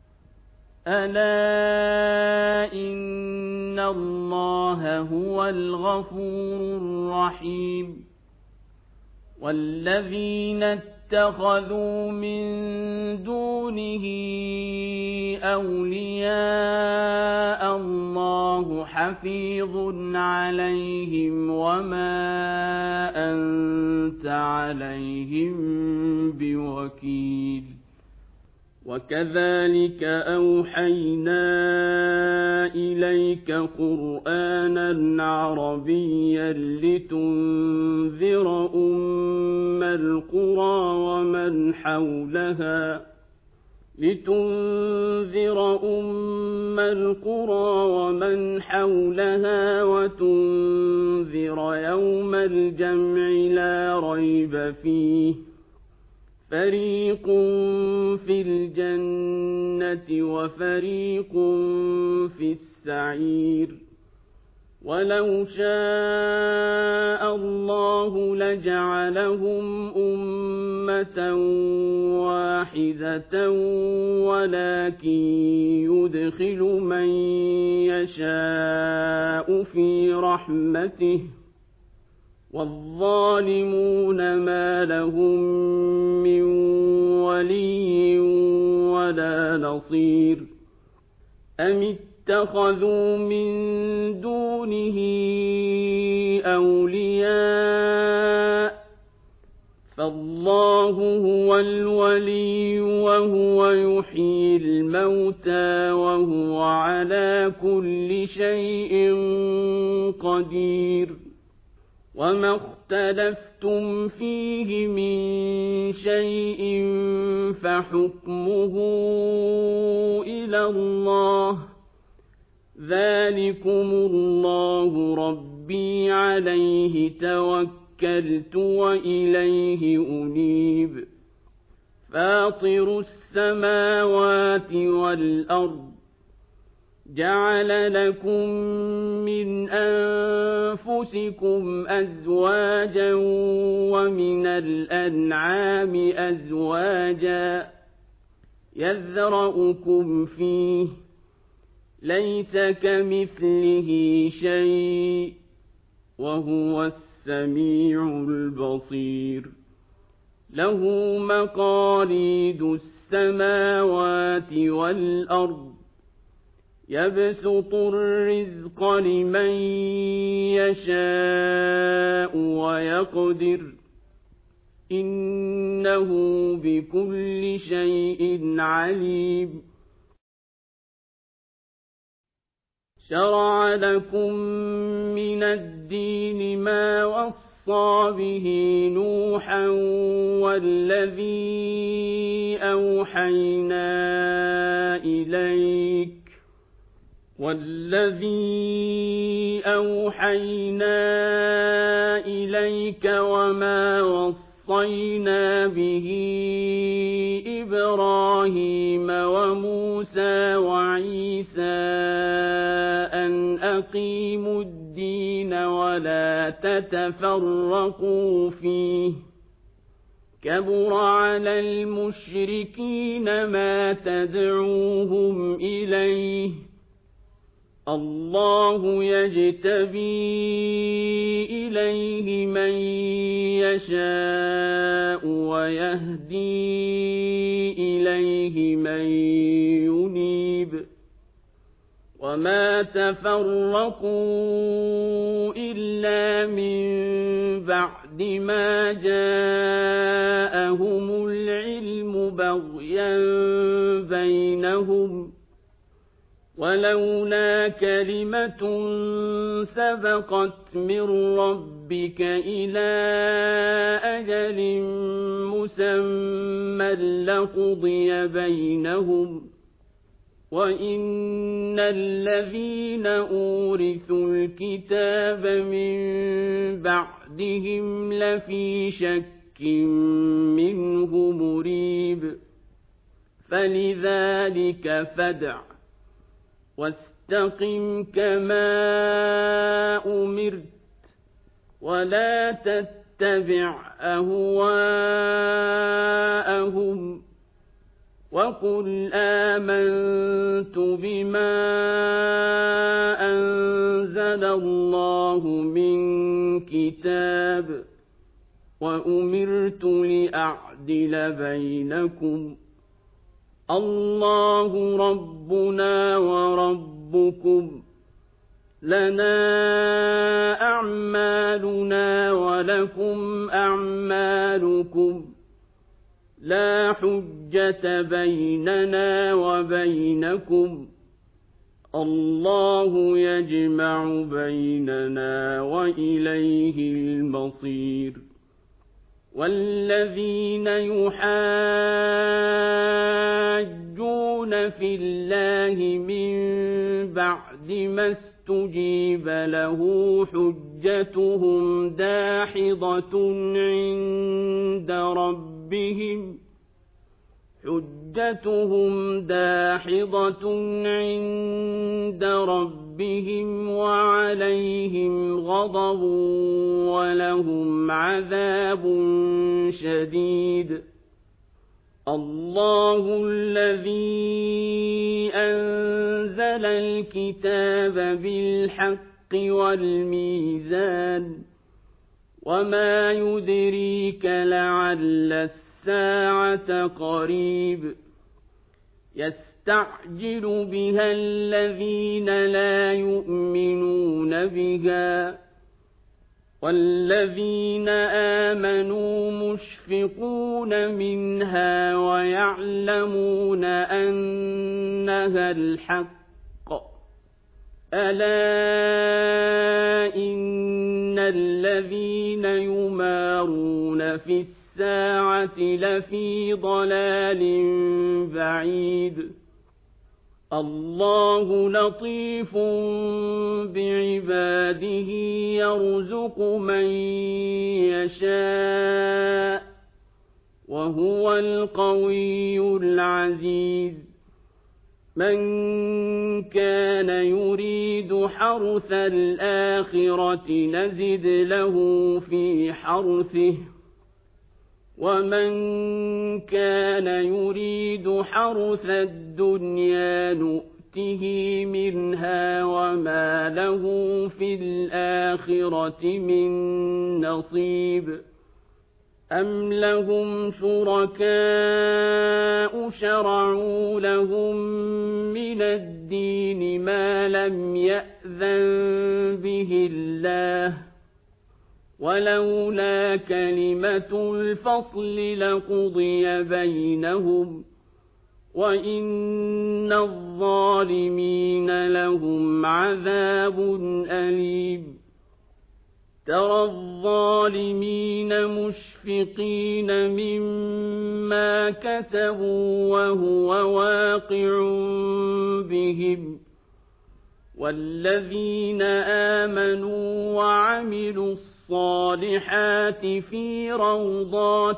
ألا إن الله هو الغفور الرحيم والذين اتخذوا من دونه أولياء الله حفيظ عليهم وما أنت عليهم بوكيل وكذلك أوحينا إليك قرآنا عربيا لتنذر أم القرى ومن حولها لتنذر أم القرى ومن حولها وتنذر يوم الجمع لا ريب فيه فريق في الجنة وفريق في السعير ولو شاء الله لجعلهم أمة واحدة ولكن يدخل من يشاء في رحمته والظالمون ما لهم من ولي ولا نصير أم اتخذوا من دونه أولياء فالله هو الولي وهو يحيي الموتى وهو على كل شيء قدير وما اختلفتم فيه من شيء فحكمه إلى الله ذلكم الله ربي عليه توكلت وإليه أنيب فاطر السماوات والأرض جعل لكم من أنفسكم أزواجا ومن الأنعام أزواجا يذرأكم فيه ليس كمثله شيء وهو السميع البصير له مقاليد السماوات والأرض يبسط الرزق لمن يشاء ويقدر إنه بكل شيء عليم شرع لكم من الدين ما وصى به نوحا والذي أوحينا إليك والذي أوحينا إليك وما وصينا به إبراهيم وموسى وعيسى أن أقيموا الدين ولا تتفرقوا فيه كبر على المشركين ما تدعوهم إليه الله يجتبي إليه من يشاء ويهدي إليه من ينيب وما تفرقوا إلا من بعد ما جاءهم العلم بغيا بينهم ولولا كلمة سبقت من ربك إلى أجل مسمى لقضي بينهم وإن الذين أورثوا الكتاب من بعدهم لفي شك منه مريب فلذلك فادع واستقم كما أمرت ولا تتبع أهواءهم وقل آمنت بما أنزل الله من كتاب وأمرت لأعدل بينكم الله ربنا وربكم لنا أعمالنا ولكم أعمالكم لا حجة بيننا وبينكم الله يجمع بيننا وإليه المصير والذين يحاجون في الله من بعد ما استجيب له حجتهم داحضة عند ربهم حجتهم داحضة عند ربهم وعليهم غضب ولهم عذاب شديد الله الذي أنزل الكتاب بالحق والميزان وما يدريك لعل الساعة قريب يستعجل بها الذين لا يؤمنون بها والذين آمنوا مشفقون منها ويعلمون أنها الحق ألا إن الذين يمارون في الساعة لفي ضلال بعيد الله لطيف بعباده يرزق من يشاء وهو القوي العزيز من كان يريد حرث الآخرة نزد له في حرثه ومن كان يريد حرث الدنيا نؤته منها وما له في الآخرة من نصيب أم لهم شركاء شرعوا لهم من الدين ما لم يأذن به الله ولولا كلمة الفصل لقضي بينهم وإن الظالمين لهم عذاب أليم ترى الظالمين مشفقين مما كسبوا وهو واقع بهم والذين آمنوا وعملوا الصالحات في روضات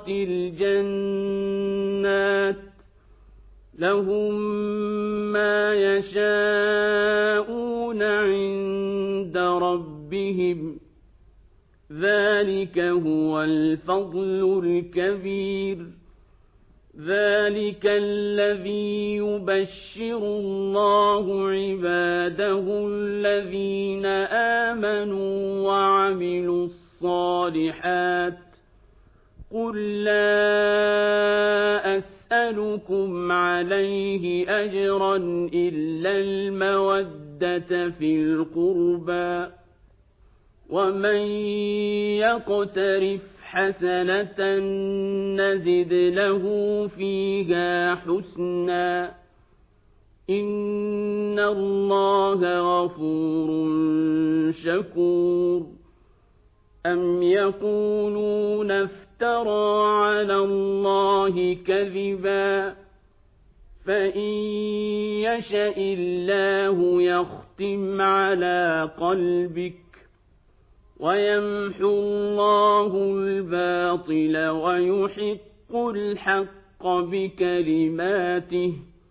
الجنات لهم ما يشاءون عند ربهم ذلك هو الفضل الكبير ذلك الذي يبشر الله عباده الذين آمنوا وعملوا الصالحات قل لا أسألكم عليه أجرا إلا المودة في القربى ومن يقترف حسنة نزد له فيها حسنا إن الله غفور شكور أم يقولون افترى على الله كذبا فإن يشأ الله يختم على قلبك ويمحو الله الباطل ويحق الحق بكلماته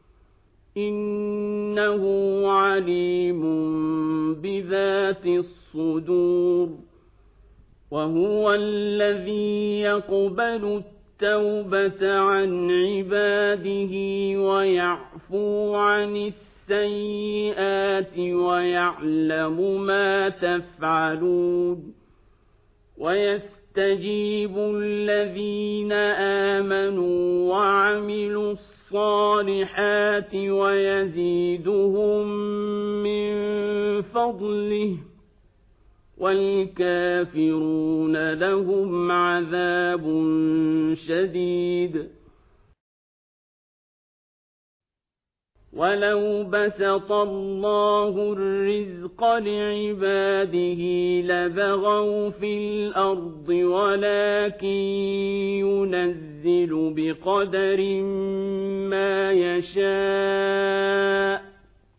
إنه عليم بذات الصدور وهو الذي يقبل التوبة عن عباده ويعفو عن السيئات ويعلم ما تفعلون ويستجيب الذين آمنوا وعملوا الصالحات ويزيدهم من فضله والكافرون لهم عذاب شديد ولو بسط الله الرزق لعباده لبغوا في الأرض ولكن ينزل بقدر ما يشاء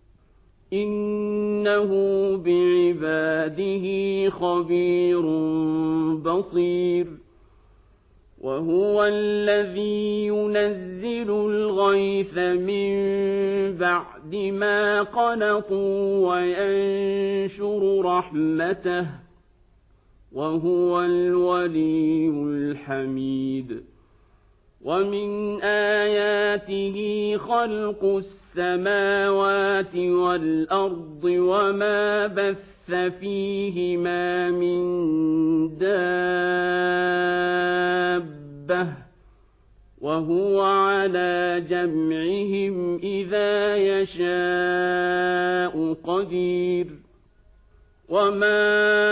إنه بعباده خبير بصير وهو الذي ينزل الغيث من بعد ما قنطوا وينشر رحمته وهو الولي الحميد ومن آياته خلق السماوات والأرض وما بث فيهما من دابة وهو على جمعهم إذا يشاء قدير وما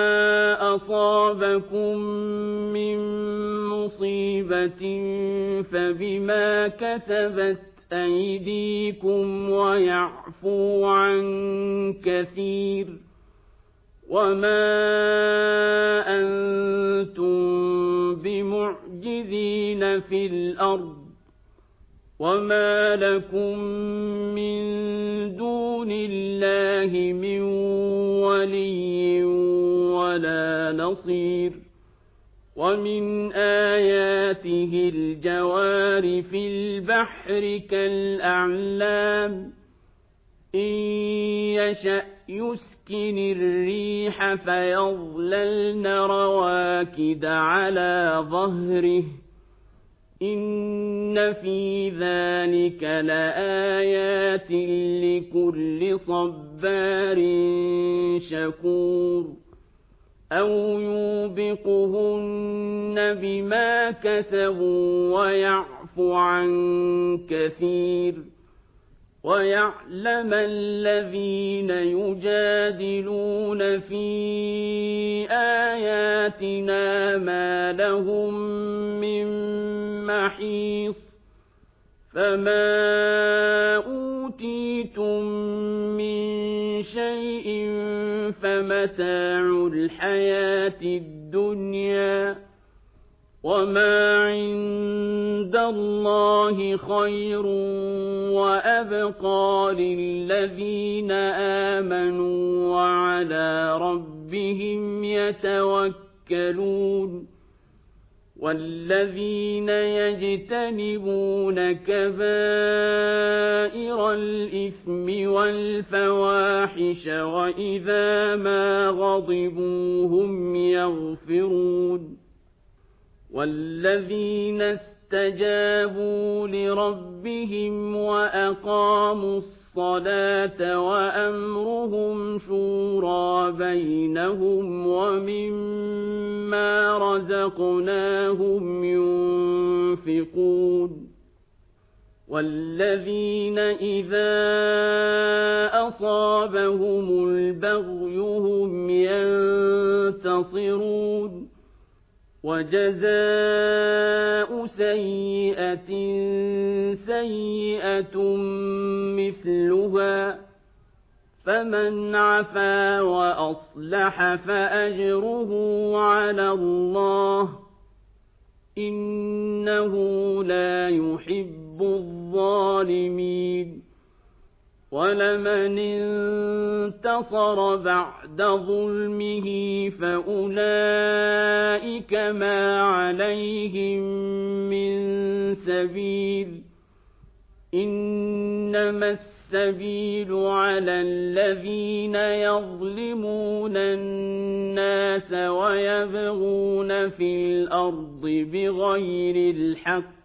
أصابكم من مصيبة فبما كسبت أيديكم ويعفو عن كثير وما أنتم بمعجزين في الأرض وما لكم من دون الله من ولي ولا نصير ومن آياته الجوار في البحر كالأعلام إن يشأ يسكن الريح فيظللن رواكد على ظهره إن في ذلك لآيات لكل صبار شكور أو يوبقهن بما كسبوا ويعفو عن كثير ويعلم الذين يجادلون في آياتنا ما لهم من محيص فما أوتيتم من شيء فمتاع الحياة الدنيا وما عند الله خير وأبقى للذين آمنوا وعلى ربهم يتوكلون والذين يجتنبون كبائر الإثم والفواحش وإذا ما غضبوا هم يغفرون والذين استجابوا لربهم وأقاموا الصلاة وأمرهم شورى بينهم ومما رزقناهم ينفقون والذين إذا أصابهم البغي هم ينتصرون ينتصرون وجزاء سيئة سيئة مثلها فمن عفا وأصلح فأجره على الله إنه لا يحب الظالمين ولمن انتصر بعد ظلمه فأولئك ما عليهم من سبيل إنما السبيل على الذين يظلمون الناس ويبغون في الأرض بغير الحق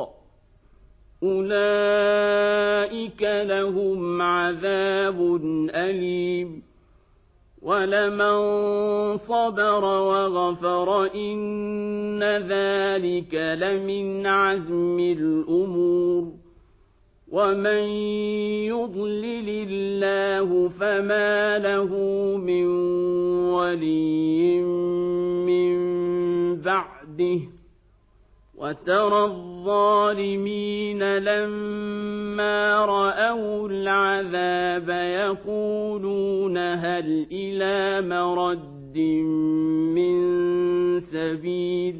أولئك لهم عذاب أليم ولمن صبر وغفر إن ذلك لمن عزم الأمور ومن يضلل الله فما له من ولي من بعده وترى الظالمين لما رأوا العذاب يقولون هل إلى مرد من سبيل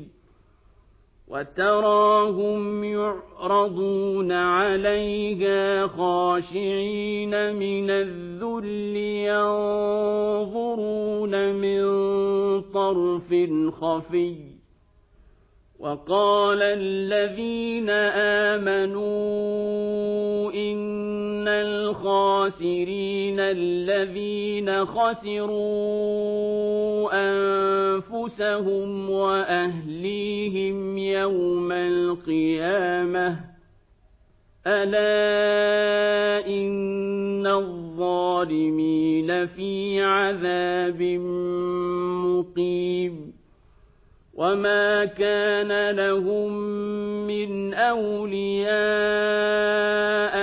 وتراهم يعرضون عليها خاشعين من الذل ينظرون من طرف خفي وقال الذين آمنوا إن الخاسرين الذين خسروا أنفسهم وأهليهم يوم القيامة ألا إن الظالمين في عذاب مقيم وما كان لهم من أولياء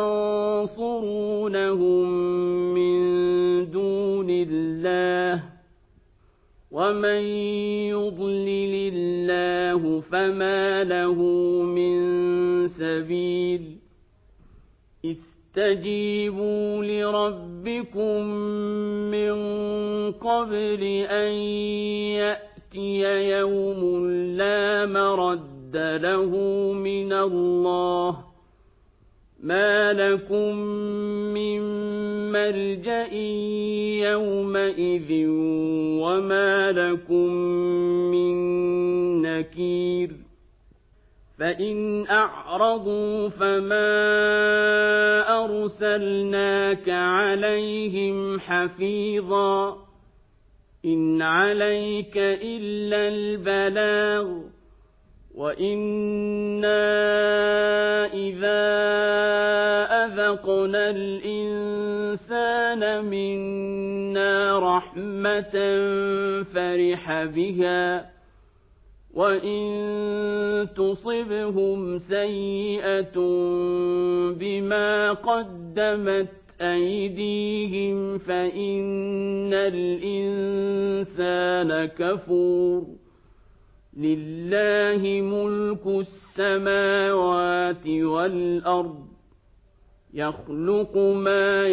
ينصرونهم من دون الله ومن يضلل الله فما له من سبيل استجيبوا لربكم من قبل أن يأتي يوم لا مرد له من الله ما لكم من ملجأ يومئذ وما لكم من نكير فإن أعرضوا فما أرسلناك عليهم حفيظا إن عليك إلا البلاغ وإنا إذا أذقنا الإنسان منا رحمة فرح بها وإن تصبهم سيئة بما قدمت أيديهم فإن الإنسان كفور لله ملك السماوات والأرض يخلق ما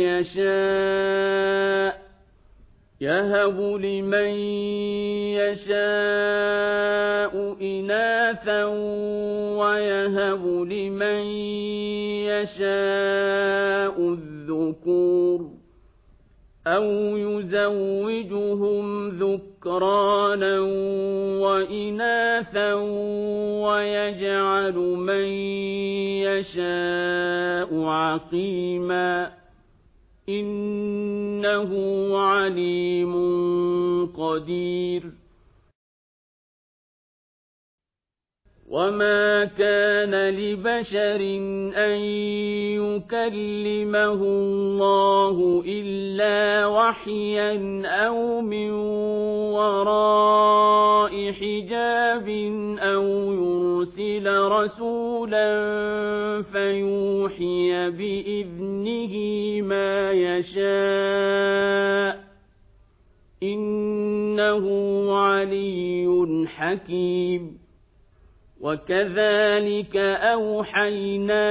يشاء يهب لمن يشاء إناثا ويهب لمن يشاء الذكور أو يزوجهم ذكرانا وإناثا ويجعل من يشاء عقيما إنه عليم قدير وما كان لبشر أن يكلمه الله إلا وحيا أو من وراء حجاب أو يرسل رسولا فيوحي بإذنه ما يشاء إنه إنه علي حكيم وكذلك أوحينا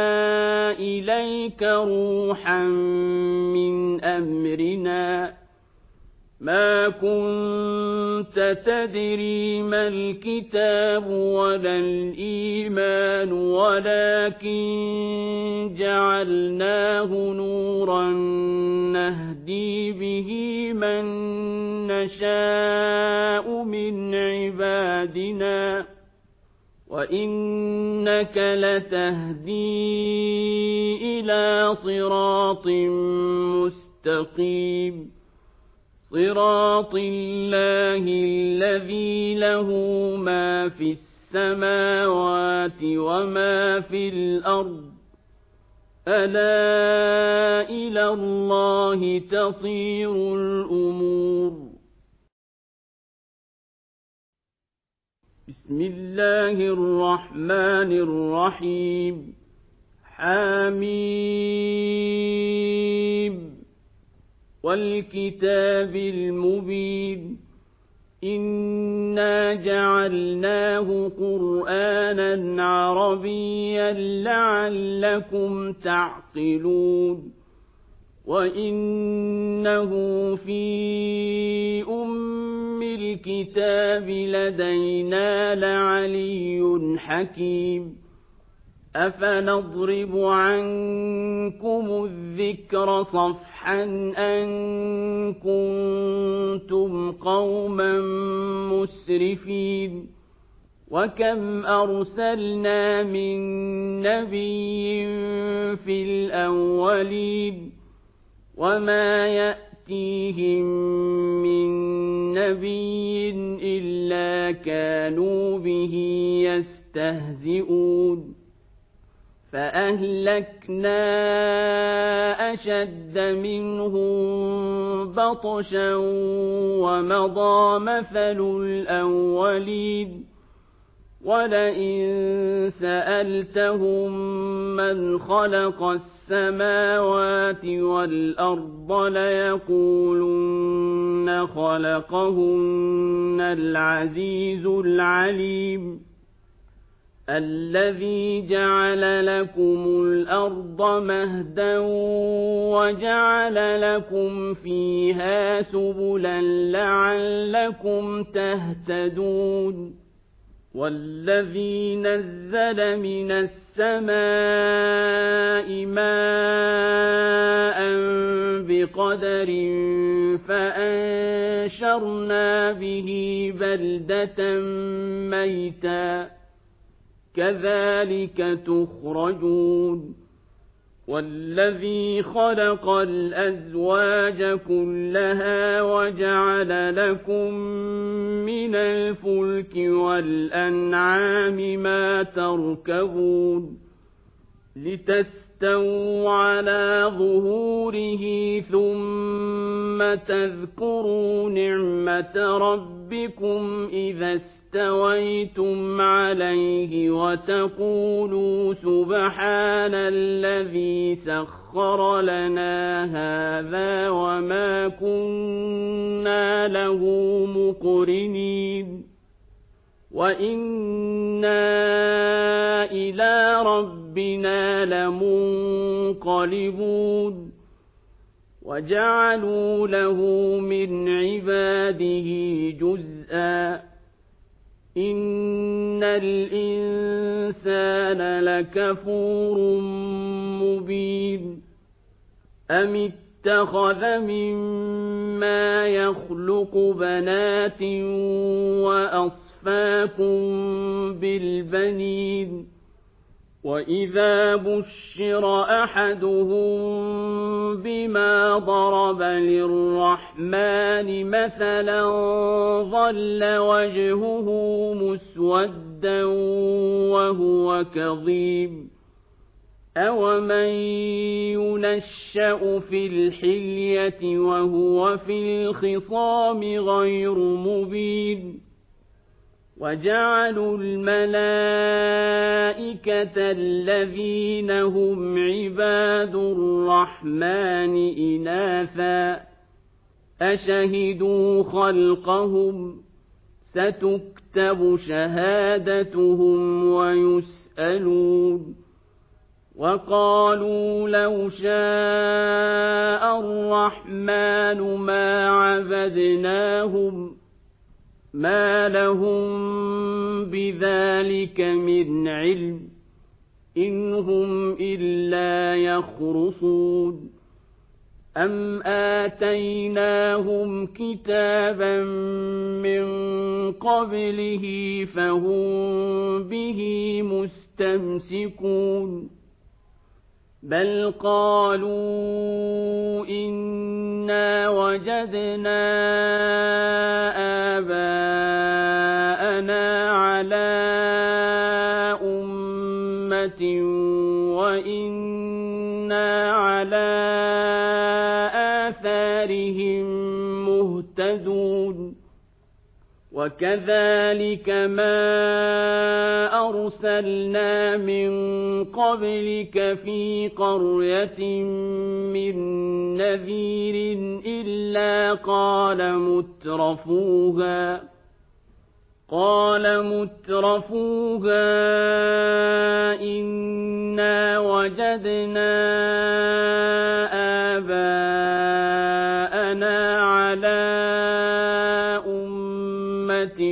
إليك روحا من أمرنا ما كنت تدري ما الكتاب ولا الإيمان ولكن جعلناه نورا نهدي به من نشاء من عبادنا وإنك لتهدي إلى صراط مستقيم صراط الله الذي له ما في السماوات وما في الأرض ألا إلى الله تصير الأمور بسم الله الرحمن الرحيم حميم والكتاب المبين إنا جعلناه قرآنا عربيا لعلكم تعقلون وإنه في أم الكتاب لدينا لعلي حكيم أفنضرب عنكم الذكر صفحا أن كنتم قوما مسرفين وكم أرسلنا من نبي في الأولين وما يأتيهم من نبي إلا كانوا به يستهزئون فأهلكنا أشد منهم بطشا ومضى مثل الأولين ولئن سألتهم من خلق السماوات والأرض ليقولن خلقهن العزيز العليم الذي جعل لكم الأرض مهدا وجعل لكم فيها سبلا لعلكم تهتدون والذي نزل من السماء ماء بقدر فأنشرنا به بلدة ميتا كذلك تخرجون والذي خلق الأزواج كلها وجعل لكم من الفلك والأنعام ما تركبون لتستووا على ظهوره ثم تذكروا نعمة ربكم إذا استويتم عليه وتقولوا سبحان الذي سخر لنا هذا وما كنا له مقرنين وإنا إلى ربنا لمنقلبون وجعلوا له من عباده جزءا إن الإنسان لكفور مبين أم اتخذ مما يخلق بنات وأصفاكم بالبنين وإذا بشر أحدهم بما ضرب للرحمن مثلا ظل وجهه مسودا وهو كظيم أومن ينشأ في الحلية وهو في الخصام غير مبين وجعلوا الملائكة الذين هم عباد الرحمن إناثا أشهدوا خلقهم ستكتب شهادتهم ويسألون وقالوا لو شاء الرحمن ما عبدناهم ما لهم بذلك من علم إن هم إلا يخرصون أم آتيناهم كتابا من قبله فهم به مستمسكون بل قالوا إنا وجدنا آباءنا على أمة وإنا على آثارهم مهتدون وكذلك ما أرسلنا من قبلك في قرية من نذير إلا قال مترفوها قال مترفوها إنا وجدنا آباءنا على أمة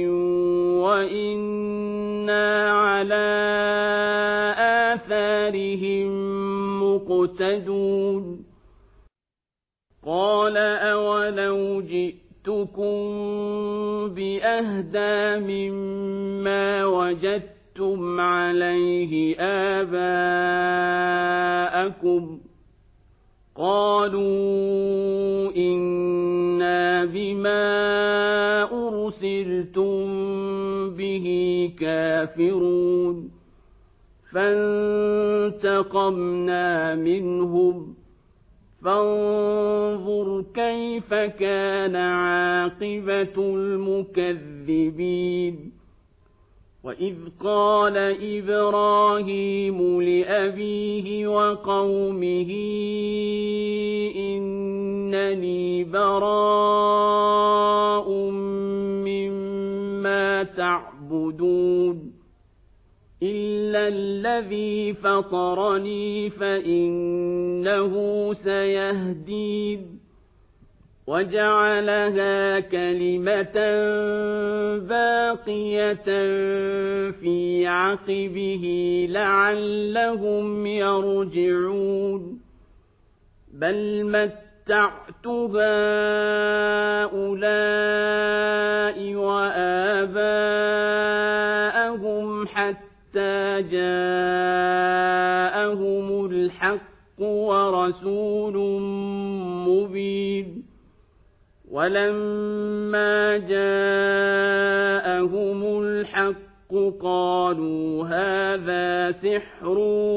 وإنا على آثارهم مقتدون قال أولو جئتكم بأهدى مما وجدتم عليه آباءكم قالوا إنا بما أرسلتم به كافرون فانتقمنا منهم فانظر كيف كان عاقبة المكذبين وإذ قال إبراهيم لأبيه وقومه إنني براء مما تعبدون إلا الذي فطرني فإنه سيهدين وجعلها كلمة باقية في عقبه لعلهم يرجعون بل متعت هؤلاء وآباءهم حتى جاءهم الحق ورسول مبين ولما جاءهم الحق قالوا هذا سحر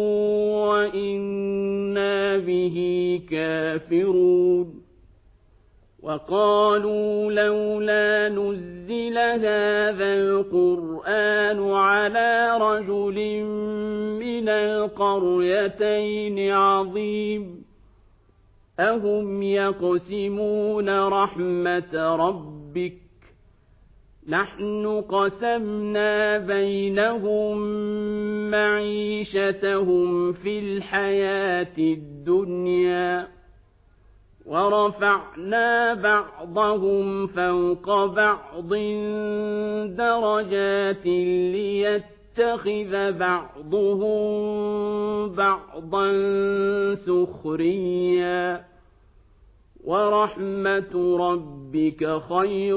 وإنا به كافرون وقالوا لولا نزل هذا القرآن على رجل من القريتين عظيم أهم يقسمون رحمة ربك نحن قسمنا بينهم معيشتهم في الحياة الدنيا ورفعنا بعضهم فوق بعض درجات ليتخذ بعضهم بعضا سخريا ورحمة ربك خير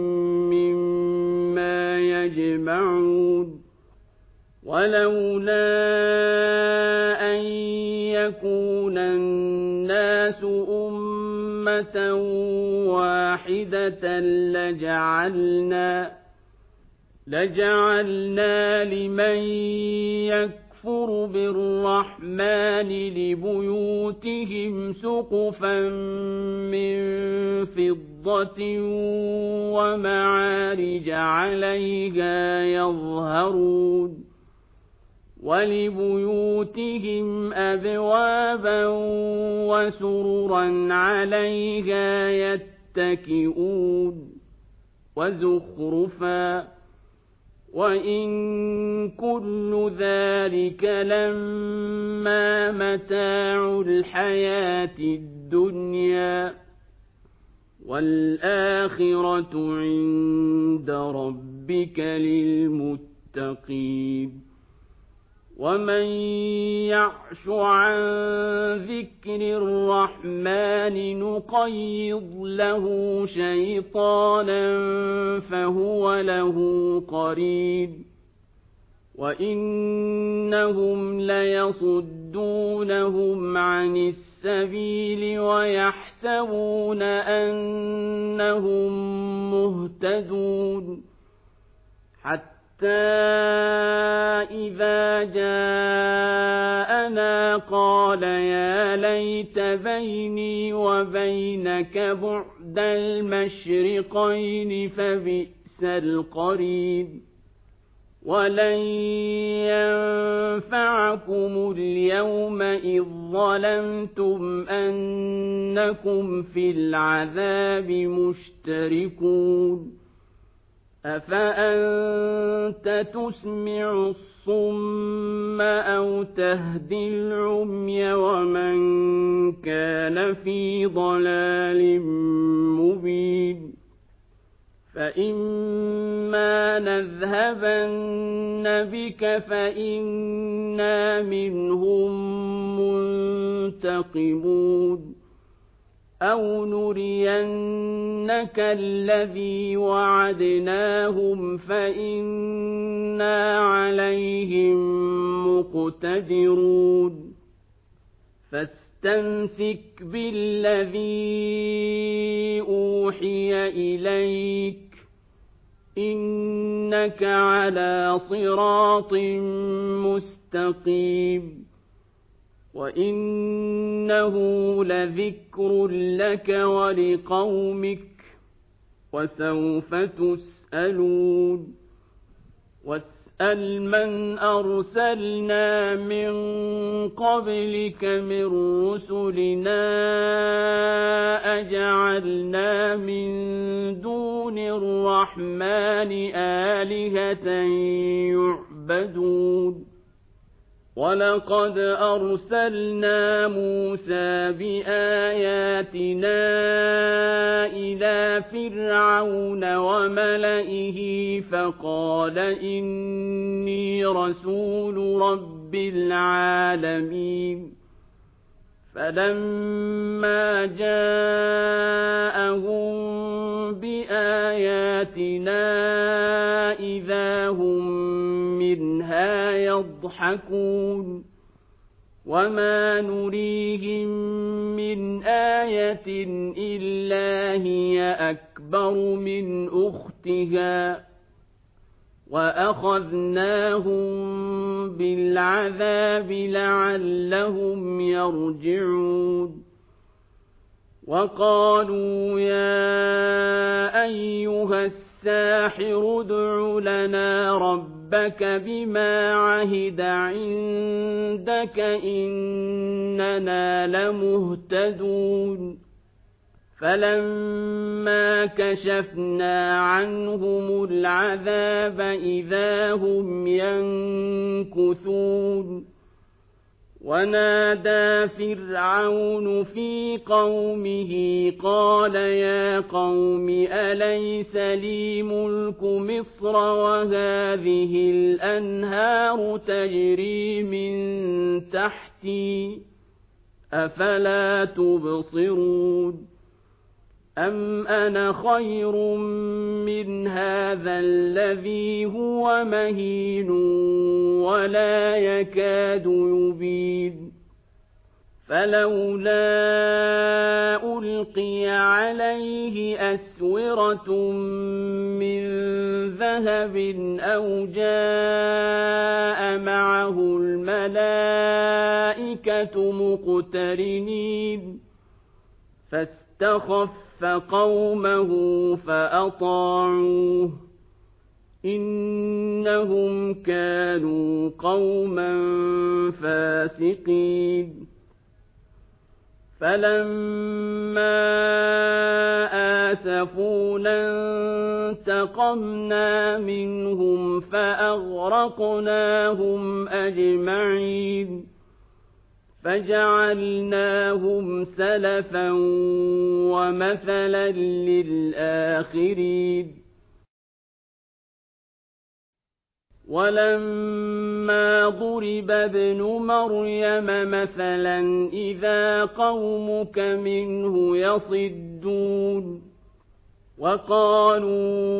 مما يجمعون ولولا أن يكون الناس أمة واحدة لجعلنا لجعلنا لمن يكفر بالرحمن لبيوتهم سقفا من فضة ومعارج عليها يظهرون ولبيوتهم أبوابا وسررا عليها يتكئون وزخرفا وإن كل ذلك لما متاع الحياة الدنيا والآخرة عند ربك للمتقين ومن يعش عن ذكر الرحمن نقيض له شيطانا فهو له قرين وإنهم ليصدونهم عن السبيل ويحسبون أنهم مهتدون حتى إذا جاءنا قال يا ليت بيني وبينك بعد المشرقين فبئس القرين ولن ينفعكم اليوم إذ ظلمتم أنكم في العذاب مشتركون أفأنت تسمع الصم أو تهدي العمي ومن كان في ضلال مبين فإما نذهبن بك فإنا منهم منتقمون أو نرينك الذي وعدناهم فإنا عليهم مقتدرون فاستمسك بالذي أوحي إليك إنك على صراط مستقيم وإنه لذكر لك ولقومك وسوف تسألون واسأل من أرسلنا من قبلك من رسلنا أجعلنا من دون الرحمن آلهة يعبدون ولقد أرسلنا موسى بآياتنا إلى فرعون وملئه فقال إني رسول رب العالمين فلما جاءهم بآياتنا إذا هم منها يضحكون وما نريهم من آية إلا هي أكبر من أختها وأخذناهم بالعذاب لعلهم يرجعون وقالوا يا أيها الساحر ادع لنا ربك بما عهد عندك إننا لمهتدون فلما كشفنا عنهم العذاب إذا هم ينكثون ونادى فرعون في قومه قال يا قوم أليس لي ملك مصر وهذه الأنهار تجري من تحتي أفلا تبصرون أم أنا خير من هذا الذي هو مهين ولا يكاد يبين فلولا ألقي عليه أسورة من ذهب أو جاء معه الملائكة مقترنين فاستخف فقومه فأطاعوه إنهم كانوا قوما فاسقين فلما آسفونا انتقمنا منهم فأغرقناهم أجمعين فجعلناهم سلفا ومثلا للآخرين ولما ضرب ابن مريم مثلا إذا قومك منه يصدون وقالوا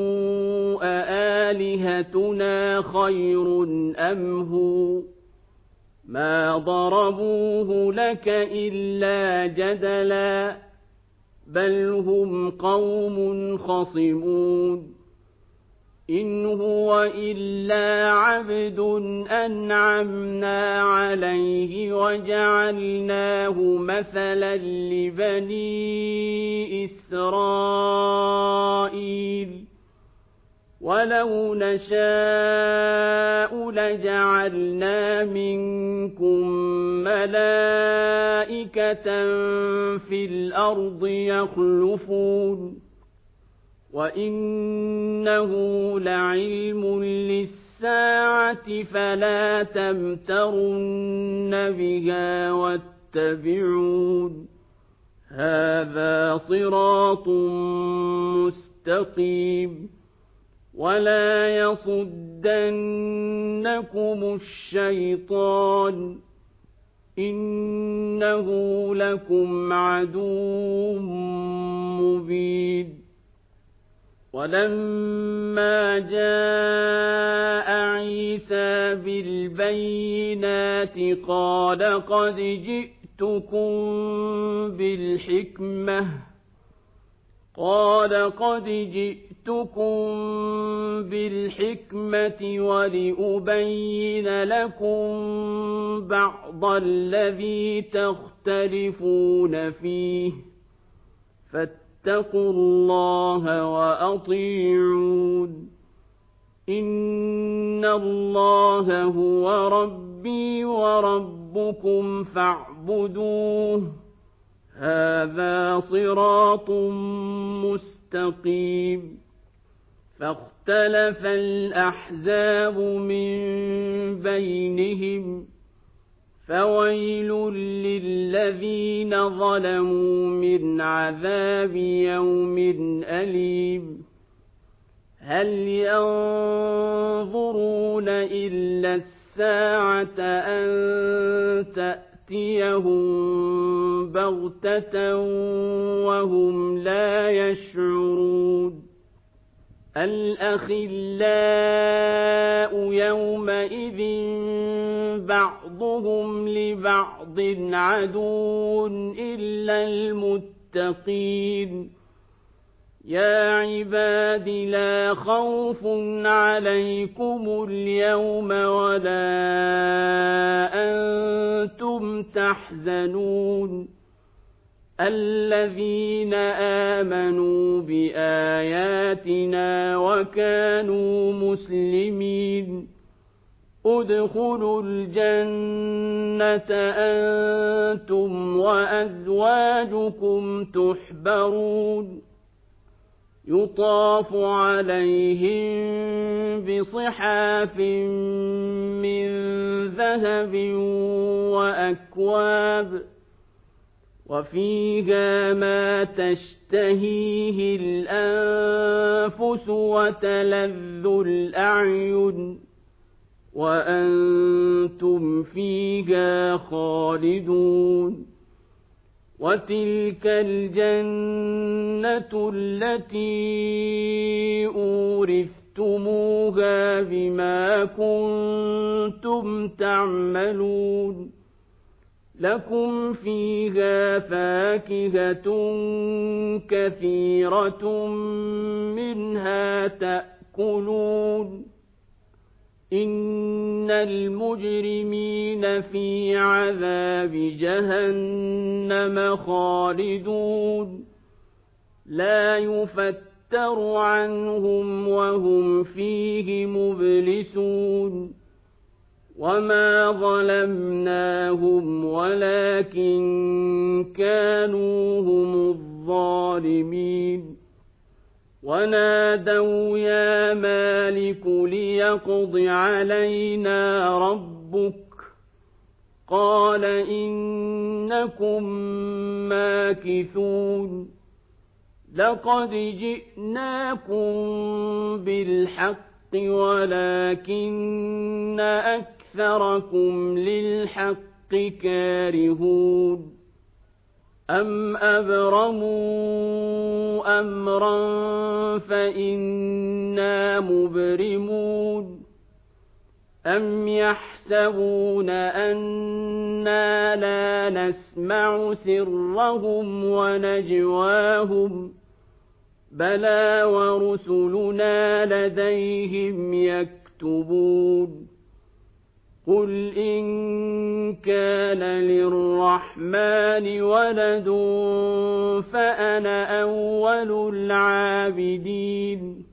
أآلهتنا خير أم هو ما ضربوه لك إلا جدلا بل هم قوم خصمون إن هو إلا عبد أنعمنا عليه وجعلناه مثلا لبني إسرائيل ولو نشاء لجعلنا منكم ملائكة في الأرض يخلفون وإنه لعلم للساعة فلا تمترن بها واتبعون هذا صراط مستقيم ولا يصدنكم الشيطان إنه لكم عدو مبين ولما جاء عيسى بالبينات قال قد جئتكم بالحكمة قال قد جئتكم بالحكمة ولأبين لكم بعض الذي تختلفون فيه فاتقوا الله وأطيعون إن الله هو ربي وربكم فاعبدوه هذا صراط مستقيم فاختلف الأحزاب من بينهم فويل للذين ظلموا من عذاب يوم أليم هل ينظرون إلا الساعة أن تأتيهم بغتة وهم لا يشعرون الأخلاء يومئذ بعضهم لبعض عدو إلا المتقين يا عباد لا خوف عليكم اليوم ولا أنتم تحزنون الذين آمنوا بآياتنا وكانوا مسلمين ادخلوا الجنة أنتم وأزواجكم تحبرون يطاف عليهم بصحاف من ذهب وأكواب وفيها ما تشتهيه الأنفس وتلذ الأعين وأنتم فيها خالدون وتلك الجنة التي أورثتموها بما كنتم تعملون لكم فيها فاكهة كثيرة منها تأكلون إن المجرمين في عذاب جهنم خالدون لا يفتر عنهم وهم فيه مبلسون وما ظلمناهم ولكن كانوا هم الظالمين ونادوا يا مالك ليقض علينا ربك قال إنكم ماكثون لقد جئناكم بالحق ولكن أكثركم للحق كارهون أم أبرموا أمرا فإنا مبرمون أم يحسبون أنا لا نسمع سرهم ونجواهم بلى ورسلنا لديهم يكتبون قل إن كان للرحمن ولد فأنا أول العابدين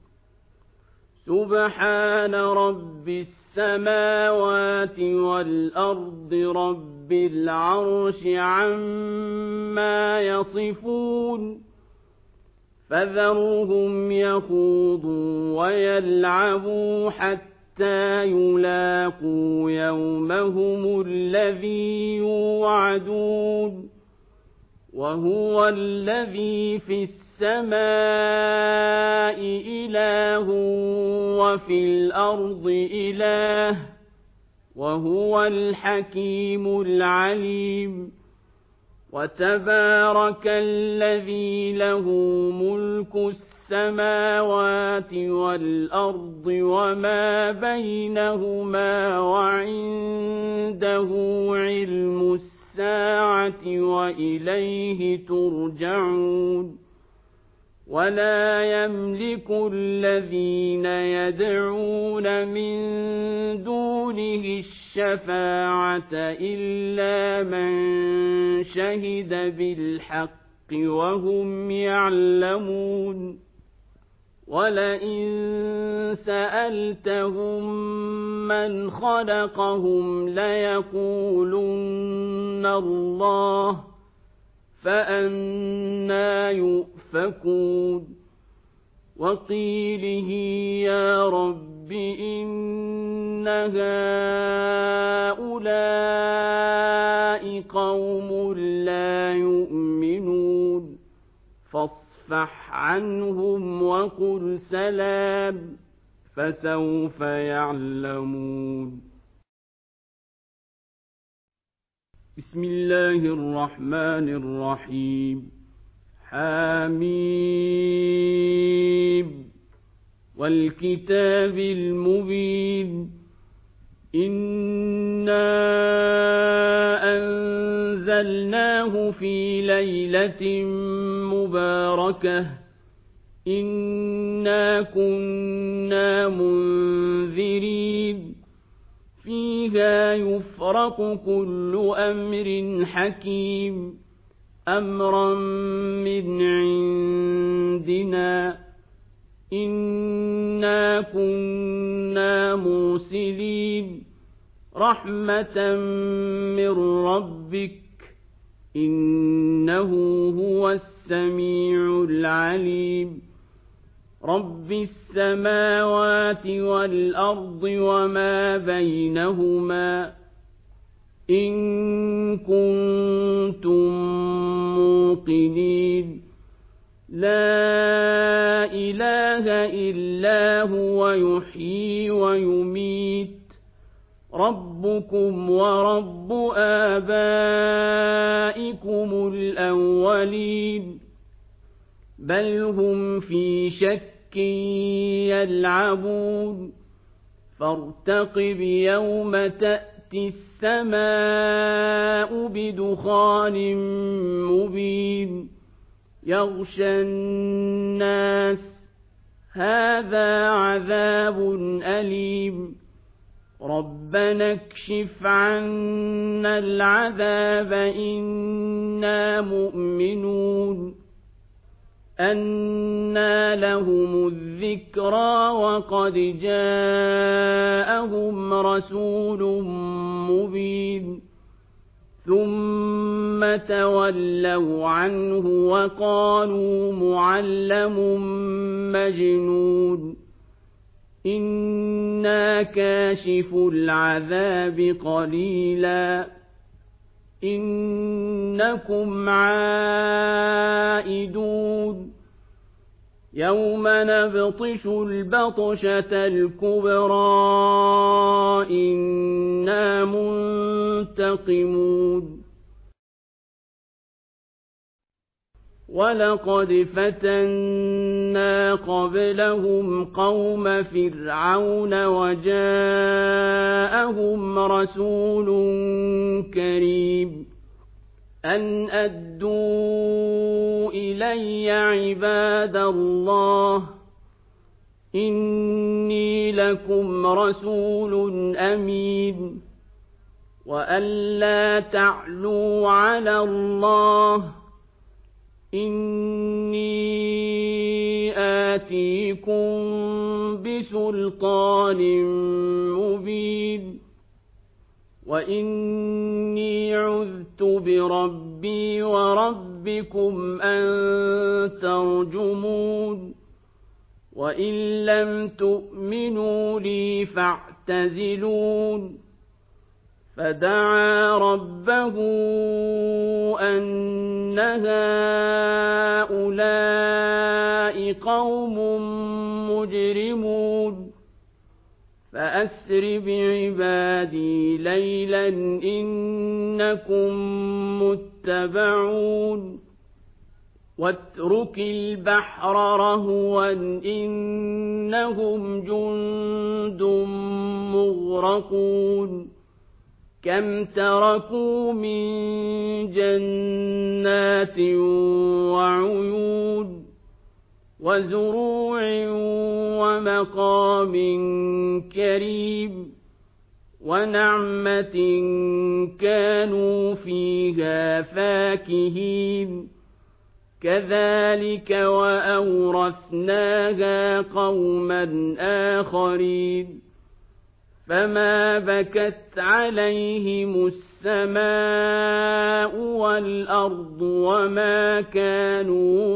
سبحان رب السماوات والأرض رب العرش عما يصفون فذرهم يخوضوا ويلعبوا حتى يلاقوا يومهم الذي يوعدون وهو الذي في السماء إله وفي الأرض إله وهو الحكيم العليم وتبارك الذي له ملك السماوات والأرض وما بينهما وعنده علم الساعة وإليه ترجعون ولا يملك الذين يدعون من دونه الشفاعة إلا من شهد بالحق وهم يعلمون ولئن سألتهم من خلقهم ليقولن الله فأنى يؤفكون وقيله يا رب إن هؤلاء قوم لا يؤمنون فاصفح عنهم وقل سلام فسوف يعلمون بسم الله الرحمن الرحيم حميم والكتاب المبين إنا أنزلناه في ليلة مباركة إنا كنا منذرين فيها يفرق كل أمر حكيم أمرا من عندنا إنا كنا مرسلين رحمة من ربك إنه هو السميع العليم رب السماوات والأرض وما بينهما إن كنتم موقنين لا إله إلا هو يحيي ويميت ربكم ورب آبائكم الأولين بل هم في شك يلعبون فارتقب يوم تأتي السماء بدخان مبين يغشى الناس هذا عذاب أليم ربنا اكشف عنا العذاب إنا مؤمنون أنى لهم الذكرى وقد جاءهم رسول مبين ثم تولوا عنه وقالوا معلم مجنون إنا كاشف العذاب قليلا إنكم عائدون يوم نبطش البطشة الكبرى إنا منتقمون ولقد فتنا قبلهم قوم فرعون وجاءهم رسول كريم أن أدوا إلي عباد الله إني لكم رسول أمين وأن لا تعلوا على الله إني آتيكم بسلطان مبين وإني عذت بربي وربكم أن ترجمون وإن لم تؤمنوا لي فاعتزلون فدعا ربه أن هؤلاء قوم مجرمون فأسر بعبادي ليلا إنكم متبعون واترك البحر رهوا إنهم جند مغرقون كم تركوا من جنات وعيون وزروع ومقام كريم ونعمة كانوا فيها فاكهين كذلك وأورثناها قوما آخرين فما بكت عليهم السماء والأرض وما كانوا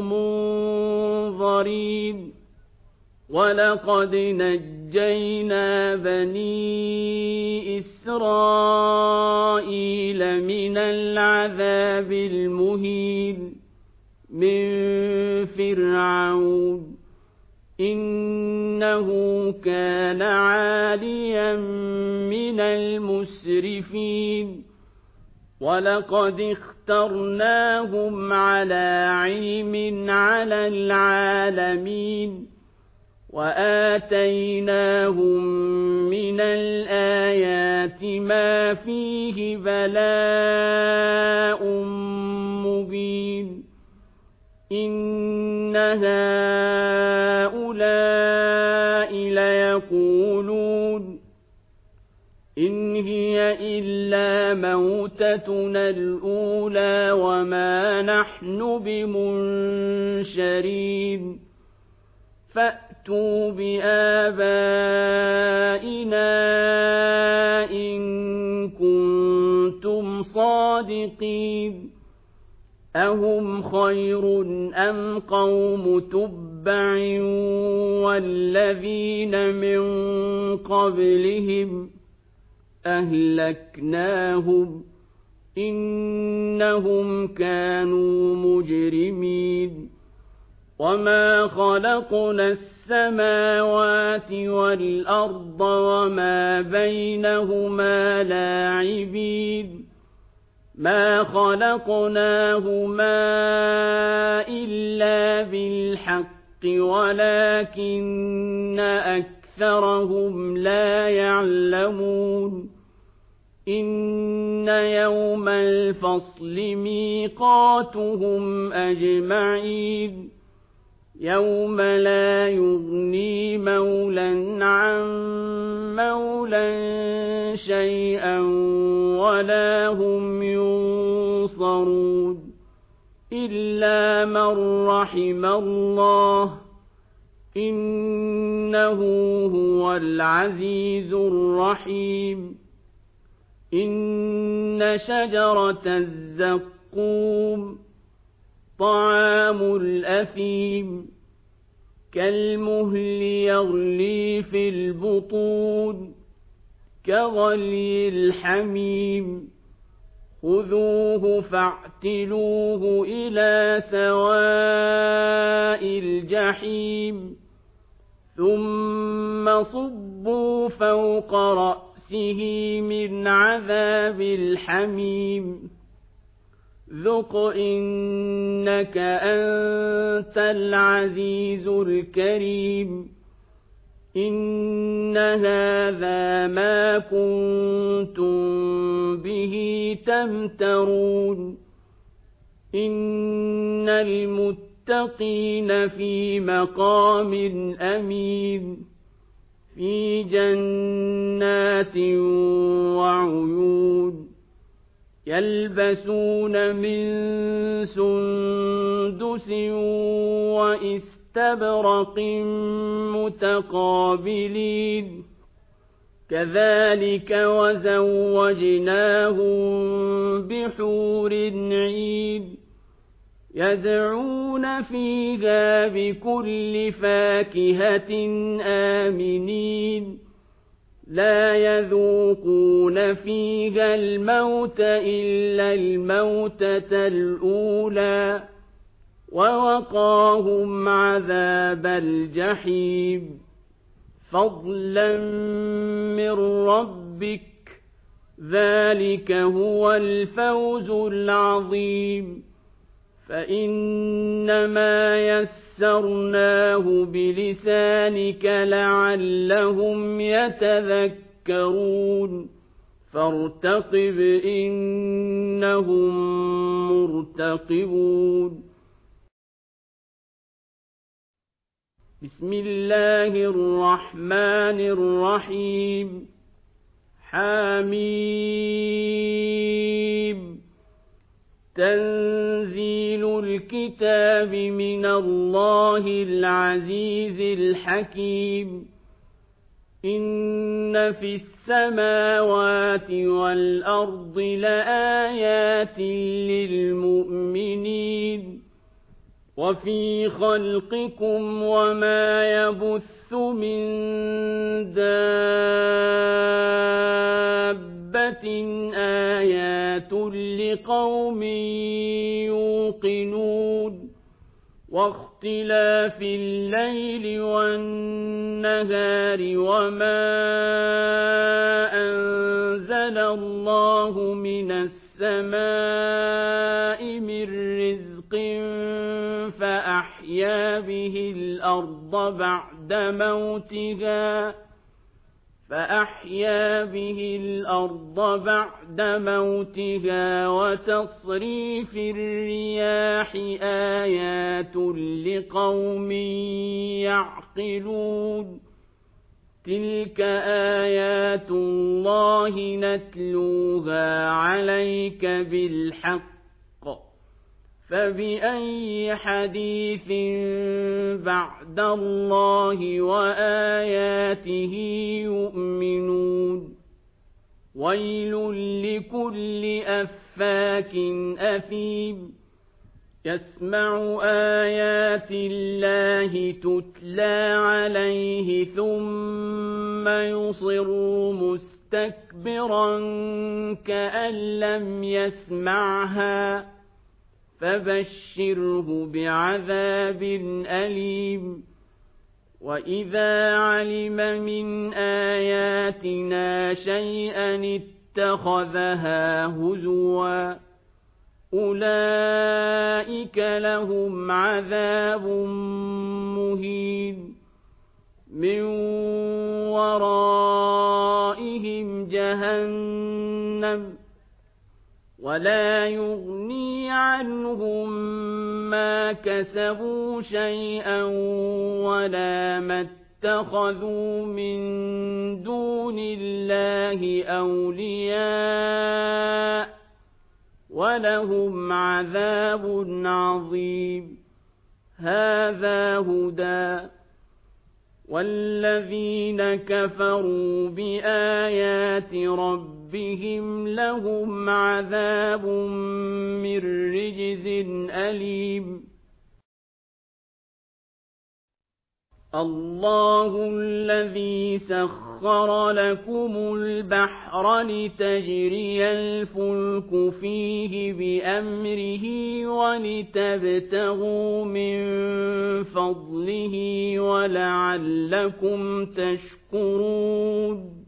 منظرين ولقد نجينا بني إسرائيل من العذاب المهين من فرعون إنه كان عاليا من المسرفين ولقد اخترناهم على علم على العالمين وآتيناهم من الآيات ما فيه بلاء مبين إن هؤلاء ليقولون إن هي إلا موتتنا الأولى وما نحن بمنشرين فأتوا بآبائنا إن كنتم صادقين أهم خير أم قوم تبع والذين من قبلهم أهلكناهم إنهم كانوا مجرمين وما خلقنا السماوات والأرض وما بينهما لاعبين ما خلقناهما إلا بالحق ولكن أكثرهم لا يعلمون إن يوم الفصل ميقاتهم أجمعين يوم لا يغني مولى عن مولى شيئا ولا هم ينصرون إلا من رحم الله إنه هو العزيز الرحيم إن شجرة الزقوم طعام الأثيم كالمهل يغلي في البطون كغلي الحميم خذوه فاعتلوه إلى سواء الجحيم ثم صبوا فوق رأسه من عذاب الحميم ذق إنك أنت العزيز الكريم إن هذا ما كنتم به تمترون إن المتقين في مقام أمين في جنات وعيون يلبسون من سندس واستبرق متقابلين كذلك وزوجناهم بحور عين يدعون فيها بكل فاكهة آمنين لا يذوقون فيها الموت إلا الموتة الأولى ووقاهم عذاب الجحيم فضلا من ربك ذلك هو الفوز العظيم فإنما يسرناه بلسانك لعلهم يتذكرون فارتقب إنهم مرتقبون بسم الله الرحمن الرحيم حميم تنزيل الكتاب من الله العزيز الحكيم إن في السماوات والأرض لآيات للمؤمنين وفي خلقكم وما يبث من دابة آيات لقوم يوقنون واختلاف الليل والنهار وما أنزل الله من السماء من رزق فأحيا به الأرض بعد موتها فأحيا به الأرض بعد موتها وتصريف الرياح آيات لقوم يعقلون تلك آيات الله نتلوها عليك بالحق فبأي حديث بعد الله وآياته يؤمنون ويل لكل أفاك أثيم يسمع آيات الله تتلى عليه ثم يصر مستكبرا كأن لم يسمعها فبشره بعذاب أليم وإذا علم من آياتنا شيئا اتخذها هزوا أولئك لهم عذاب مهين من ورائهم جهنم ولا يغني عنهم ما كسبوا شيئا ولا ما اتخذوا من دون الله أولياء ولهم عذاب عظيم هذا هدى والذين كفروا بآيات ربهم لهم عذاب من رجز أليم الله الذي سخر لكم البحر لتجري الفلك فيه بأمره ولتبتغوا من فضله ولعلكم تشكرون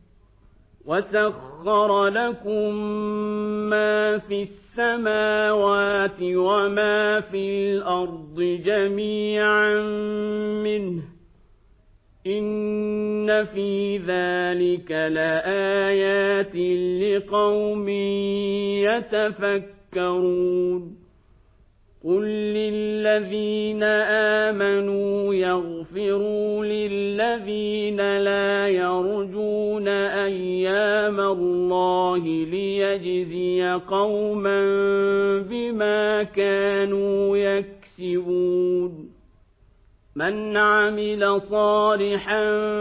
وسخر لكم ما في السماوات وما في الأرض جميعا منه إن في ذلك لآيات لقوم يتفكرون قل للذين آمنوا يغفروا للذين لا يرجون أيام الله ليجزي قوما بما كانوا يكسبون من عمل صالحا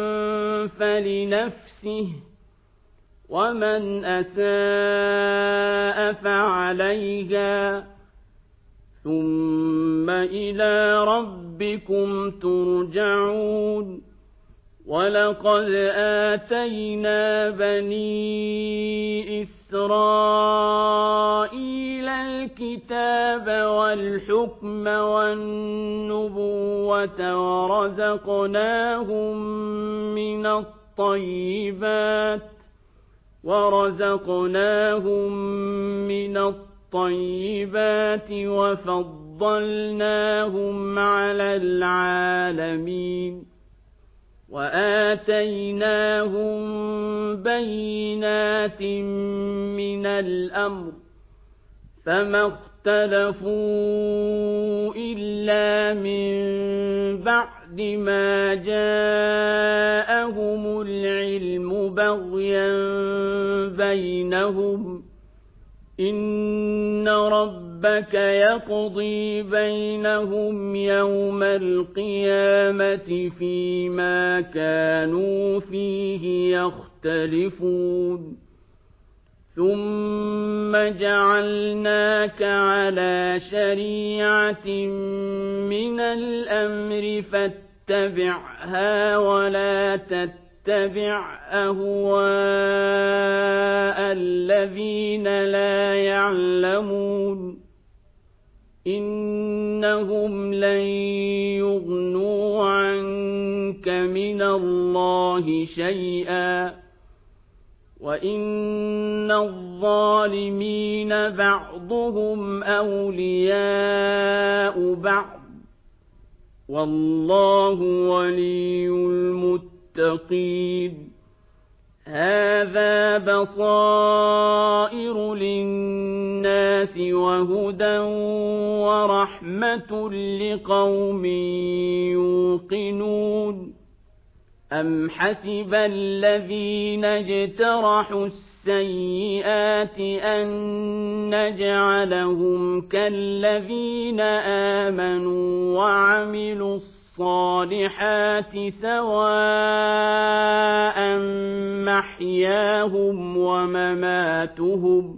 فلنفسه ومن أساء فعليها ثم إلى ربكم ترجعون ولقد آتينا بني إسرائيل الكتاب والحكم والنبوة ورزقناهم من الطيبات ورزقناهم من الطيبات وفضلناهم على العالمين وآتيناهم بينات من الأمر فما اختلفوا إلا من بعد ما جاءهم العلم بغيا بينهم إن ربك يقضي بينهم يوم القيامة فيما كانوا فيه يختلفون ثم جعلناك على شريعة من الأمر فاتبعها ولا تتبع اتبع أهواء الذين لا يعلمون إنهم لن يغنوا عنك من الله شيئا وإن الظالمين بعضهم أولياء بعض والله ولي المتقين المتقين هذا بصائر للناس وهدى ورحمة لقوم يوقنون أم حسب الذين اجترحوا السيئات أن نجعلهم كالذين آمنوا وعملوا الصالحات سواء محياهم ومماتهم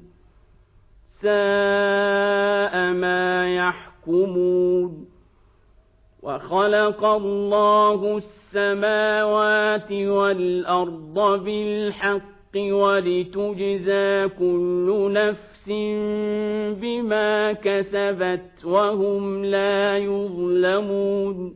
ساء ما يحكمون وخلق الله السماوات والأرض بالحق ولتجزى كل نفس بما كسبت وهم لا يظلمون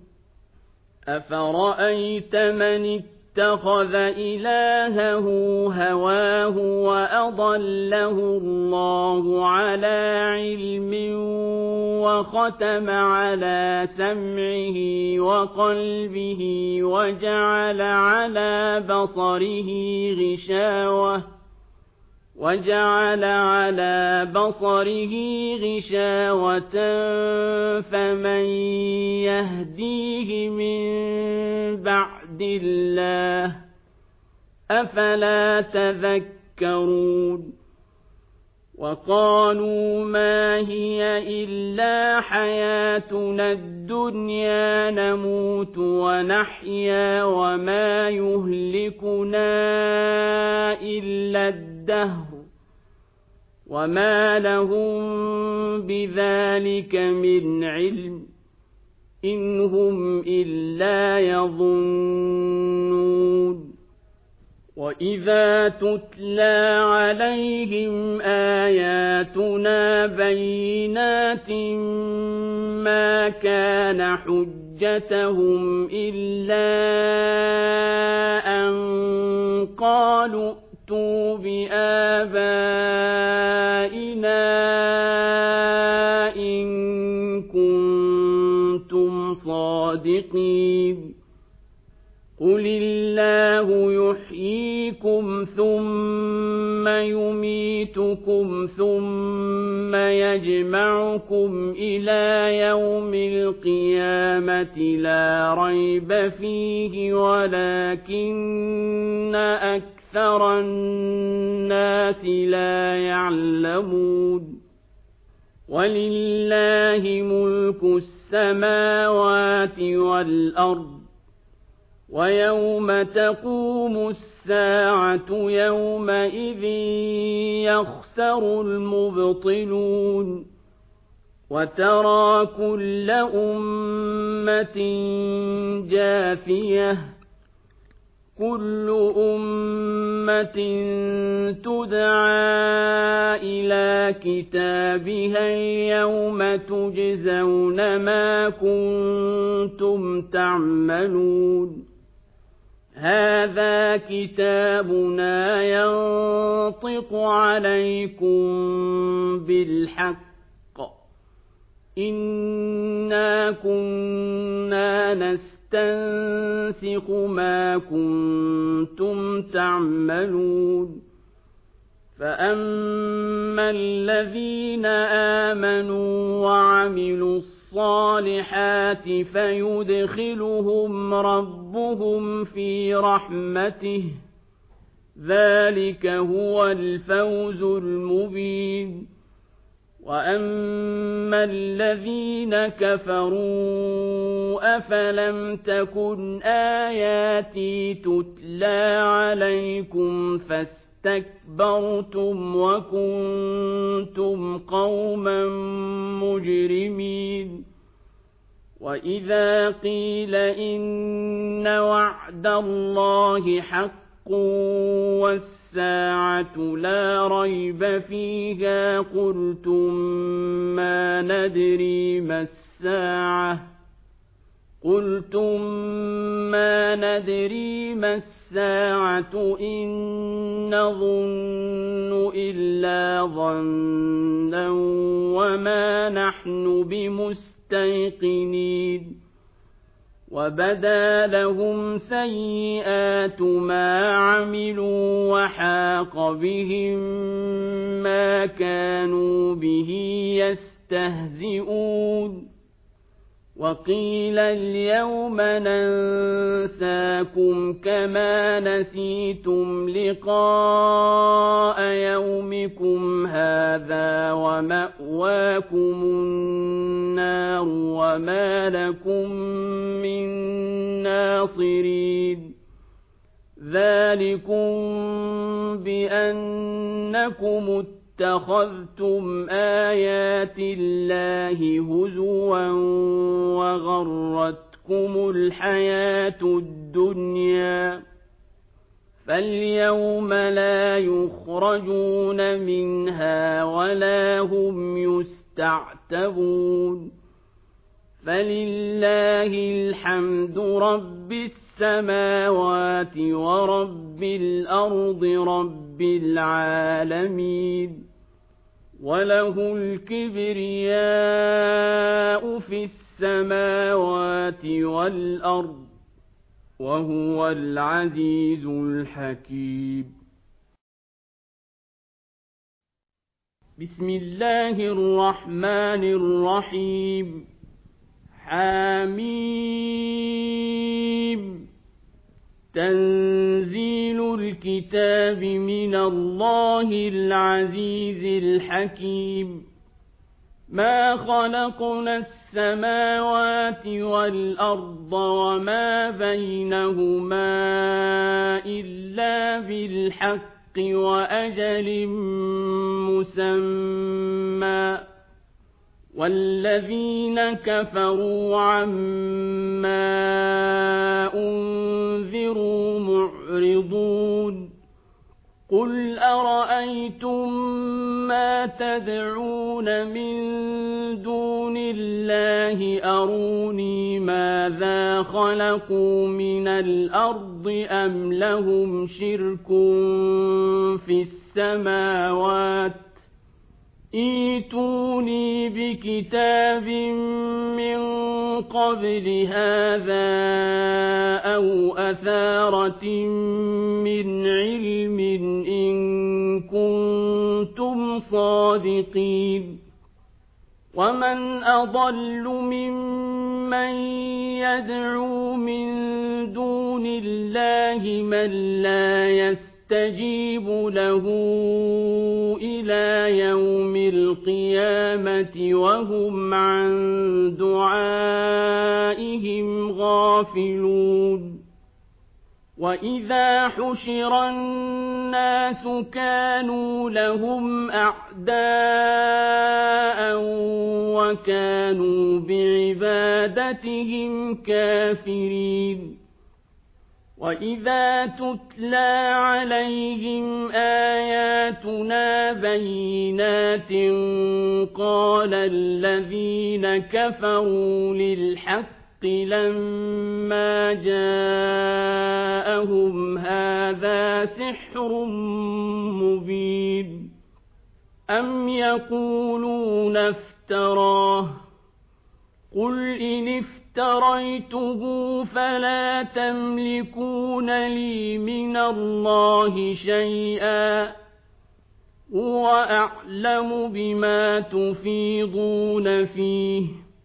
أفرأيت من اتخذ إلهه هواه وأضله الله على علم وختم على سمعه وقلبه وجعل على بصره غشاوة وجعل على بصره غشاوة فمن يهديه من بعد الله أفلا تذكرون وقالوا ما هي إلا حياتنا الدنيا نموت ونحيا وما يهلكنا إلا الدهر وما لهم بذلك من علم إن هم إلا يظنون وإذا تتلى عليهم آياتنا بينات ما كان حجتهم إلا أن قالوا ائتوا بآبائنا إن كنتم صادقين قل الله يحييكم ثم يميتكم ثم يجمعكم إلى يوم القيامة لا ريب فيه ولكن أكثر الناس لا يعلمون ولله ملك السماوات والأرض ويوم تقوم الساعة يومئذ يخسر المبطلون وترى كل أمة جاثية كل أمة تدعى إلى كتابها يوم تجزون ما كنتم تعملون هذا كتابنا ينطق عليكم بالحق إنا كنا نستنسخ ما كنتم تعملون فأما الذين آمنوا وعملوا الصالحات فيدخلهم ربهم في رحمته ذلك هو الفوز المبين وأما الذين كفروا أفلم تكن آياتي تتلى عليكم فاستكبرتم وكنتم قوما مجرمين وإذا قيل إن وعد الله حق والساعة لا ريب فيها قلتم ما ندري ما الساعة قلتم ما ندري ما الساعة إن نظن إلا ظنا وما نحن بمستيقنين وبدا لهم سيئات ما عملوا وحاق بهم ما كانوا به يستهزئون وقيل اليوم ننساكم كما نسيتم لقاء يومكم هذا ومأواكم النار وما لكم من ناصرين ذلكم بأنكم اتخذتم آيات الله هزوا وغرتكم الحياة الدنيا فاليوم لا يخرجون منها ولا هم يستعتبون فلله الحمد رب السماوات ورب الأرض رب العالمين وله الكبرياء في السماوات والأرض وهو العزيز الحكيم بسم الله الرحمن الرحيم حميم تنزيل الكتاب من الله العزيز الحكيم ما خلقنا السماوات والأرض وما بينهما إلا بالحق وأجل مسمى والذين كفروا عما أنذروا معرضون قل أرأيتم ما تدعون من دون الله أروني ماذا خلقوا من الأرض أم لهم شرك في السماوات ائتوني بكتاب من قبل هذا أو أثارة من علم إن كنتم صادقين ومن أضل ممن يدعو من دون الله من لا يستطيع يستجيب له إلى يوم القيامة وهم عن دعائهم غافلون وإذا حشر الناس كانوا لهم أعداء وكانوا بعبادتهم كافرين وإذا تتلى عليهم آياتنا بينات قال الذين كفروا للحق لما جاءهم هذا سحر مبين أم يقولون افتراه قل إن افتراه افتريته فلا تملكون لي من الله شيئا هو أعلم بما تفيضون فيه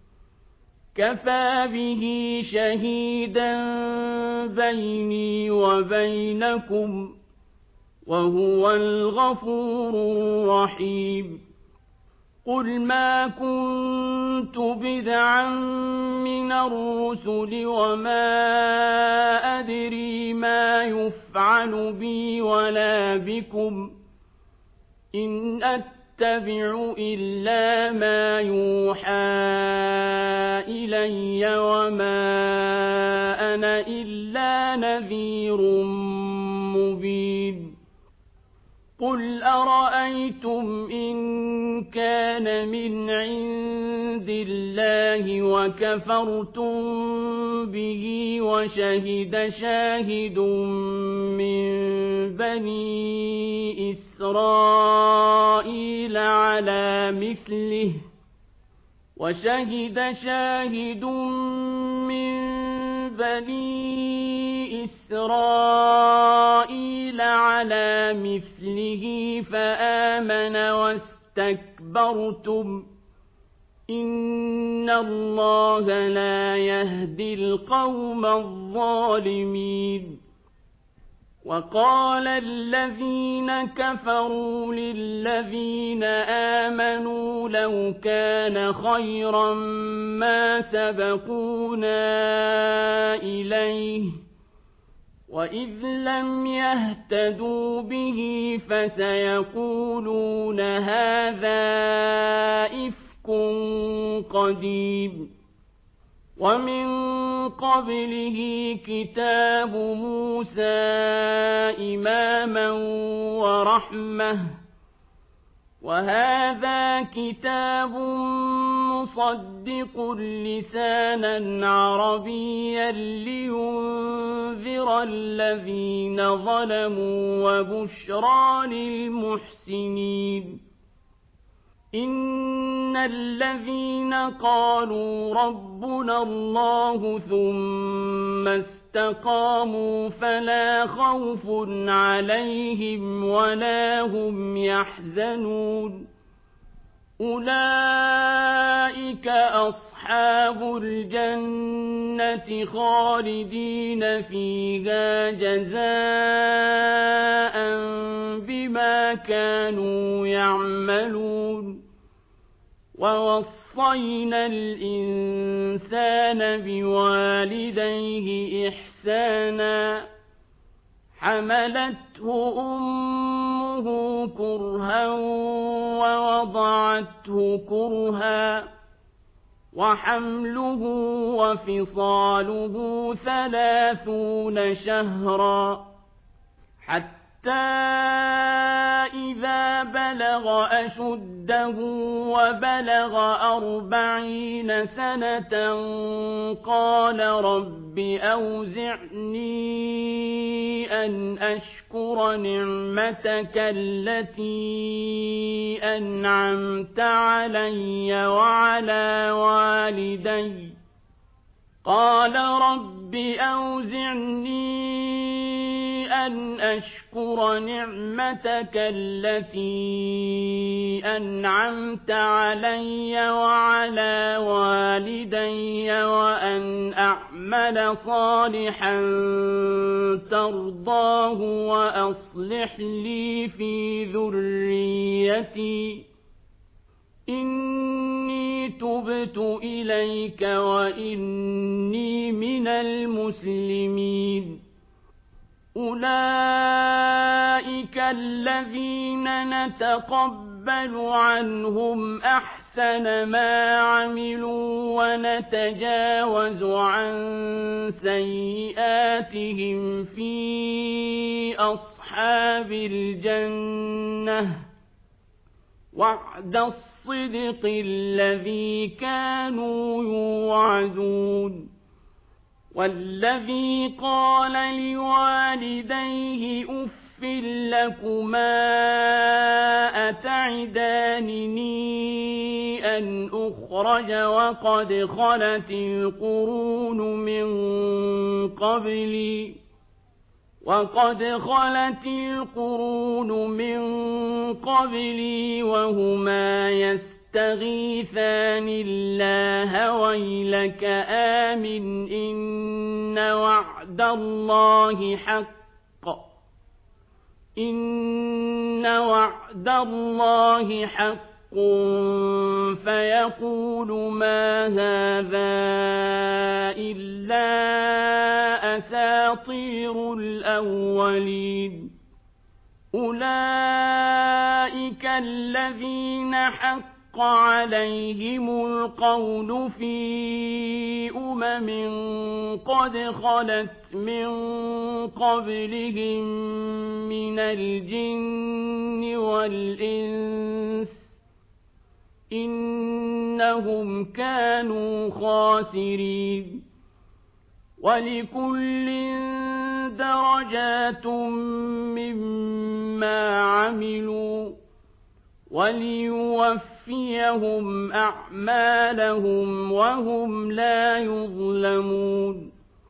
كفى به شهيدا بيني وبينكم وهو الغفور الرحيم قل ما كنت بدعا من الرسل وما أدري ما يفعل بي ولا بكم إن أتبع إلا ما يوحى إلي وما أنا إلا نذير مبين قل أرأيتم إن كان من عند الله وكفرتم به وشهد شاهد من بني إسرائيل على مثله وشهد شاهد من بني إسرائيل على مثله فآمن واستكبرتم إن الله لا يهدي القوم الظالمين وقال الذين كفروا للذين آمنوا لو كان خيرا ما سبقونا إليه وإذ لم يهتدوا به فسيقولون هذا إفك قديم ومن قبله كتاب موسى إماما ورحمة وهذا كتاب مصدق لسانا عربيا لينذر الذين ظلموا وبشرى للمحسنين إن الذين قالوا ربنا الله ثم استقاموا فلا خوف عليهم ولا هم يحزنون أولئك أصحاب الجنة خالدين فيها جزاء بما كانوا يعملون ووصينا الإنسان بوالديه إحسانا حملته أمه كرها ووضعته كرها وحمله وفصاله ثلاثون شهرا حتى إذا بلغ أشده وبلغ أربعين سنة قال رب أوزعني أن أشكر نعمتك التي أنعمت علي وعلى والدي قال رب أوزعني أن أشكر نعمتك التي أنعمت علي وعلى والدي وأن أعمل صالحا ترضاه وأصلح لي في ذريتي إني تبت إليك وإني من المسلمين أولئك الذين نتقبل عنهم أحسن ما عملوا ونتجاوز عن سيئاتهم في أصحاب الجنة وعد الصدق الذي كانوا يوعدون والذي قال لوالديه أف لكما أتعدانني أن أخرج وقد خلت القرون من قبلي وقد خلت القرون من قبلي وهما يستغيثان الله ويلك آمن إن وعد الله حق إن وعد الله حق فيقول ما هذا إلا أساطير الأولين أولئك الذين حق عليهم القول في أمم قد خلت من قبلهم من الجن والإنس إنهم كانوا خاسرين ولكل درجات مما عملوا وليوفيهم أعمالهم وهم لا يظلمون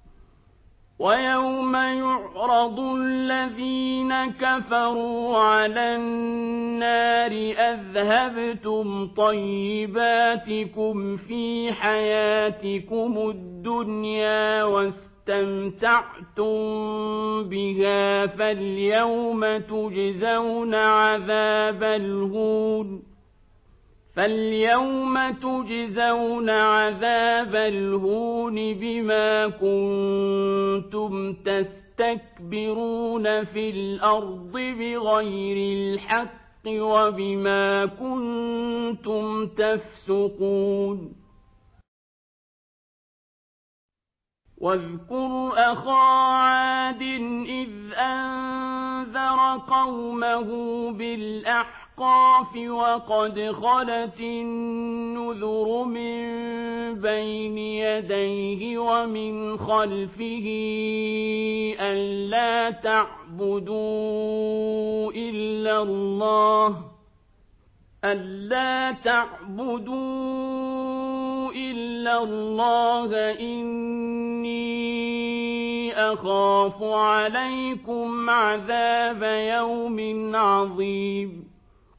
ويوم يعرض الذين كفروا على النار أذهبتم طيباتكم في حياتكم الدنيا واستمتعتم بها فاليوم تجزون عذاب الهون فاليوم تجزون عذاب الهون بما كنتم تستكبرون في الأرض بغير الحق وبما كنتم تفسقون واذكر أخا عاد إذ أنذر قومه بالأحقاف وقد خلت النذر من بين يديه ومن خلفه ألا تعبدوا إلا الله ألا تعبدوا إلا الله إني أخاف عليكم عذاب يوم عظيم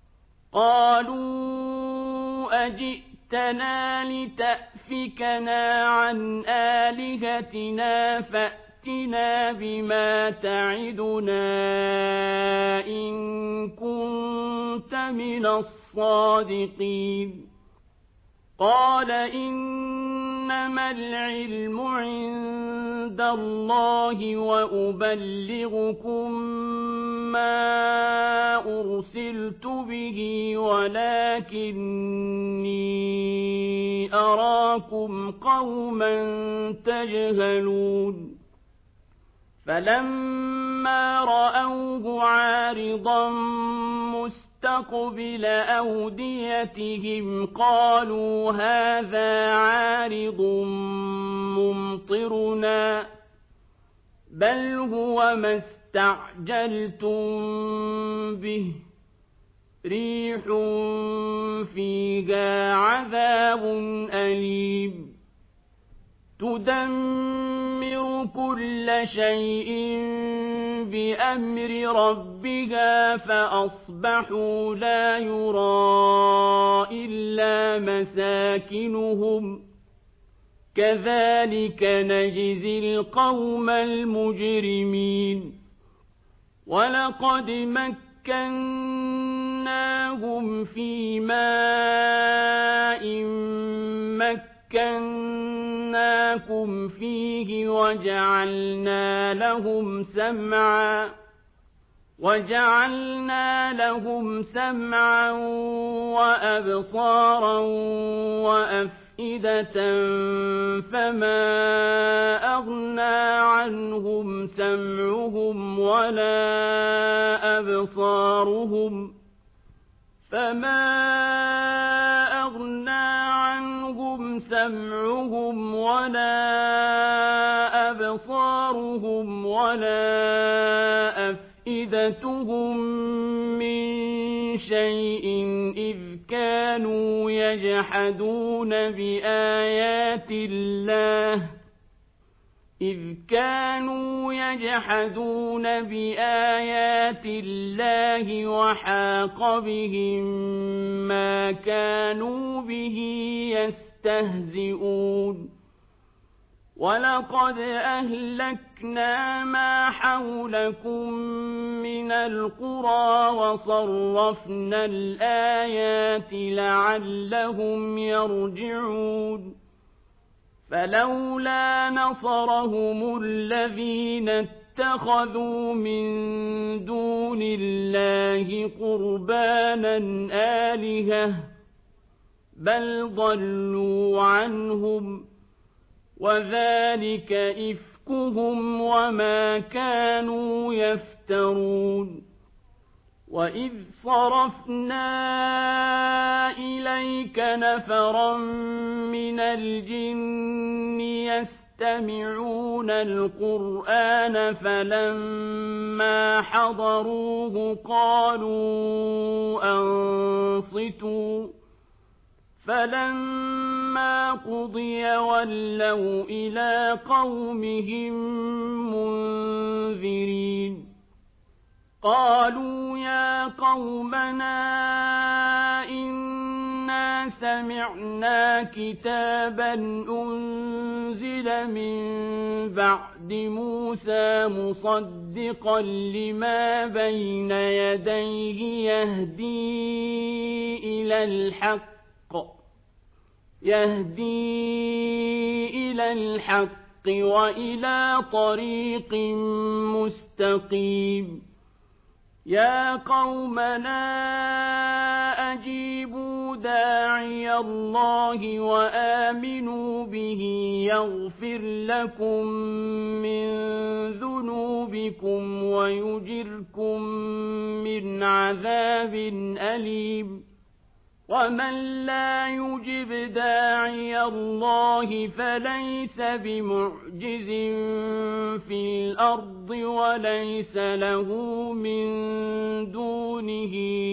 قالوا أجئتنا لتأفكنا عن آلهتنا فأتنا بما تعدنا إن كنت لمن الصادقين قال إنما العلم عند الله وأبلغكم ما أرسلت به ولكني أراكم قوما تجهلون فلما رأوه عارضا مستقبل أوديتهم قالوا هذا عارض ممطرنا بل هو ما استعجلتم به ريح فيها عذاب أليم تدمر كل شيء بأمر ربها فأصبحوا لا يرى إلا مساكنهم كذلك نجزي القوم المجرمين ولقد مكناهم في ماء مكناكم فيه وجعلنا لهم سمعا وجعلنا لهم سمعا وأبصارا وأفئدة فما أغنى عنهم سمعهم ولا أبصارهم فما أغنى عنهم سمعهم ولا أبصارهم ولا أفئدتهم من شيء إذ كانوا يجحدون بآيات الله إذ كانوا يجحدون بآيات الله وحاق بهم ما كانوا به يستهزئون ولقد أهلكنا ما حولكم من القرى وصرفنا الآيات لعلهم يرجعون فلولا نصرهم الذين اتخذوا من دون الله قربانا آلهة بل ضلوا عنهم وذلك إفكهم وما كانوا يفترون وإذ صرفنا إليك نفرا من الجن يستمعون القرآن فلما حضروه قالوا أنصتوا فلما قضي ولوا إلى قومهم منذرين قالوا يا قومنا إنا سمعنا كتابا أنزل من بعد موسى مصدقا لما بين يديه يهدي إلى الحق يهدي إلى الحق وإلى طريق مستقيم يا قومنا أجيبوا داعي الله وآمنوا به يغفر لكم من ذنوبكم ويجركم من عذاب أليم ومن لا يجب داعي الله فليس بمعجز في الأرض وليس له من دونه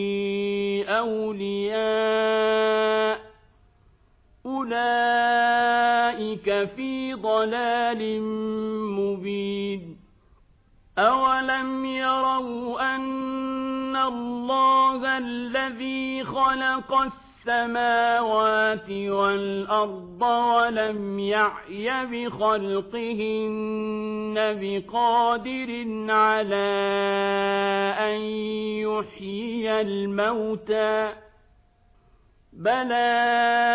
أولياء أولئك في ضلال مبين أولم يروا أن الله الذي خلق السماوات والأرض ولم يعي بخلقهن بقادر على أن يحيي يحيي الموتى بلى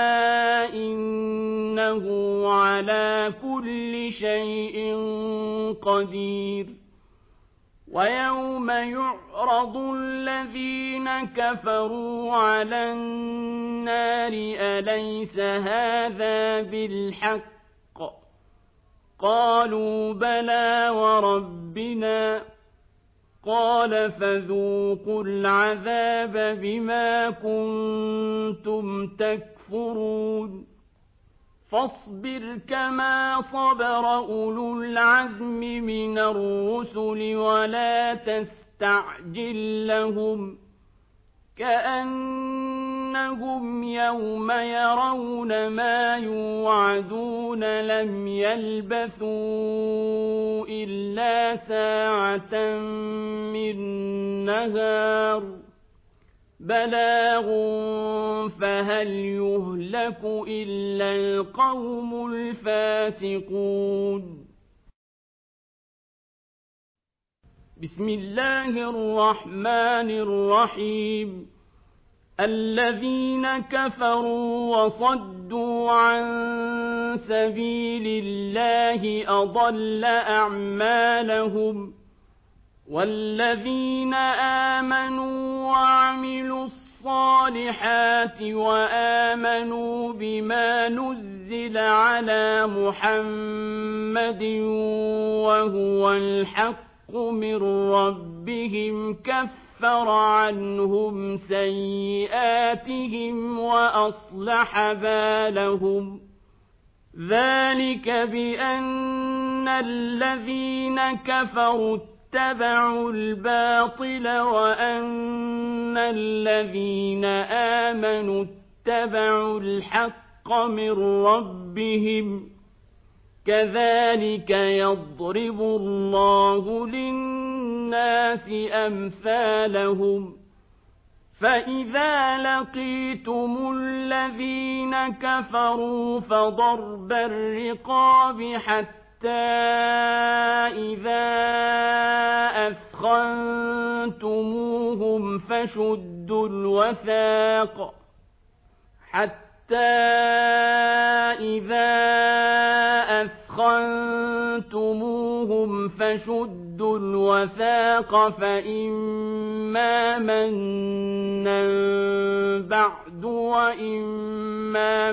إنه على كل شيء قدير ويوم يعرض الذين كفروا على النار أليس هذا بالحق قالوا بلى وربنا قال فذوقوا العذاب بما كنتم تكفرون فاصبر كما صبر أولو العزم من الرسل ولا تستعجل لهم كأنهم يوم يرون ما يوعدون لم يلبثوا إلا ساعة من نهار بلاغ فهل يهلك إلا القوم الفاسقون بسم الله الرحمن الرحيم الذين كفروا وصدوا عن سبيل الله أضل أعمالهم والذين آمنوا وعملوا الصالحات وآمنوا بما نزل على محمد وهو الحق من ربهم كفر عنهم سيئاتهم وأصلح بالهم ذلك بأن الذين كفروا اتبعوا الباطل وأن الذين آمنوا اتبعوا الحق من ربهم كذلك يضرب الله للناس أمثالهم فإذا لقيتم الذين كفروا فضرب الرقاب حتى إذا أثخنتموهم فشدوا الوثاق حتى إذا أثخنتموهم فشدوا الوثاق فإما منا بعد وإما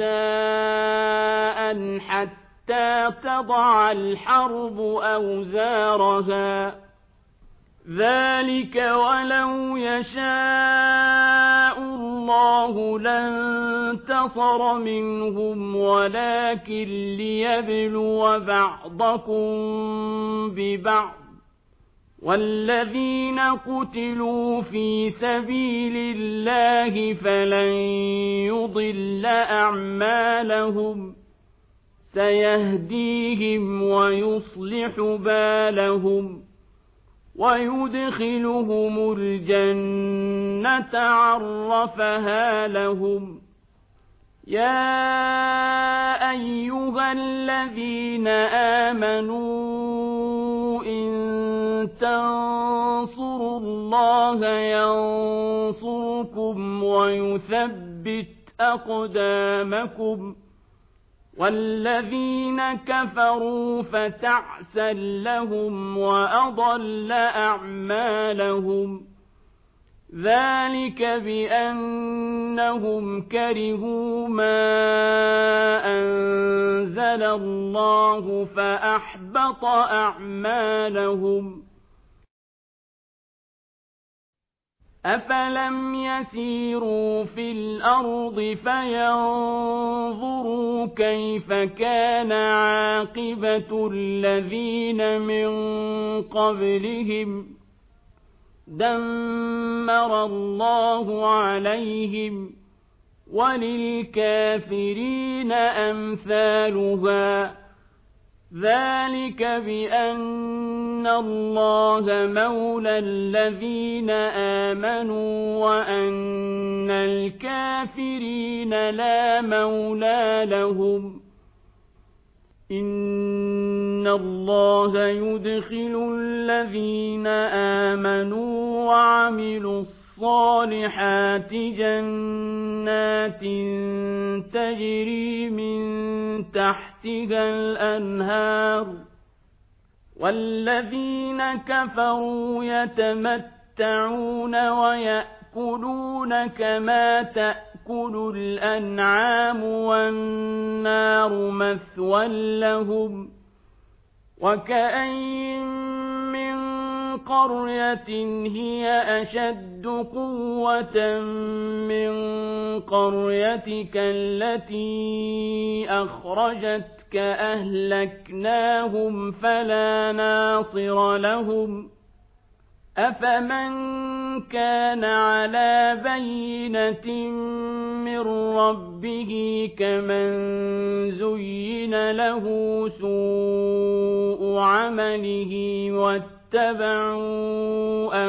فداء حتى تضع الحرب أوزارها ذلك ولو يشاء الله لانتصر منهم ولكن ليبلو بعضكم ببعض والذين قتلوا في سبيل الله فلن يضل أعمالهم سيهديهم ويصلح بالهم ويدخلهم الجنة عرفها لهم يا أيها الذين آمنوا إن تنصروا الله ينصركم ويثبت أقدامكم والذين كفروا فتعسا لهم وأضل أعمالهم ذلك بأنهم كرهوا ما أنزل الله فأحبط أعمالهم أفلم يسيروا في الأرض فينظروا كيف كان عاقبة الذين من قبلهم دمر الله عليهم وللكافرين أمثالها ذلك بأن الله مولى الذين آمنوا وأن الكافرين لا مولى لهم إن الله يدخل الذين آمنوا وعملوا الصالحات الصالحات جنات تجري من تحتها الأنهار والذين كفروا يتمتعون ويأكلون كما تأكل الأنعام والنار مثوى لهم وكأين من قرية هي أشد قوة من قريتك التي أخرجتك أهلكناهم فلا ناصر لهم أفمن كان على بينة من ربه كمن زين له سوء عمله واتبعوا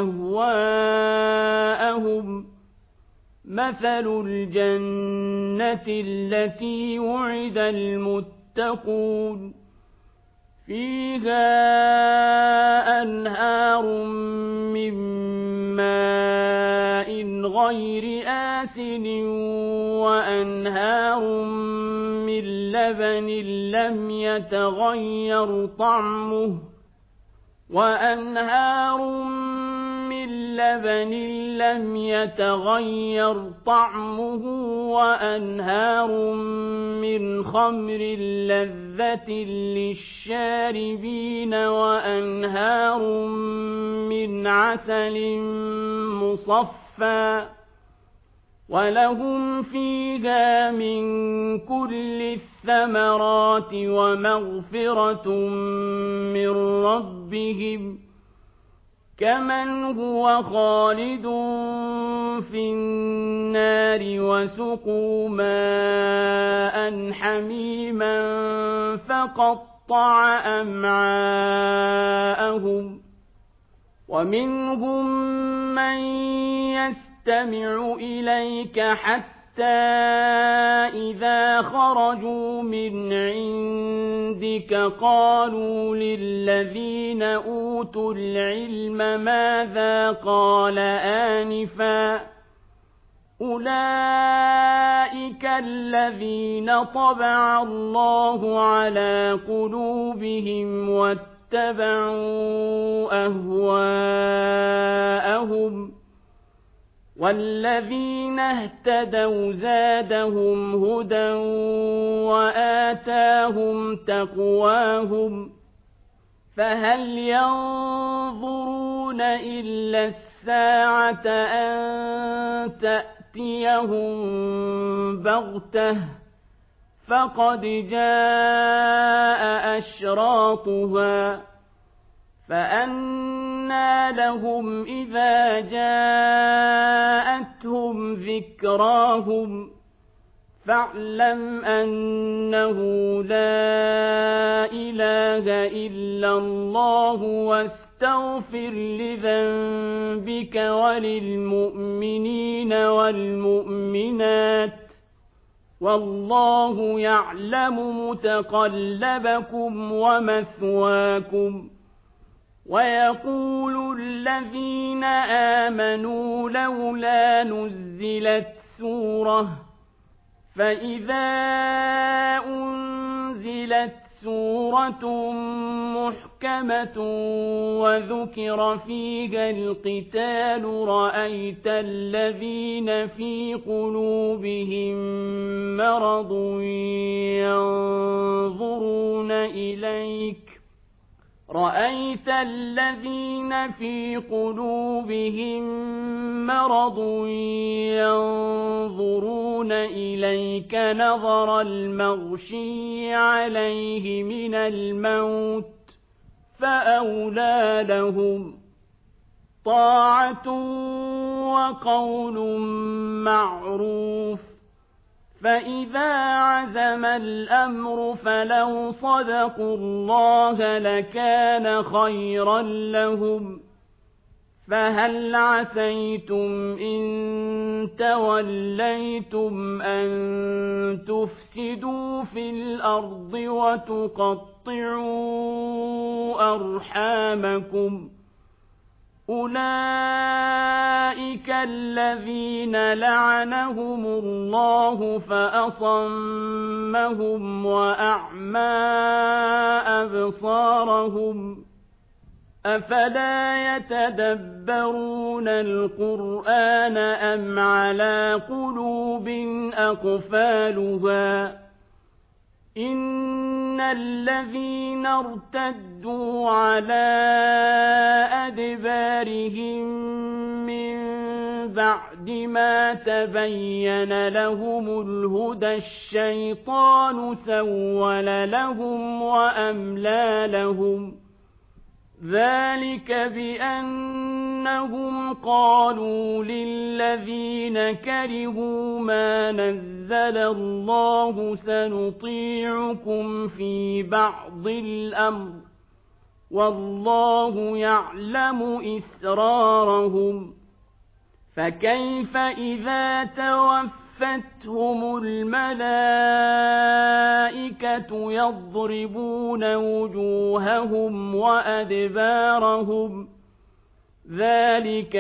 أهواءهم مثل الجنة التي وعد المتقون فيها أنهار من ماء غير آسن وأنهار من لبن لم يتغير طعمه وأنهار من لبن لم يتغير طعمه وأنهار من خمر لذة للشاربين وأنهار من عسل مصفى ولهم فيها من كل الثمرات ومغفرة من ربهم كمن هو خالد في النار وسقوا ماء حميما فقطع أمعاءهم ومنهم من يستمع إليك حتى إذا خرجوا من عندك قالوا للذين أوتوا العلم ماذا قال آنفا أولئك الذين طبع الله على قلوبهم واتبعوا أهواءهم والذين اهتدوا زادهم هدى وآتاهم تقواهم فهل ينظرون إلا الساعة أن تأتيهم بغتة فقد جاء أشراطها فأنى لهم إذا جاءتهم ذكراهم فاعلم أنه لا إله إلا الله واستغفر لذنبك وللمؤمنين والمؤمنات والله يعلم متقلبكم ومثواكم ويقول الذين آمنوا لولا نزلت سورة فإذا أنزلت سورة محكمة وذكر فيها القتال رأيت الذين في قلوبهم مرض ينظرون إليك رأيت الذين في قلوبهم مرض ينظرون إليك نظر المغشي عليه من الموت فأولى لهم طاعة وقول معروف فإذا عزم الأمر فلو صدقوا الله لكان خيرا لهم فهل عسيتم إن توليتم أن تفسدوا في الأرض وتقطعوا أرحامكم أولئك أولئك الذين لعنهم الله فأصمهم وأعمى أبصارهم أفلا يتدبرون القرآن أم على قلوب أقفالها إن الذين ارتدوا على أدبارهم من بعد ما تبين لهم الهدى الشيطان سول لهم وأملى لهم ذلك بأنهم قالوا للذين كرهوا ما نزل الله سنطيعكم في بعض الأمر والله يعلم إسرارهم فكيف إذا توفتهم الملائكة يضربون وجوههم وأدبارهم ذلك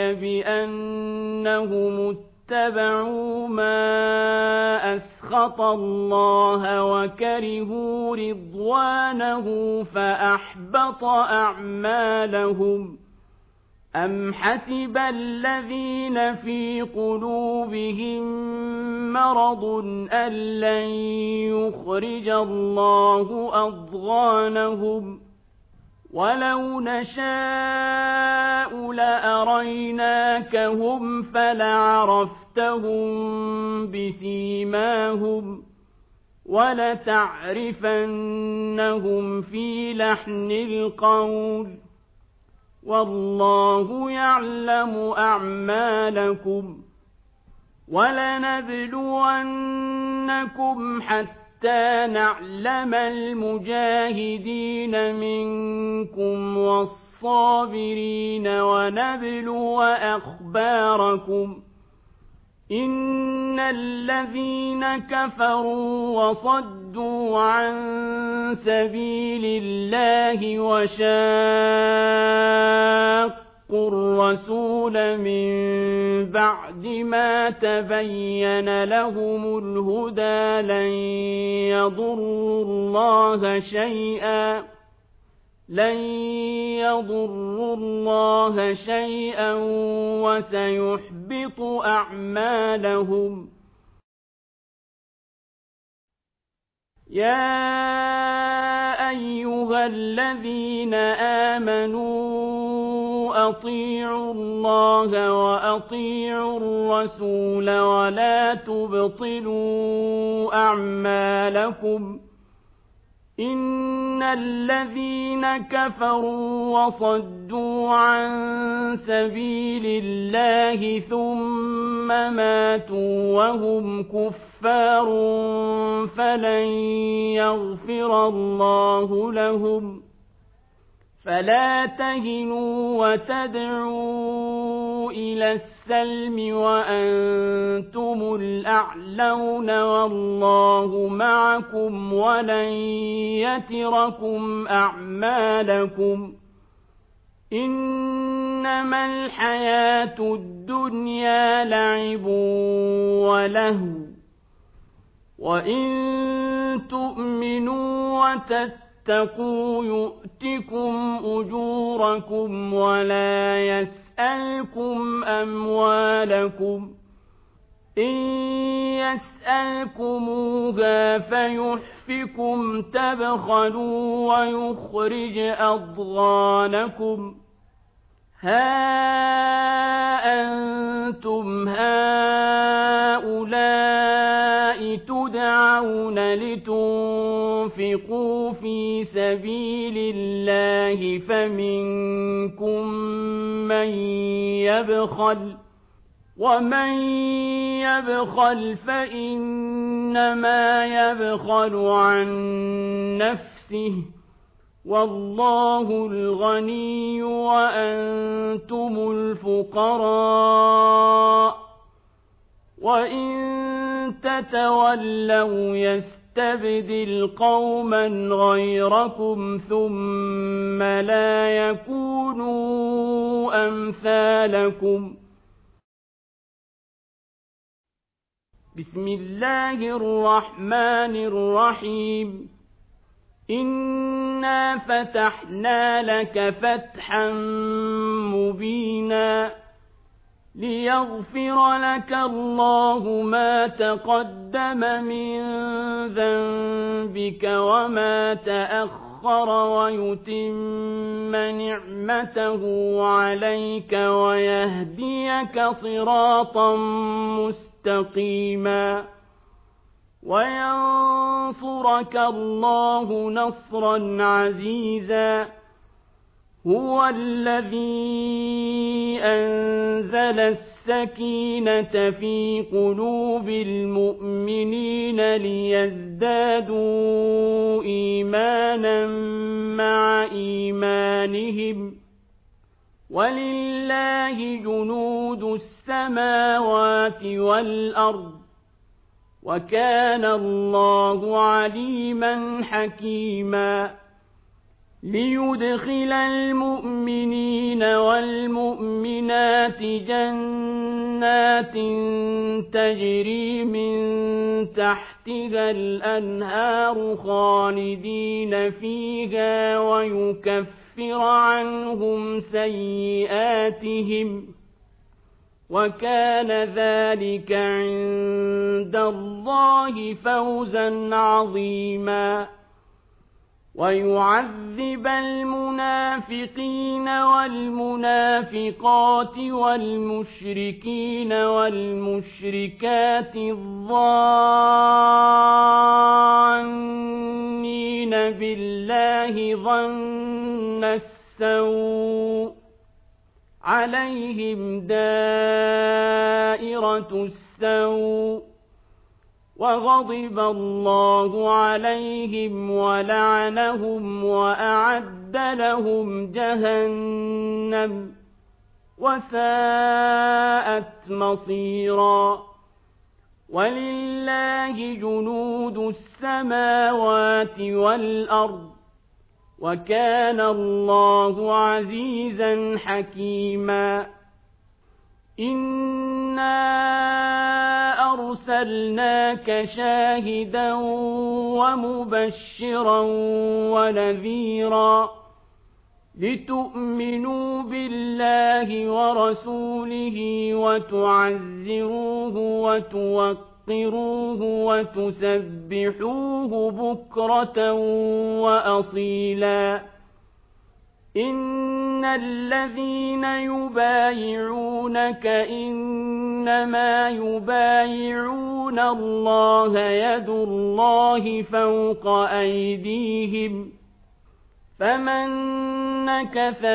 بأنهم اتبعوا ما أسخط الله وكرهوا رضوانه فأحبط أعمالهم أم حسب الذين في قلوبهم مرض أن لن يخرج الله أضغانهم ولو نشاء لأريناكهم فلعرفتهم بسيماهم ولتعرفنهم في لحن القول والله يعلم أعمالكم ولنبلونكم حتى نعلم المجاهدين منكم والصابرين ونبلو أخباركم إن الذين كفروا وصدوا عن سبيل الله وشاقوا الرسول من بعد ما تبين لهم الهدى لن يضروا الله شيئا لن يضروا الله شيئا وسيحبط أعمالهم يا أيها الذين آمنوا أطيعوا الله وأطيعوا الرسول ولا تبطلوا أعمالكم إن الذين كفروا وصدوا عن سبيل الله ثم ماتوا وهم كفار فلن يغفر الله لهم فلا تهنوا وتدعوا إلى السلم وأنتم الأعلون والله معكم ولن يتركم أعمالكم إنما الحياة الدنيا لعب ولهو وإن تؤمنوا وتتقوا يؤتكم أجوركم ولا يسألكم أموالكم إن يسألكموها فيحفكم تبخلوا ويخرج أضغانكم ها أنتم هؤلاء تدعون لتنفقوا في سبيل الله فمنكم من يبخل ومن يبخل فإنما يبخل عن نفسه والله الغني وأنتم الفقراء وإن تتولوا يستبدل قوما غيركم ثم لا يكونوا أمثالكم بسم الله الرحمن الرحيم إنا فتحنا لك فتحا مبينا ليغفر لك الله ما تقدم من ذنبك وما تأخر ويتم نعمته عليك ويهديك صراطا مستقيما وينصرك الله نصرا عزيزا هو الذي أنزل السكينة في قلوب المؤمنين ليزدادوا إيمانا مع إيمانهم ولله جنود السماوات والأرض وكان الله عليما حكيما ليدخل المؤمنين والمؤمنات جنات تجري من تحتها الأنهار خالدين فيها ويكفر عنهم سيئاتهم وكان ذلك عند الله فوزا عظيما ويعذب المنافقين والمنافقات والمشركين والمشركات الظانين بالله ظن السوء عليهم دائرة السوء وغضب الله عليهم ولعنهم وأعد لهم جهنم وساءت مصيرا ولله جنود السماوات والأرض وكان الله عزيزا حكيما إنا أرسلناك شاهدا ومبشرا ونذيرا لتؤمنوا بالله ورسوله وتعزروه وتوقروه وتسبحوه بكرة وأصيلا إن الذين يبايعونك إنما يبايعون الله يد الله فوق أيديهم فمن نكث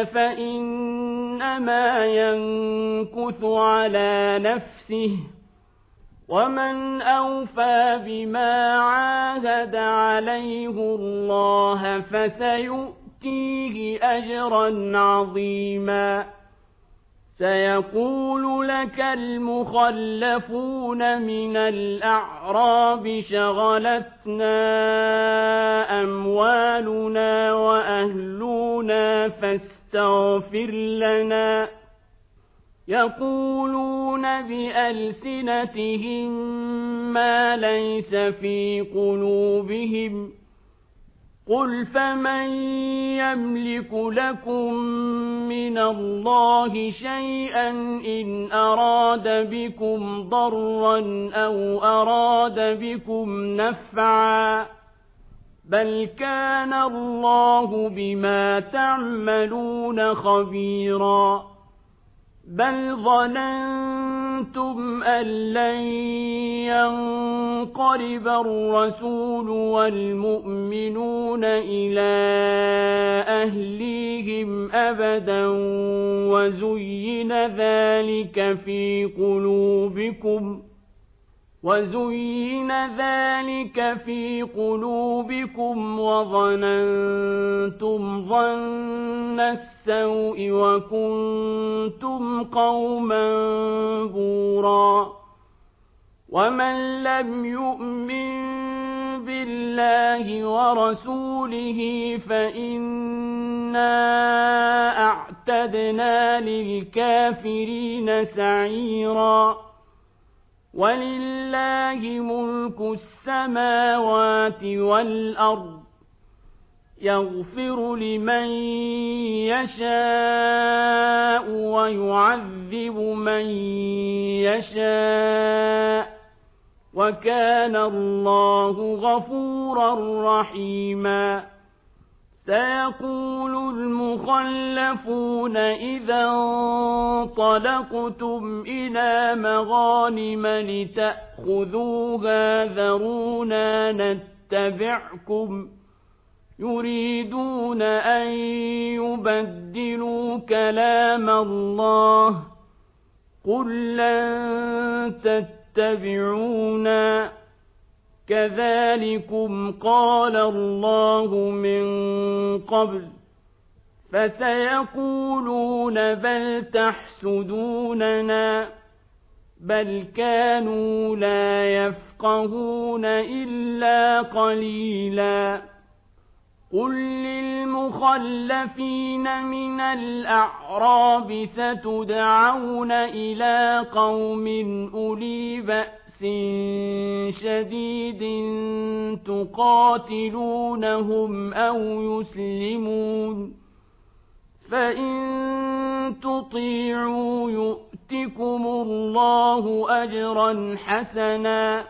فإنما ينكث على نفسه ومن أوفى بما عاهد عليه الله فسيؤمن يؤتيه أجرا عظيما سيقول لك المخلفون من الأعراب شغلتنا أموالنا وأهلنا فاستغفر لنا يقولون بألسنتهم ما ليس في قلوبهم قل فمن يملك لكم من الله شيئا إن أراد بكم ضرا أو أراد بكم نفعا بل كان الله بما تعملون خبيرا بل ظننتم أن لن ينقلب الرسول والمؤمنون إلى أهليهم أبدا وزين ذلك في قلوبكم وزين ذلك في قلوبكم وظننتم ظن السوء وكنتم قوما بورا ومن لم يؤمن بالله ورسوله فإنا أعتدنا للكافرين سعيرا ولله ملك السماوات والأرض يغفر لمن يشاء ويعذب من يشاء وكان الله غفورا رحيما سيقول المخلفون إذا انطلقتم إلى مغانم لتأخذوها ذرونا نتبعكم يريدون أن يبدلوا كلام الله قل لن تتبعونا كذلكم قال الله من قبل فسيقولون بل تحسدوننا بل كانوا لا يفقهون إلا قليلا قل للمخلفين من الأعراب ستدعون إلى قوم أولي بأس شديد تقاتلونهم أو يسلمون فإن تطيعوا يؤتكم الله أجرا حسنا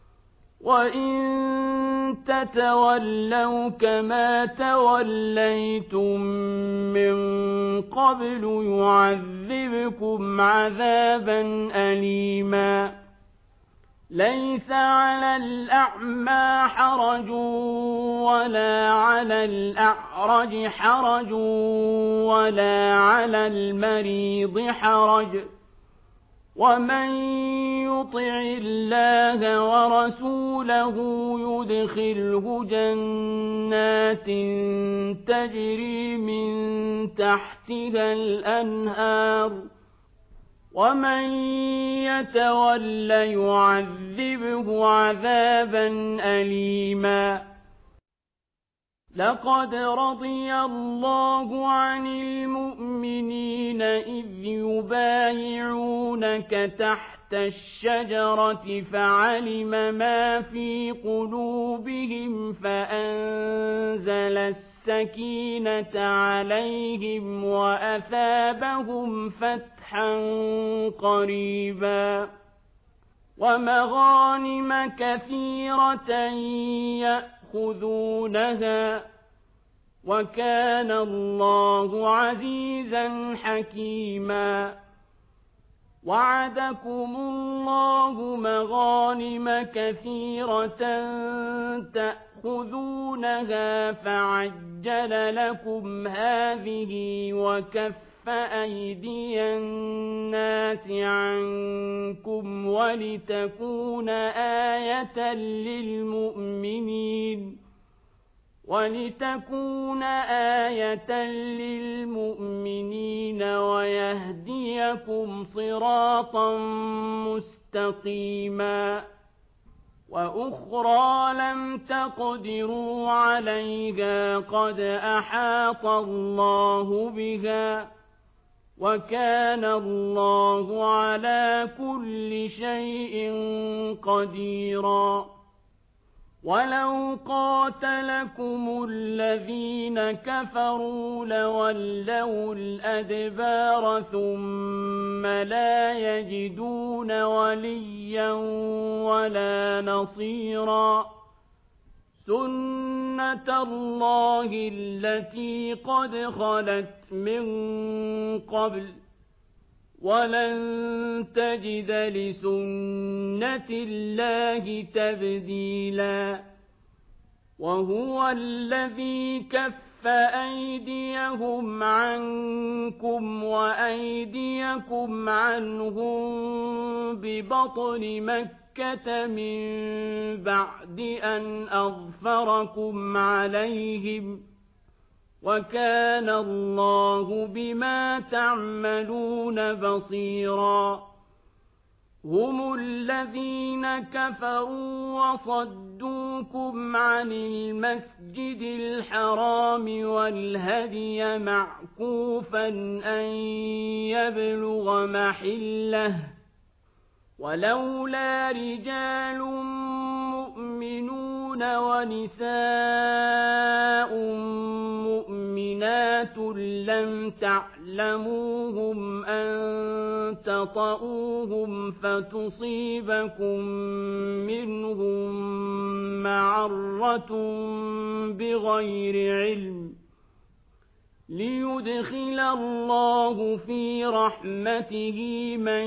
وإن تتولوا كما توليتم من قبل يعذبكم عذابا أليما ليس على الأعمى حرج ولا على الأعرج حرج ولا على المريض حرج ومن يطع الله ورسوله يدخله جنات تجري من تحتها الأنهار ومن يتول يعذبه عذابا أليما لقد رضي الله عن المؤمنين إذ يبايعونك تحت الشجرة فعلم ما في قلوبهم فأنزل السكينة عليهم وأثابهم فتحا قريبا ومغانم كثيرة يأخذونها وكان الله عزيزا حكيما وعدكم الله مغانم كثيرة تأخذونها فعجل لكم هذه وكف أيدي الناس عنكم ولتكون آية للمؤمنين ولتكون آية للمؤمنين ويهديكم صراطا مستقيما وأخرى لم تقدروا عليها قد أحاط الله بها وكان الله على كل شيء قديرا ولو قاتلكم الذين كفروا لولوا الأدبار ثم لا يجدون وليا ولا نصيرا سنة الله التي قد خلت من قبل ولن تجد لسنة الله تبديلا وهو الذي كف أيديهم عنكم وأيديكم عنهم ببطن مكة من بعد أن أظفركم عليهم وكان الله بما تعملون بصيرا هم الذين كفروا وصدوكم عن المسجد الحرام والهدي معكوفا أن يبلغ محله ولولا رجال مؤمنون ونساء مؤمنات لم تعلموهم أن تطؤوهم فتصيبكم منهم معرة بغير علم ليدخل الله في رحمته من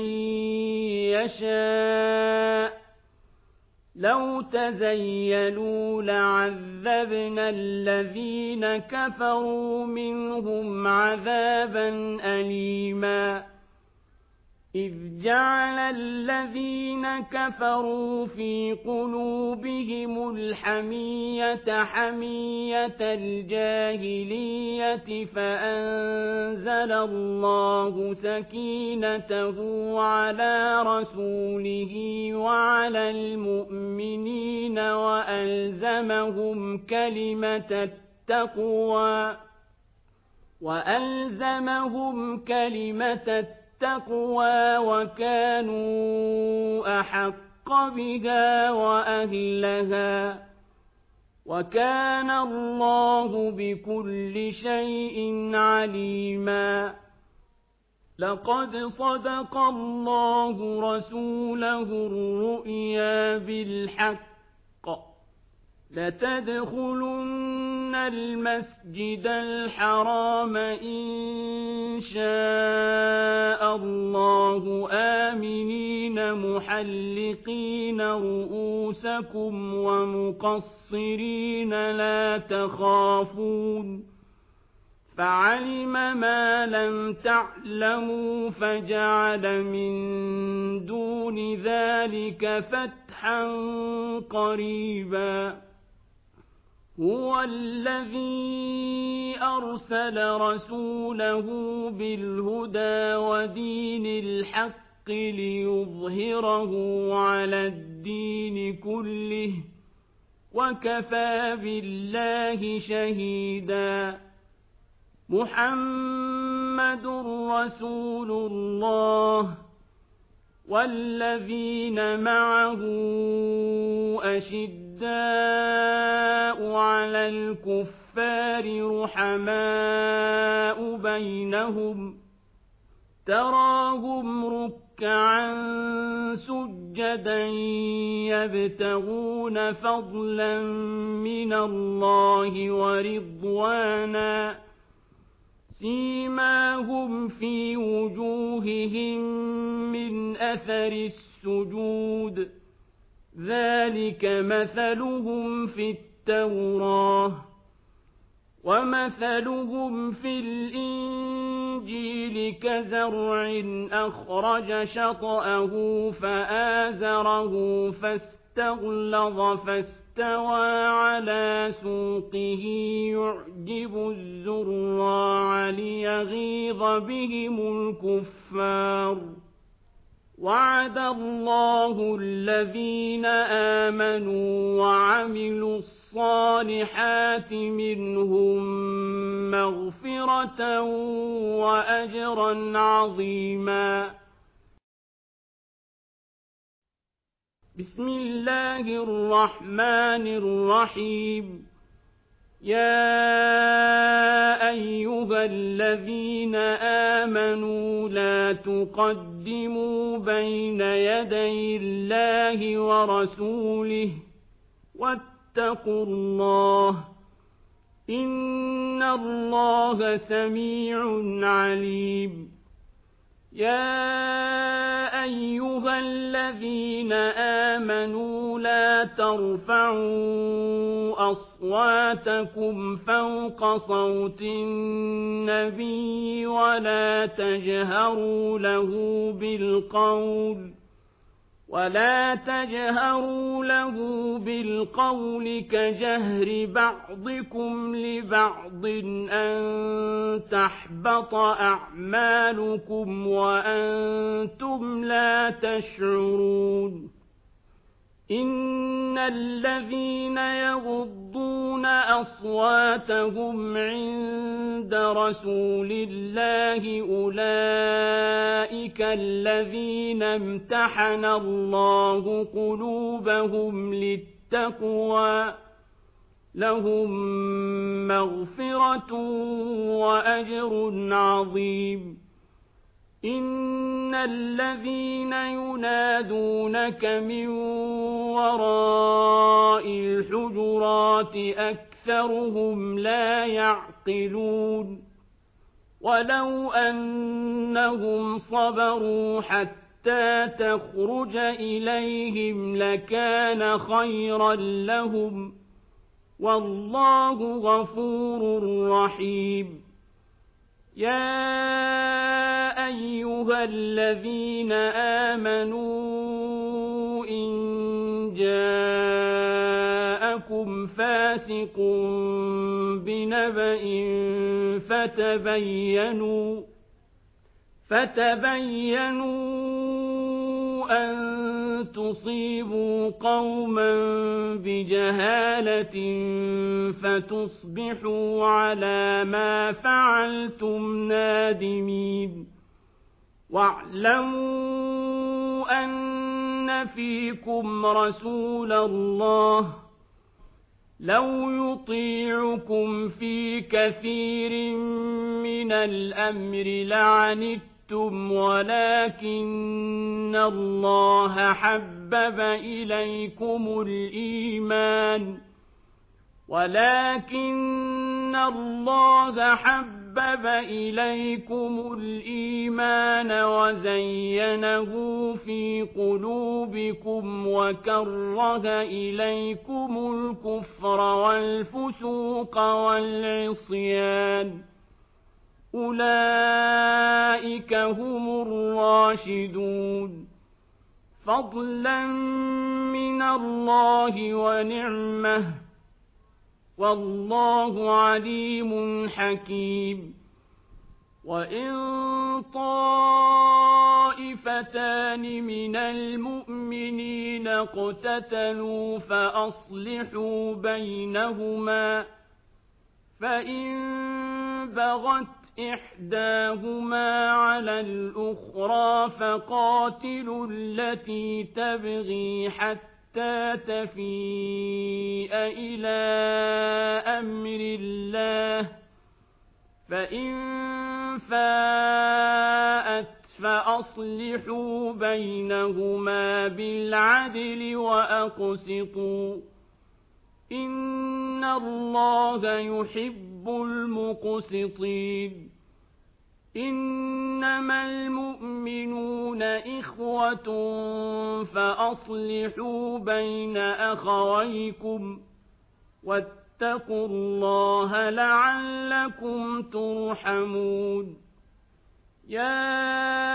يشاء لو تزيلوا لعذبنا الذين كفروا منهم عذابا أليما إذ جعل الذين كفروا في قلوبهم الحمية حمية الجاهلية فأنزل الله سكينته على رسوله وعلى المؤمنين وألزمهم كلمة التقوى وألزمهم كلمة التقوى التقوى وكانوا أحق بها وأهلها وكان الله بكل شيء عليما لقد صدق الله رسوله الرؤيا بالحق لتدخلن المسجد الحرام إن شاء الله آمنين محلقين رؤوسكم ومقصرين لا تخافون فعلم ما لم تعلموا فجعل من دون ذلك فتحا قريبا هو الذي أرسل رسوله بالهدى ودين الحق ليظهره على الدين كله وكفى بالله شهيدا محمد رسول الله والذين معه أشداء على الكفار رحماء بينهم تراهم ركعا سجدا يبتغون فضلا من الله ورضوانا سيماهم في وجوههم من أثر السجود ذلك مثلهم في التوراة ومثلهم في الإنجيل كزرع أخرج شطأه فآزره فاستغلظ فاستوى على سوقه يعجب الزراع ليغيظ بهم الكفار وعد الله الذين آمنوا وعملوا الصالحات منهم مغفرة وأجرا عظيما بسم الله الرحمن الرحيم يا أيها الذين آمنوا لا تقدموا بين يدي الله ورسوله واتقوا الله إن الله سميع عليم يا أيها الذين آمنوا لا ترفعوا أصواتكم فوق صوت النبي ولا تجهروا له بالقول ولا تجهروا له بالقول كجهر بعضكم لبعض أن تحبط أعمالكم وأنتم لا تشعرون إن الذين يغضون أصواتهم عند رسول الله أولئك الذين امتحن الله قلوبهم للتقوى لهم مغفرة وأجر عظيم إن الذين ينادونك من وراء الحجرات أكثرهم لا يعقلون ولو أنهم صبروا حتى تخرج إليهم لكان خيرا لهم والله غفور رحيم يا أيها الذين آمنوا إن جاءكم فاسق بنبأ فتبينوا فتبينوا أن تصيبوا قوما بجهالة فتصبحوا على ما فعلتم نادمين واعلموا أن فيكم رسول الله لو يطيعكم في كثير من الأمر لعنتم ولكن الله حبب إليكم الإيمان ولكن الله حبب إليكم الإيمان وزينه في قلوبكم وكره إليكم الكفر والفسوق والعصيان أولئك هم الراشدون فضلا من الله ونعمه والله عليم حكيم وإن طائفتان من المؤمنين اقتتلوا فأصلحوا بينهما فإن بغت إحداهما على الأخرى فقاتلوا التي تبغي حتى تفيء إلى أمر الله فإن فاءت فأصلحوا بينهما بالعدل وأقسطوا إن الله يحب المقسطين إنما المؤمنون إخوة فأصلحوا بين أخويكم واتقوا الله لعلكم ترحمون يا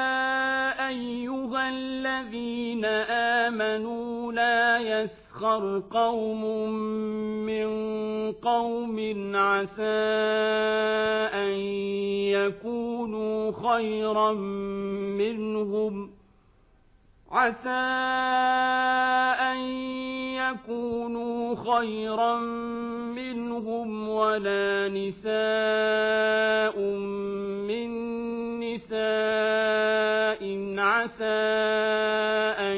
أيها الذين آمنوا لا يسخر قوم من قوم عسى أن يكونوا خيرا منهم عسى أن يكونوا خيرا منهم ولا نساء من نساء عسى أن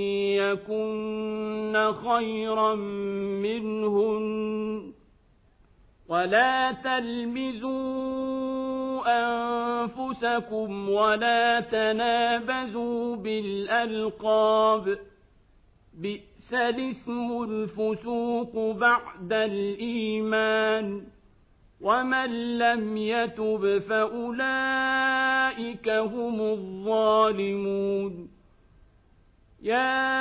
يكن خيرا منهن ولا تلمزوا أنفسكم ولا تنابزوا بالألقاب بئس الاسم الفسوق بعد الإيمان ومن لم يتب فأولئك هم الظالمون يا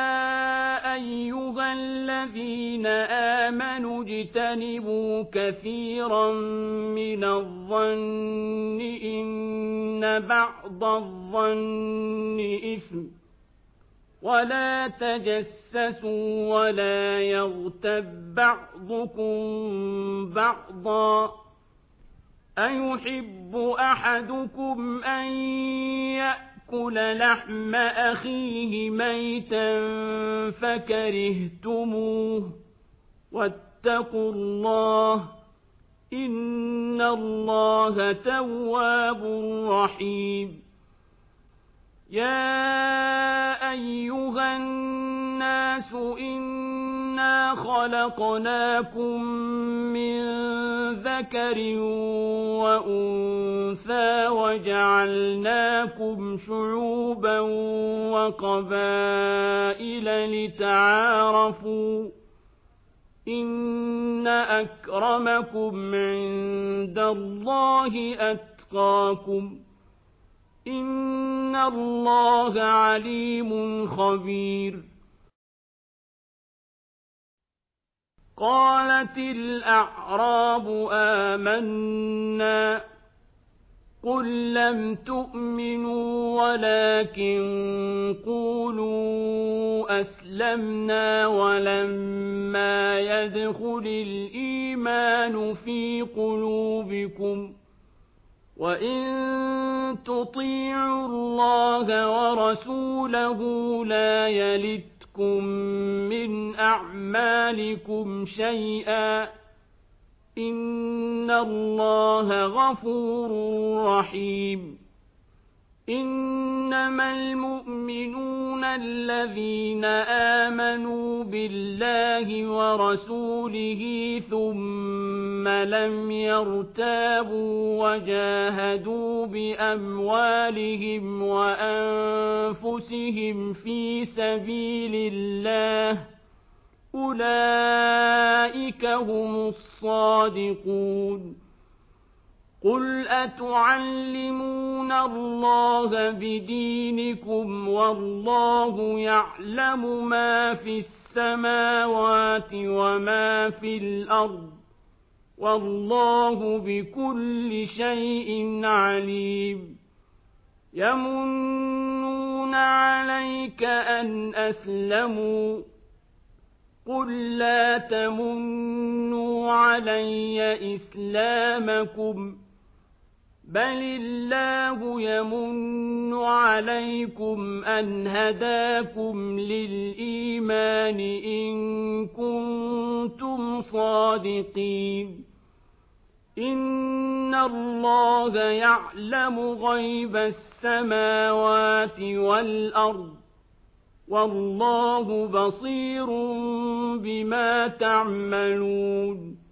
أيها الذين آمنوا اجتنبوا كثيرا من الظن إن بعض الظن إثم ولا تجسسوا ولا يغتب بعضكم بعضا أيحب أحدكم أن يأتي يأكل لحم أخيه ميتا فكرهتموه واتقوا الله إن الله تواب رحيم يا أيها الناس إنا خلقناكم من ذكر وأنثى وجعلناكم شعوبا وقبائل لتعارفوا إن أكرمكم عند الله أتقاكم إن الله عليم خبير قالت الأعراب آمنا قل لم تؤمنوا ولكن قولوا أسلمنا ولما يدخل الإيمان في قلوبكم وإن تطيعوا الله ورسوله لا يلتكم من أعمالكم شيئا إن الله غفور رحيم إنما المؤمنون الذين آمنوا بالله ورسوله ثم لم يرتابوا وجاهدوا بأموالهم وأنفسهم في سبيل الله أولئك هم الصادقون قل أتعلمون الله بدينكم والله يعلم ما في السماوات وما في الأرض والله بكل شيء عليم يمنون عليك أن أسلموا قل لا تمنوا علي إسلامكم بل الله يمن عليكم أن هداكم للإيمان إن كنتم صادقين إن الله يعلم غيب السماوات والأرض والله بصير بما تعملون